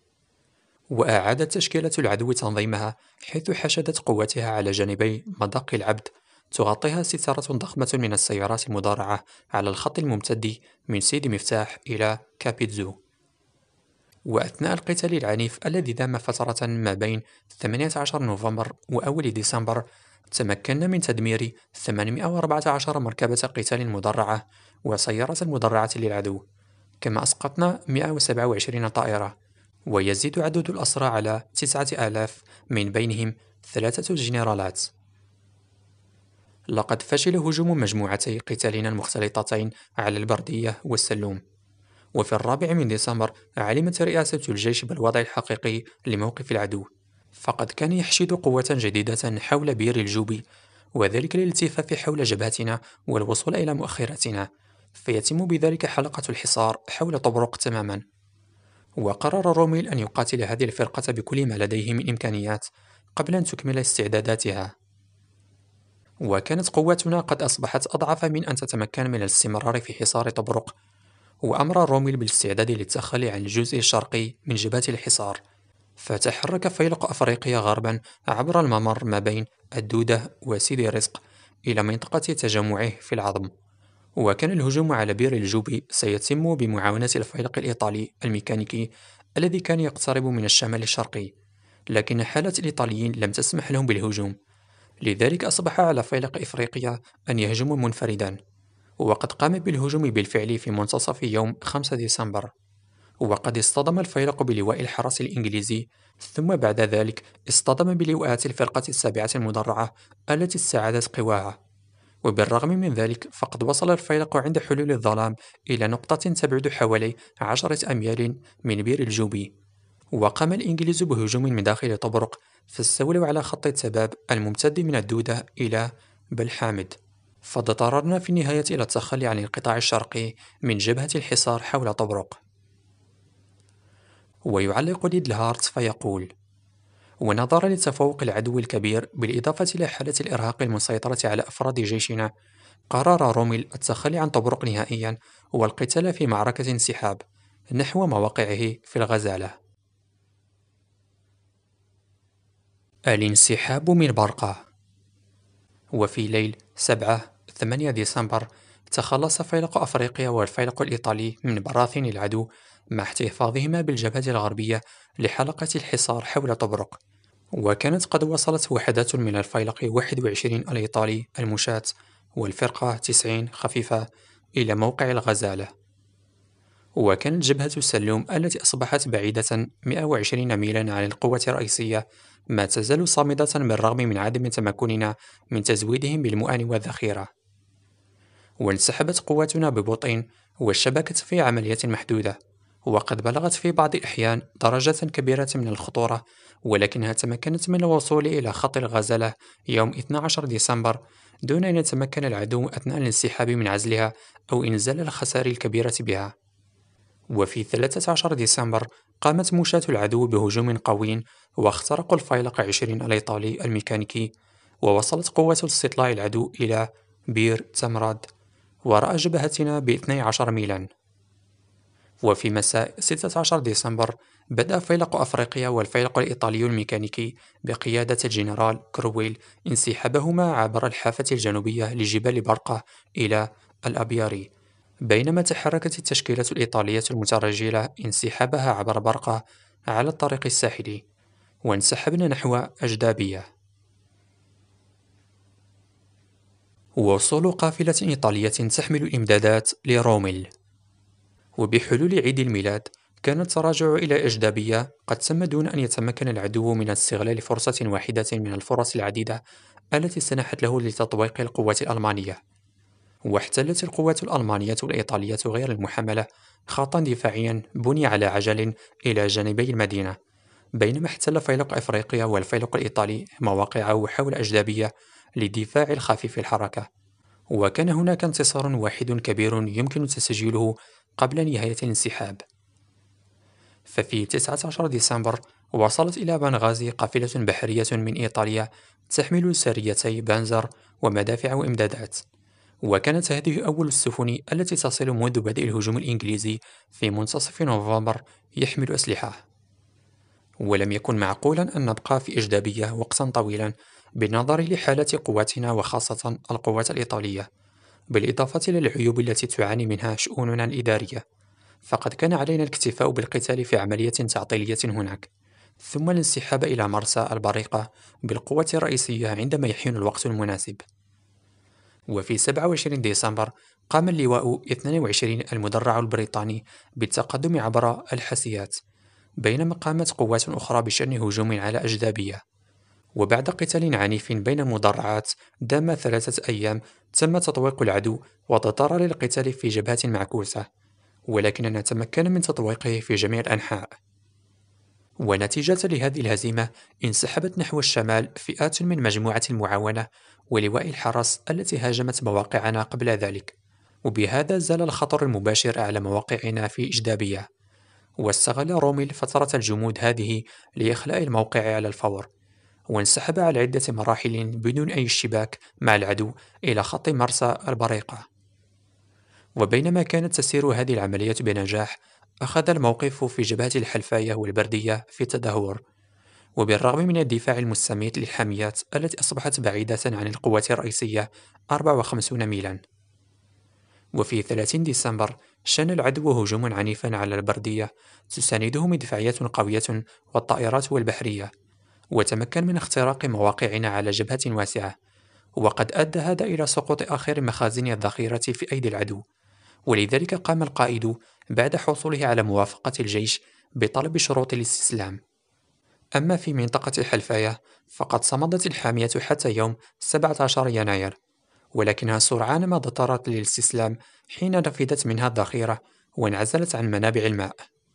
وأعادت تشكيلة العدو تنظيمها، حيث حشدت قواتها على جانبي مضاق العبد تغطيها ستارة ضخمة من السيارات المدرعة على الخط الممتد من سيدي مفتاح إلى كابيتزو. وأثناء القتال العنيف الذي دام فترة ما بين ثمانية عشر نوفمبر وأول ديسمبر، تمكنا من تدمير ثمانمائة وأربعة عشر مركبة قتال مدرعة وسيارة مدرعة للعدو، كما أسقطنا مائة وسبعة وعشرين طائرة، ويزيد عدد الأسرى على تسعة آلاف من بينهم ثلاثة جنرالات. لقد فشل هجوم مجموعتي قتالنا المختلطتين على البردية والسلوم، وفي الرابع من ديسمبر علمت رئاسة الجيش بالوضع الحقيقي لموقف العدو، فقد كان يحشد قوة جديدة حول بير الجوبي، وذلك للالتفاف حول جبهتنا والوصول إلى مؤخرتنا، فيتم بذلك حلقة الحصار حول طبرق تماما. وقرر روميل أن يقاتل هذه الفرقة بكل ما لديه من إمكانيات قبل أن تكمل استعداداتها. وكانت قواتنا قد أصبحت أضعف من أن تتمكن من الاستمرار في حصار طبرق، وأمر روميل بالاستعداد للتخلي عن الجزء الشرقي من جبهة الحصار، فتحرك فيلق أفريقيا غربا عبر الممر ما بين الدودة وسيدي رزق إلى منطقة تجمعه في العظم. وكان الهجوم على بير الجوبي سيتم بمعاونة الفيلق الإيطالي الميكانيكي الذي كان يقترب من الشمال الشرقي، لكن حالة الإيطاليين لم تسمح لهم بالهجوم، لذلك أصبح على فيلق إفريقيا أن يهجم منفردا. وقد قام بالهجوم بالفعل في منتصف يوم خمسة ديسمبر، وقد اصطدم الفيلق بلواء الحرس الإنجليزي، ثم بعد ذلك اصطدم بلواءات الفرقة السابعة المدرعة التي استعادت قواها. وبالرغم من ذلك فقد وصل الفيلق عند حلول الظلام إلى نقطة تبعد حوالي عشرة أميال من بير الجوبي، وقام الإنجليز بهجوم من داخل طبرق، فاستولوا على خط التباب الممتد من الدودة إلى بلحامد، فاضطررنا في النهاية إلى التخلي عن القطاع الشرقي من جبهة الحصار حول طبرق. ويعلق ليدلهارت فيقول: ونظرا لتفوق العدو الكبير بالإضافة إلى حالة الإرهاق المسيطرة على أفراد جيشنا، قرر روميل التخلي عن طبرق نهائيا والقتال في معركة انسحاب نحو مواقعه في الغزالة. الانسحاب من برقة. وفي ليل سبعة ثمانية ديسمبر تخلص فيلق أفريقيا والفيلق الإيطالي من براثن العدو، مع احتفاظهما بالجبهة الغربية لحلقة الحصار حول طبرق. وكانت قد وصلت وحدات من الفيلق واحد وعشرين الإيطالي المشاة والفرقة تسعين خفيفة إلى موقع الغزالة. وكانت جبهة السلوم التي أصبحت بعيدة مئة وعشرين ميلا عن القوة الرئيسية ما تزال صامدة بالرغم من عدم تمكننا من تزويدهم بالمؤن والذخيرة. وانسحبت قواتنا ببطء، والشبكة في عملية محدودة، وقد بلغت في بعض الأحيان درجة كبيرة من الخطورة، ولكنها تمكنت من الوصول إلى خط الغزالة يوم اثني عشر ديسمبر دون أن يتمكن العدو أثناء الانسحاب من عزلها أو إنزال الخسائر الكبيرة بها. وفي ثلاثة عشر ديسمبر قامت موشاة العدو بهجوم قوي واخترقوا الفيلق عشرين الإيطالي الميكانيكي، ووصلت قوة استطلاع العدو إلى بير تمراد وراء جبهتنا باثني عشر ميلا. وفي مساء ستة عشر ديسمبر بدأ فيلق أفريقيا والفيلق الإيطالي الميكانيكي بقيادة الجنرال كرويل انسحابهما عبر الحافة الجنوبية لجبال برقة إلى الأبياري، بينما تحركت التشكيلة الإيطالية المترجلة انسحابها عبر برقة على الطريق الساحلي، وانسحبنا نحو أجدابية. وصول قافلة إيطالية تحمل الإمدادات لروميل. وبحلول عيد الميلاد كان التراجع إلى أجدابية قد تم دون أن يتمكن العدو من استغلال فرصة واحدة من الفرص العديدة التي سنحت له لتطويق القوات الألمانية. واحتلت القوات الألمانية الإيطالية غير المحملة خطا دفاعيا بني على عجل إلى جانبي المدينة، بينما احتل فيلق أفريقيا والفيلق الإيطالي مواقعه حول أجدابية لدفاع الخفيف الحركة. وكان هناك انتصار واحد كبير يمكن تسجيله قبل نهاية الانسحاب. ففي تسعة عشر ديسمبر وصلت إلى بنغازي قافلة بحرية من إيطاليا تحمل سريتي بانزر ومدافع وإمدادات، وكانت هذه أول السفن التي تصل منذ بدء الهجوم الإنجليزي في منتصف نوفمبر يحمل أسلحة. ولم يكن معقولا أن نبقى في إجدابية وقتا طويلا بالنظر لحالة قواتنا وخاصة القوات الإيطالية، بالإضافة إلى العيوب التي تعاني منها شؤوننا الإدارية، فقد كان علينا الاكتفاء بالقتال في عملية تعطيلية هناك، ثم الانسحاب إلى مرسى البريقة بالقوة الرئيسية عندما يحين الوقت المناسب. وفي سبعة وعشرين ديسمبر قام اللواء اثنين وعشرين المدرع البريطاني بالتقدم عبر الحسيات، بينما قامت قوات أخرى بشن هجوم على أجدابية. وبعد قتال عنيف بين المدرعات دام ثلاثة أيام تم تطويق العدو واضطر للقتال في جبهات معكوسة، ولكننا تمكنا من تطويقه في جميع الأنحاء. ونتيجة لهذه الهزيمة انسحبت نحو الشمال فئات من مجموعة المعاونة ولواء الحرس التي هاجمت مواقعنا قبل ذلك، وبهذا زال الخطر المباشر على مواقعنا في إجدابية. واستغل روميل فترة الجمود هذه لإخلاء الموقع على الفور، وانسحب على عدة مراحل بدون أي اشتباك مع العدو إلى خط مرسى البريقة. وبينما كانت تسير هذه العملية بنجاح، أخذ الموقف في جبهة الحلفاية والبردية في تدهور، وبالرغم من الدفاع المستميت للحاميات التي أصبحت بعيدة عن القوات الرئيسية أربعة وخمسين ميلا. وفي ثلاثين ديسمبر شن العدو هجوما عنيفا على البردية تساندهم مدفعيات قوية والطائرات والبحرية، وتمكن من اختراق مواقعنا على جبهة واسعة، وقد أدى هذا إلى سقوط آخر مخازن الذخيرة في أيدي العدو. ولذلك قام القائد بعد حصوله على موافقة الجيش بطلب شروط الاستسلام. أما في منطقة الحلفاية فقد صمدت الحامية حتى يوم سبعة عشر يناير، ولكنها سرعان ما اضطرت للاستسلام حين نفذت منها الذخيرة وانعزلت عن منابع الماء.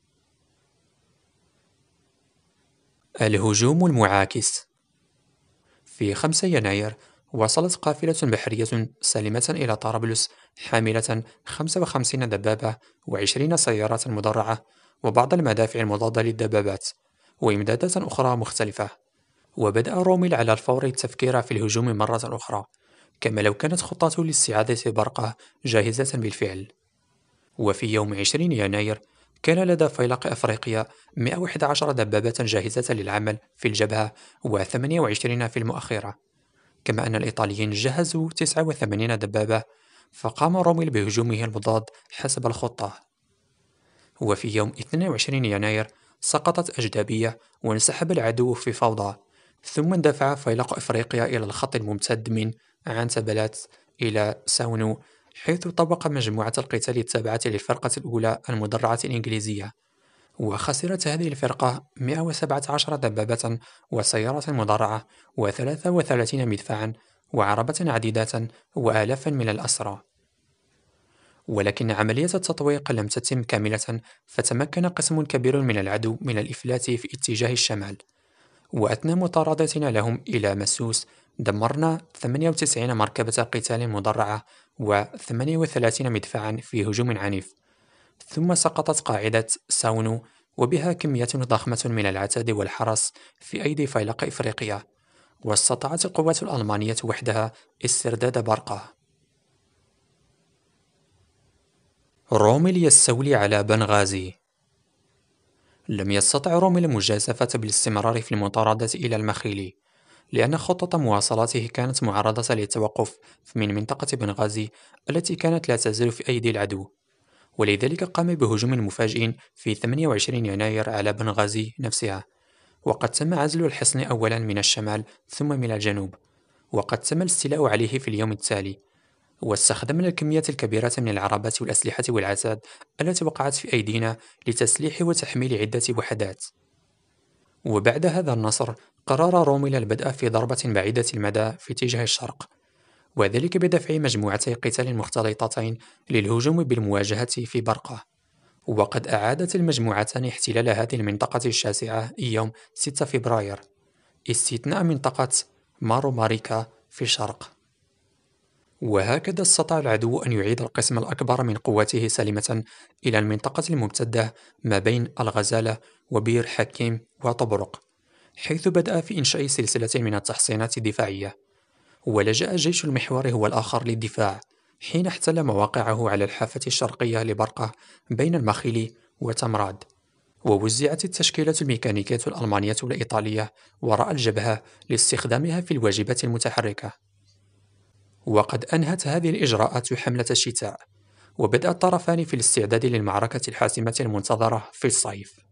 الهجوم المعاكس. في خمسة يناير وصلت قافلة بحرية سالمة إلى طرابلس حاملة خمسة وخمسين دبابة وعشرين سيارة مدرعة وبعض المدافع المضادة للدبابات وإمدادات أخرى مختلفة. وبدأ روميل على الفور التفكير في الهجوم مرة أخرى، كما لو كانت خطته لاستعادة برقة جاهزة بالفعل. وفي يوم عشرين يناير كان لدى فيلق أفريقيا مئة وأحد عشر دبابة جاهزة للعمل في الجبهة وثمانية وعشرين في المؤخرة، كما أن الإيطاليين جهزوا تسعة وثمانين دبابة، فقام روميل بهجومه المضاد حسب الخطة. وفي يوم اثنين وعشرين يناير سقطت أجدابية وانسحب العدو في فوضى، ثم اندفع فيلق أفريقيا إلى الخط الممتد من عنتبلات إلى ساونو حيث طبق مجموعة القتال التابعة للفرقة الأولى المدرعة الإنجليزية، وخسرت هذه الفرقة مئة وسبعة عشر دبابة وسيارة مدرعة وثلاثة وثلاثين مدفعا وعربة عديدة وآلافا من الأسرى. ولكن عملية التطويق لم تتم كاملة، فتمكن قسم كبير من العدو من الإفلات في اتجاه الشمال، وأثناء مطاردتنا لهم إلى مسوس دمرنا ثمانية وتسعين مركبة قتال مدرعة و38 مدفعا في هجوم عنيف، ثم سقطت قاعدة ساونو وبها كمية ضخمة من العتاد والحرس في أيدي فيلق إفريقيا، واستطاعت القوات الألمانية وحدها استرداد برقة. روميل يستولي على بنغازي. لم يستطع روميل المجازفة بالاستمرار في المطاردة إلى المخيل، لأن خطة مواصلاته كانت معرضة للتوقف من منطقة بنغازي التي كانت لا تزال في أيدي العدو، ولذلك قام بهجوم مفاجئ في ثمانية وعشرين يناير على بنغازي نفسها، وقد تم عزل الحصن أولا من الشمال ثم من الجنوب، وقد تم الاستيلاء عليه في اليوم التالي، واستخدمنا الكميات الكبيرة من العربات والأسلحة والعتاد التي وقعت في أيدينا لتسليح وتحميل عدة وحدات. وبعد هذا النصر قرر روميل البدء في ضربة بعيدة المدى في اتجاه الشرق، وذلك بدفع مجموعتي قتال مختلطتين للهجوم بالمواجهة في برقة. وقد أعادت المجموعتان احتلال هذه المنطقة الشاسعة يوم ستة فبراير، استثناء منطقة مارو ماريكا في الشرق. وهكذا استطاع العدو أن يعيد القسم الأكبر من قواته سالمة إلى المنطقة الممتدة ما بين الغزالة وبير حكيم وطبرق، حيث بدأ في إنشاء سلسلة من التحصينات الدفاعية. ولجأ جيش المحور هو الآخر للدفاع حين احتل مواقعه على الحافة الشرقية لبرقة بين المخيل وتمراد، ووزعت التشكيلات الميكانيكية الألمانية والإيطالية وراء الجبهة لاستخدامها في الواجبات المتحركة. وقد أنهت هذه الإجراءات حملة الشتاء، وبدأ الطرفان في الاستعداد للمعركة الحاسمة المنتظرة في الصيف.